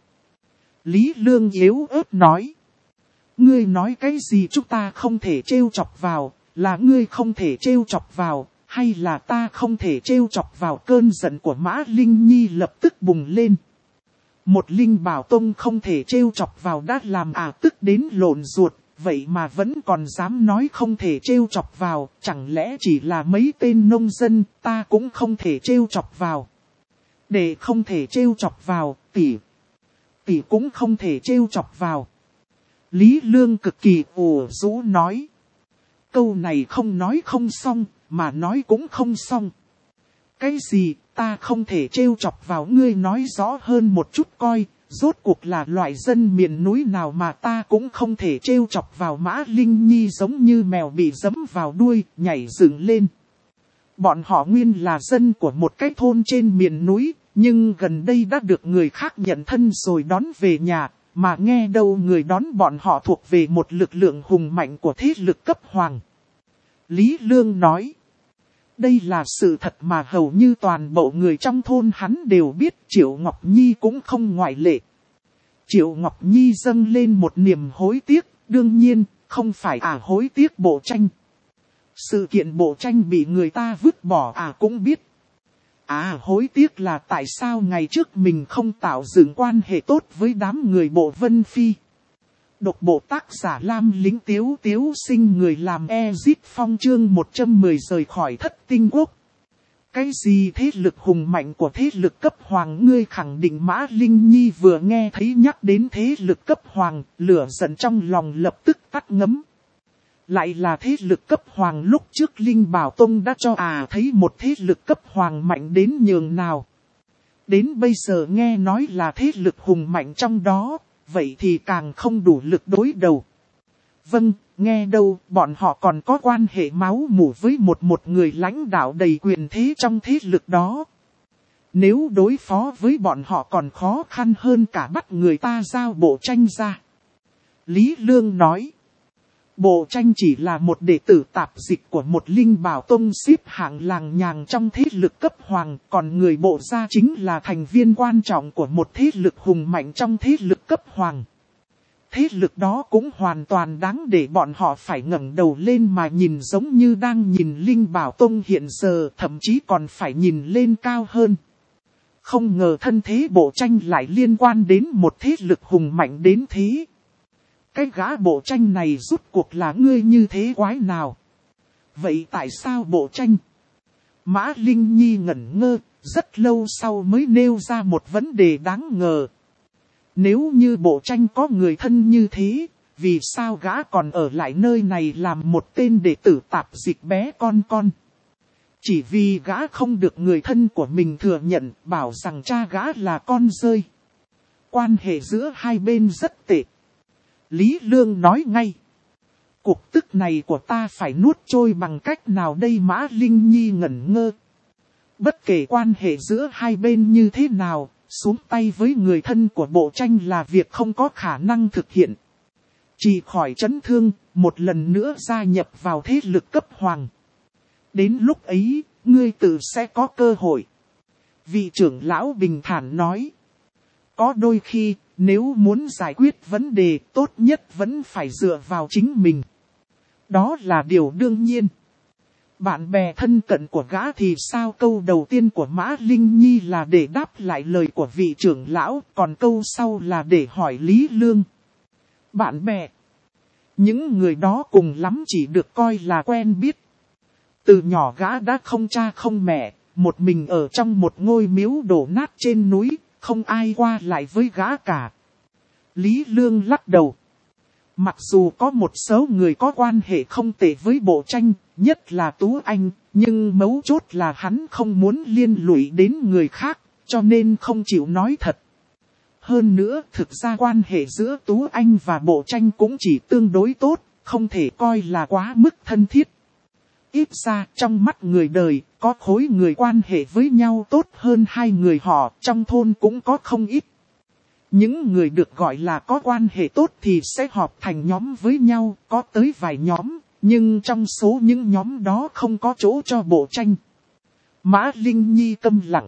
Lý Lương yếu ớt nói. Ngươi nói cái gì chúng ta không thể trêu chọc vào, là ngươi không thể trêu chọc vào, hay là ta không thể trêu chọc vào? Cơn giận của Mã Linh Nhi lập tức bùng lên. Một Linh Bảo Tông không thể trêu chọc vào đã làm ả tức đến lộn ruột, vậy mà vẫn còn dám nói không thể trêu chọc vào, chẳng lẽ chỉ là mấy tên nông dân ta cũng không thể trêu chọc vào. Để không thể trêu chọc vào, tỷ, tỷ cũng không thể trêu chọc vào. Lý Lương cực kỳ ủ rũ nói. Câu này không nói không xong, mà nói cũng không xong. Cái gì, ta không thể trêu chọc vào? Ngươi nói rõ hơn một chút coi, rốt cuộc là loại dân miền núi nào mà ta cũng không thể trêu chọc vào? Mã Linh Nhi giống như mèo bị giẫm vào đuôi, nhảy dựng lên. Bọn họ nguyên là dân của một cái thôn trên miền núi, nhưng gần đây đã được người khác nhận thân rồi đón về nhà, mà nghe đâu người đón bọn họ thuộc về một lực lượng hùng mạnh của thế lực cấp hoàng. Lý Lương nói. Đây là sự thật mà hầu như toàn bộ người trong thôn hắn đều biết, Triệu Ngọc Nhi cũng không ngoại lệ. Triệu Ngọc Nhi dâng lên một niềm hối tiếc, đương nhiên, không phải ả hối tiếc Bộ Tranh. Sự kiện Bộ Tranh bị người ta vứt bỏ ả cũng biết. À hối tiếc là tại sao ngày trước mình không tạo dựng quan hệ tốt với đám người Bộ Vân Phi. Độc bộ tác giả Lam Lính Tiếu Tiếu Sinh, người làm Ezit Phong, chương một trăm mười rời khỏi Thất Tinh Quốc. Cái gì thế lực hùng mạnh của thế lực cấp hoàng? Ngươi khẳng định? Mã Linh Nhi vừa nghe thấy nhắc đến thế lực cấp hoàng, lửa giận trong lòng lập tức tắt ngấm. Lại là thế lực cấp hoàng, lúc trước Linh Bảo Tông đã cho à thấy một thế lực cấp hoàng mạnh đến nhường nào. Đến bây giờ nghe nói là thế lực hùng mạnh trong đó, vậy thì càng không đủ lực đối đầu. Vâng, nghe đâu, bọn họ còn có quan hệ máu mủ với một một người lãnh đạo đầy quyền thế trong thế lực đó. Nếu đối phó với bọn họ còn khó khăn hơn cả bắt người ta giao Bộ Tranh ra. Lý Lương nói. Bộ Tranh chỉ là một đệ tử tạp dịch của một linh bảo tông xếp hạng làng nhàng trong thế lực cấp hoàng. Còn người Bộ gia chính là thành viên quan trọng của một thế lực hùng mạnh trong thế lực cấp hoàng. Thế lực đó cũng hoàn toàn đáng để bọn họ phải ngẩng đầu lên mà nhìn, giống như đang nhìn linh bảo tông hiện giờ, thậm chí còn phải nhìn lên cao hơn. Không ngờ thân thế Bộ Tranh lại liên quan đến một thế lực hùng mạnh đến thế. Cái gã Bộ Tranh này rút cuộc là ngươi như thế quái nào? Vậy tại sao Bộ Tranh? Mã Linh Nhi ngẩn ngơ, rất lâu sau mới nêu ra một vấn đề đáng ngờ. Nếu như Bộ Tranh có người thân như thế, vì sao gã còn ở lại nơi này làm một tên đệ tử tạp dịch bé con con? Chỉ vì gã không được người thân của mình thừa nhận, bảo rằng cha gã là con rơi. Quan hệ giữa hai bên rất tệ. Lý Lương nói ngay. Cuộc tức này của ta phải nuốt trôi bằng cách nào đây? Mã Linh Nhi ngẩn ngơ. Bất kể quan hệ giữa hai bên như thế nào, xuống tay với người thân của Bộ Tranh là việc không có khả năng thực hiện. Chỉ khỏi chấn thương, một lần nữa gia nhập vào thế lực cấp hoàng. Đến lúc ấy, ngươi tự sẽ có cơ hội. Vị trưởng lão bình thản nói. Có đôi khi, nếu muốn giải quyết vấn đề, tốt nhất vẫn phải dựa vào chính mình. Đó là điều đương nhiên. Bạn bè thân cận của gã thì sao? Câu đầu tiên của Mã Linh Nhi là để đáp lại lời của vị trưởng lão, còn câu sau là để hỏi Lý Lương. Bạn bè. Những người đó cùng lắm chỉ được coi là quen biết. Từ nhỏ gã đã không cha không mẹ, một mình ở trong một ngôi miếu đổ nát trên núi, không ai qua lại với gã cả. Lý Lương lắc đầu. Mặc dù có một số người có quan hệ không tệ với Bộ Tranh, nhất là Tú Anh, nhưng mấu chốt là hắn không muốn liên lụy đến người khác, cho nên không chịu nói thật. Hơn nữa, thực ra quan hệ giữa Tú Anh và Bộ Tranh cũng chỉ tương đối tốt, không thể coi là quá mức thân thiết. Ít ra, trong mắt người đời, có khối người quan hệ với nhau tốt hơn hai người họ, trong thôn cũng có không ít. Những người được gọi là có quan hệ tốt thì sẽ họp thành nhóm với nhau, có tới vài nhóm, nhưng trong số những nhóm đó không có chỗ cho Bộ Tranh. Mã Linh Nhi câm lặng.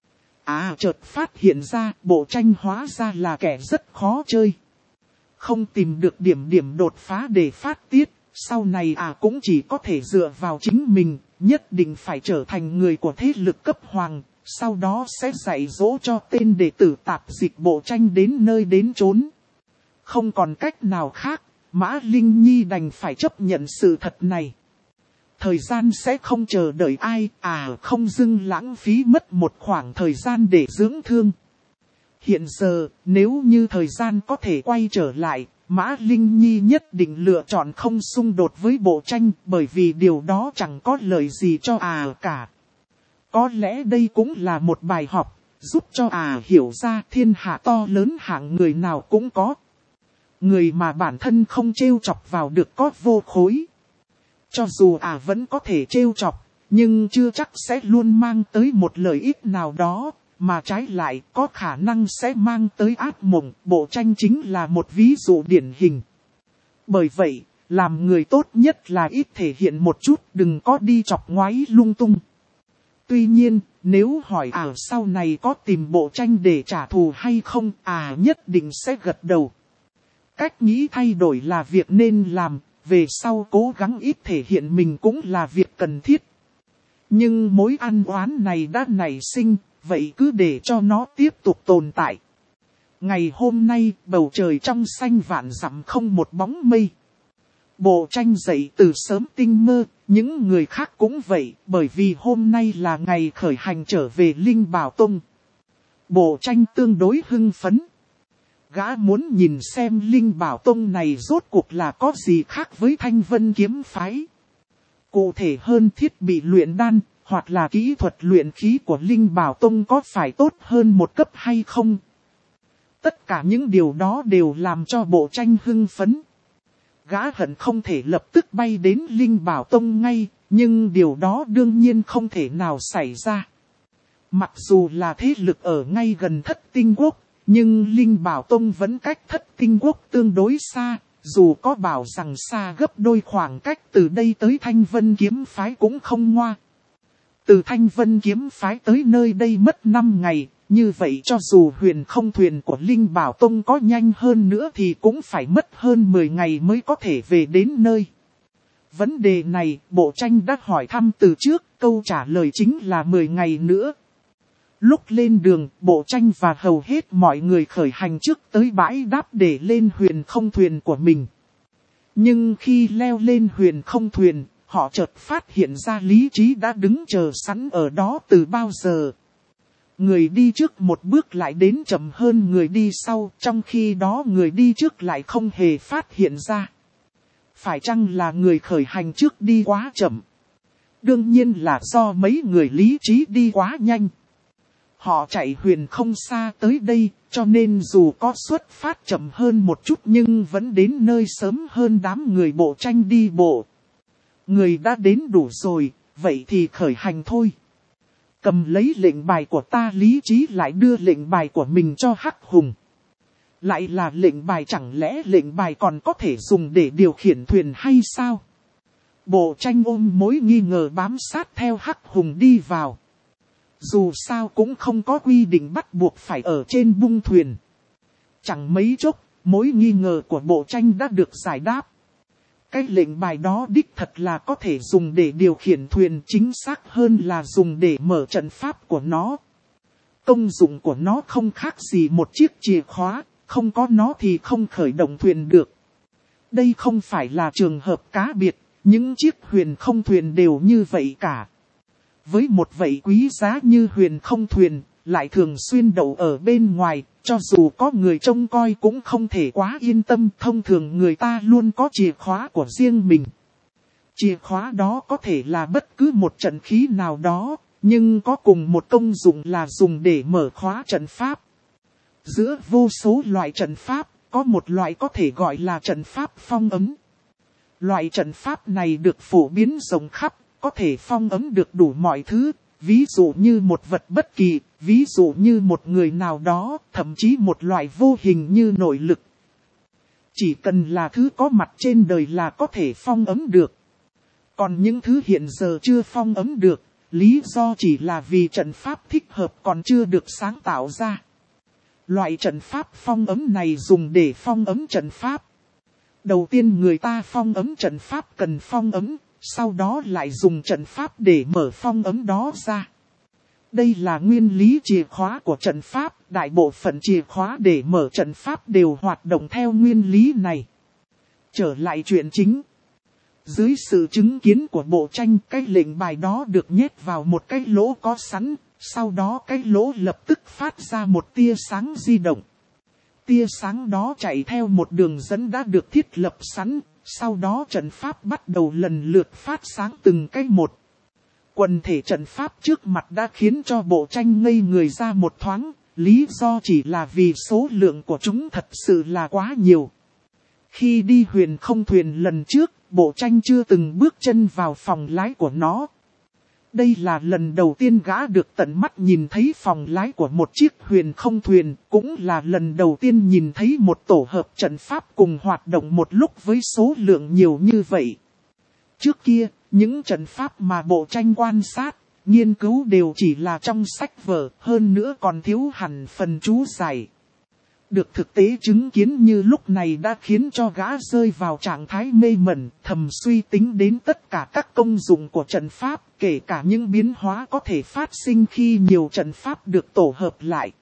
À, chợt phát hiện ra Bộ Tranh hóa ra là kẻ rất khó chơi. Không tìm được điểm điểm đột phá để phát tiết, sau này à cũng chỉ có thể dựa vào chính mình, nhất định phải trở thành người của thế lực cấp hoàng. Sau đó sẽ dạy dỗ cho tên đệ tử tạp dịch Bộ Tranh đến nơi đến chốn. Không còn cách nào khác, Mã Linh Nhi đành phải chấp nhận sự thật này. Thời gian sẽ không chờ đợi ai, à không dưng lãng phí mất một khoảng thời gian để dưỡng thương. Hiện giờ, nếu như thời gian có thể quay trở lại, Mã Linh Nhi nhất định lựa chọn không xung đột với Bộ Tranh, bởi vì điều đó chẳng có lợi gì cho à cả. Có lẽ đây cũng là một bài học, giúp cho à hiểu ra thiên hạ to lớn hạng người nào cũng có. Người mà bản thân không trêu chọc vào được có vô khối. Cho dù à vẫn có thể trêu chọc, nhưng chưa chắc sẽ luôn mang tới một lợi ích nào đó, mà trái lại có khả năng sẽ mang tới ác mộng. Bộ Tranh chính là một ví dụ điển hình. Bởi vậy, làm người tốt nhất là ít thể hiện một chút, đừng có đi chọc ngoáy lung tung. Tuy nhiên, nếu hỏi à sau này có tìm Bộ Tranh để trả thù hay không, à nhất định sẽ gật đầu. Cách nghĩ thay đổi là việc nên làm, về sau cố gắng ít thể hiện mình cũng là việc cần thiết. Nhưng mối ăn oán này đã nảy sinh, vậy cứ để cho nó tiếp tục tồn tại. Ngày hôm nay, bầu trời trong xanh vạn dặm không một bóng mây. Bộ Tranh dậy từ sớm tinh mơ, những người khác cũng vậy, bởi vì hôm nay là ngày khởi hành trở về Linh Bảo Tông. Bộ Tranh tương đối hưng phấn. Gã muốn nhìn xem Linh Bảo Tông này rốt cuộc là có gì khác với Thanh Vân Kiếm Phái. Cụ thể hơn, thiết bị luyện đan, hoặc là kỹ thuật luyện khí của Linh Bảo Tông có phải tốt hơn một cấp hay không? Tất cả những điều đó đều làm cho Bộ Tranh hưng phấn. Gã hận không thể lập tức bay đến Linh Bảo Tông ngay, nhưng điều đó đương nhiên không thể nào xảy ra. Mặc dù là thế lực ở ngay gần Thất Tinh Quốc, nhưng Linh Bảo Tông vẫn cách Thất Tinh Quốc tương đối xa, dù có bảo rằng xa gấp đôi khoảng cách từ đây tới Thanh Vân Kiếm Phái cũng không ngoa. Từ Thanh Vân Kiếm Phái tới nơi đây mất năm ngày, như vậy cho dù huyền không thuyền của Linh Bảo Tông có nhanh hơn nữa thì cũng phải mất hơn mười ngày mới có thể về đến nơi. Vấn đề này, Bộ Tranh đã hỏi thăm từ trước, câu trả lời chính là mười ngày nữa. Lúc lên đường, Bộ Tranh và hầu hết mọi người khởi hành trước tới bãi đáp để lên huyền không thuyền của mình. Nhưng khi leo lên huyền không thuyền, họ chợt phát hiện ra Lý Trí đã đứng chờ sẵn ở đó từ bao giờ. Người đi trước một bước lại đến chậm hơn người đi sau, trong khi đó người đi trước lại không hề phát hiện ra. Phải chăng là người khởi hành trước đi quá chậm? Đương nhiên là do mấy người Lý Trí đi quá nhanh. Họ chạy huyền không xa tới đây, cho nên dù có xuất phát chậm hơn một chút nhưng vẫn đến nơi sớm hơn đám người Bộ Tranh đi bộ. Người đã đến đủ rồi, vậy thì khởi hành thôi. Cầm lấy lệnh bài của ta, Lý Trí lại đưa lệnh bài của mình cho Hắc Hùng. Lại là lệnh bài, chẳng lẽ lệnh bài còn có thể dùng để điều khiển thuyền hay sao? Bộ Tranh ôm mối nghi ngờ bám sát theo Hắc Hùng đi vào. Dù sao cũng không có quy định bắt buộc phải ở trên bung thuyền. Chẳng mấy chốc, mối nghi ngờ của Bộ Tranh đã được giải đáp. Cái lệnh bài đó đích thật là có thể dùng để điều khiển thuyền, chính xác hơn là dùng để mở trận pháp của nó. Công dụng của nó không khác gì một chiếc chìa khóa, không có nó thì không khởi động thuyền được. Đây không phải là trường hợp cá biệt, những chiếc huyền không thuyền đều như vậy cả. Với một vậy quý giá như huyền không thuyền, lại thường xuyên đậu ở bên ngoài, cho dù có người trông coi cũng không thể quá yên tâm. Thông thường người ta luôn có chìa khóa của riêng mình. Chìa khóa đó có thể là bất cứ một trận khí nào đó, nhưng có cùng một công dụng là dùng để mở khóa trận pháp. Giữa vô số loại trận pháp, có một loại có thể gọi là trận pháp phong ấn. Loại trận pháp này được phổ biến rộng khắp, có thể phong ấn được đủ mọi thứ, ví dụ như một vật bất kỳ, ví dụ như một người nào đó, thậm chí một loại vô hình như nội lực. Chỉ cần là thứ có mặt trên đời là có thể phong ấn được. Còn những thứ hiện giờ chưa phong ấn được, lý do chỉ là vì trận pháp thích hợp còn chưa được sáng tạo ra. Loại trận pháp phong ấn này dùng để phong ấn trận pháp. Đầu tiên người ta phong ấn trận pháp cần phong ấn, sau đó lại dùng trận pháp để mở phong ấn đó ra. Đây là nguyên lý chìa khóa của trận pháp, đại bộ phận chìa khóa để mở trận pháp đều hoạt động theo nguyên lý này. Trở lại chuyện chính. Dưới sự chứng kiến của Bộ Tranh, cái lệnh bài đó được nhét vào một cái lỗ có sẵn, sau đó cái lỗ lập tức phát ra một tia sáng di động. Tia sáng đó chạy theo một đường dẫn đã được thiết lập sẵn, sau đó trận pháp bắt đầu lần lượt phát sáng từng cái một. Quần thể trận pháp trước mặt đã khiến cho Bộ Tranh ngây người ra một thoáng, lý do chỉ là vì số lượng của chúng thật sự là quá nhiều. Khi đi huyền không thuyền lần trước, Bộ Tranh chưa từng bước chân vào phòng lái của nó. Đây là lần đầu tiên gã được tận mắt nhìn thấy phòng lái của một chiếc huyền không thuyền, cũng là lần đầu tiên nhìn thấy một tổ hợp trận pháp cùng hoạt động một lúc với số lượng nhiều như vậy. Trước kia, những trận pháp mà Bộ Tranh quan sát, nghiên cứu đều chỉ là trong sách vở, hơn nữa còn thiếu hẳn phần chú giải. Được thực tế chứng kiến như lúc này đã khiến cho gã rơi vào trạng thái mê mẩn, thầm suy tính đến tất cả các công dụng của trận pháp, kể cả những biến hóa có thể phát sinh khi nhiều trận pháp được tổ hợp lại.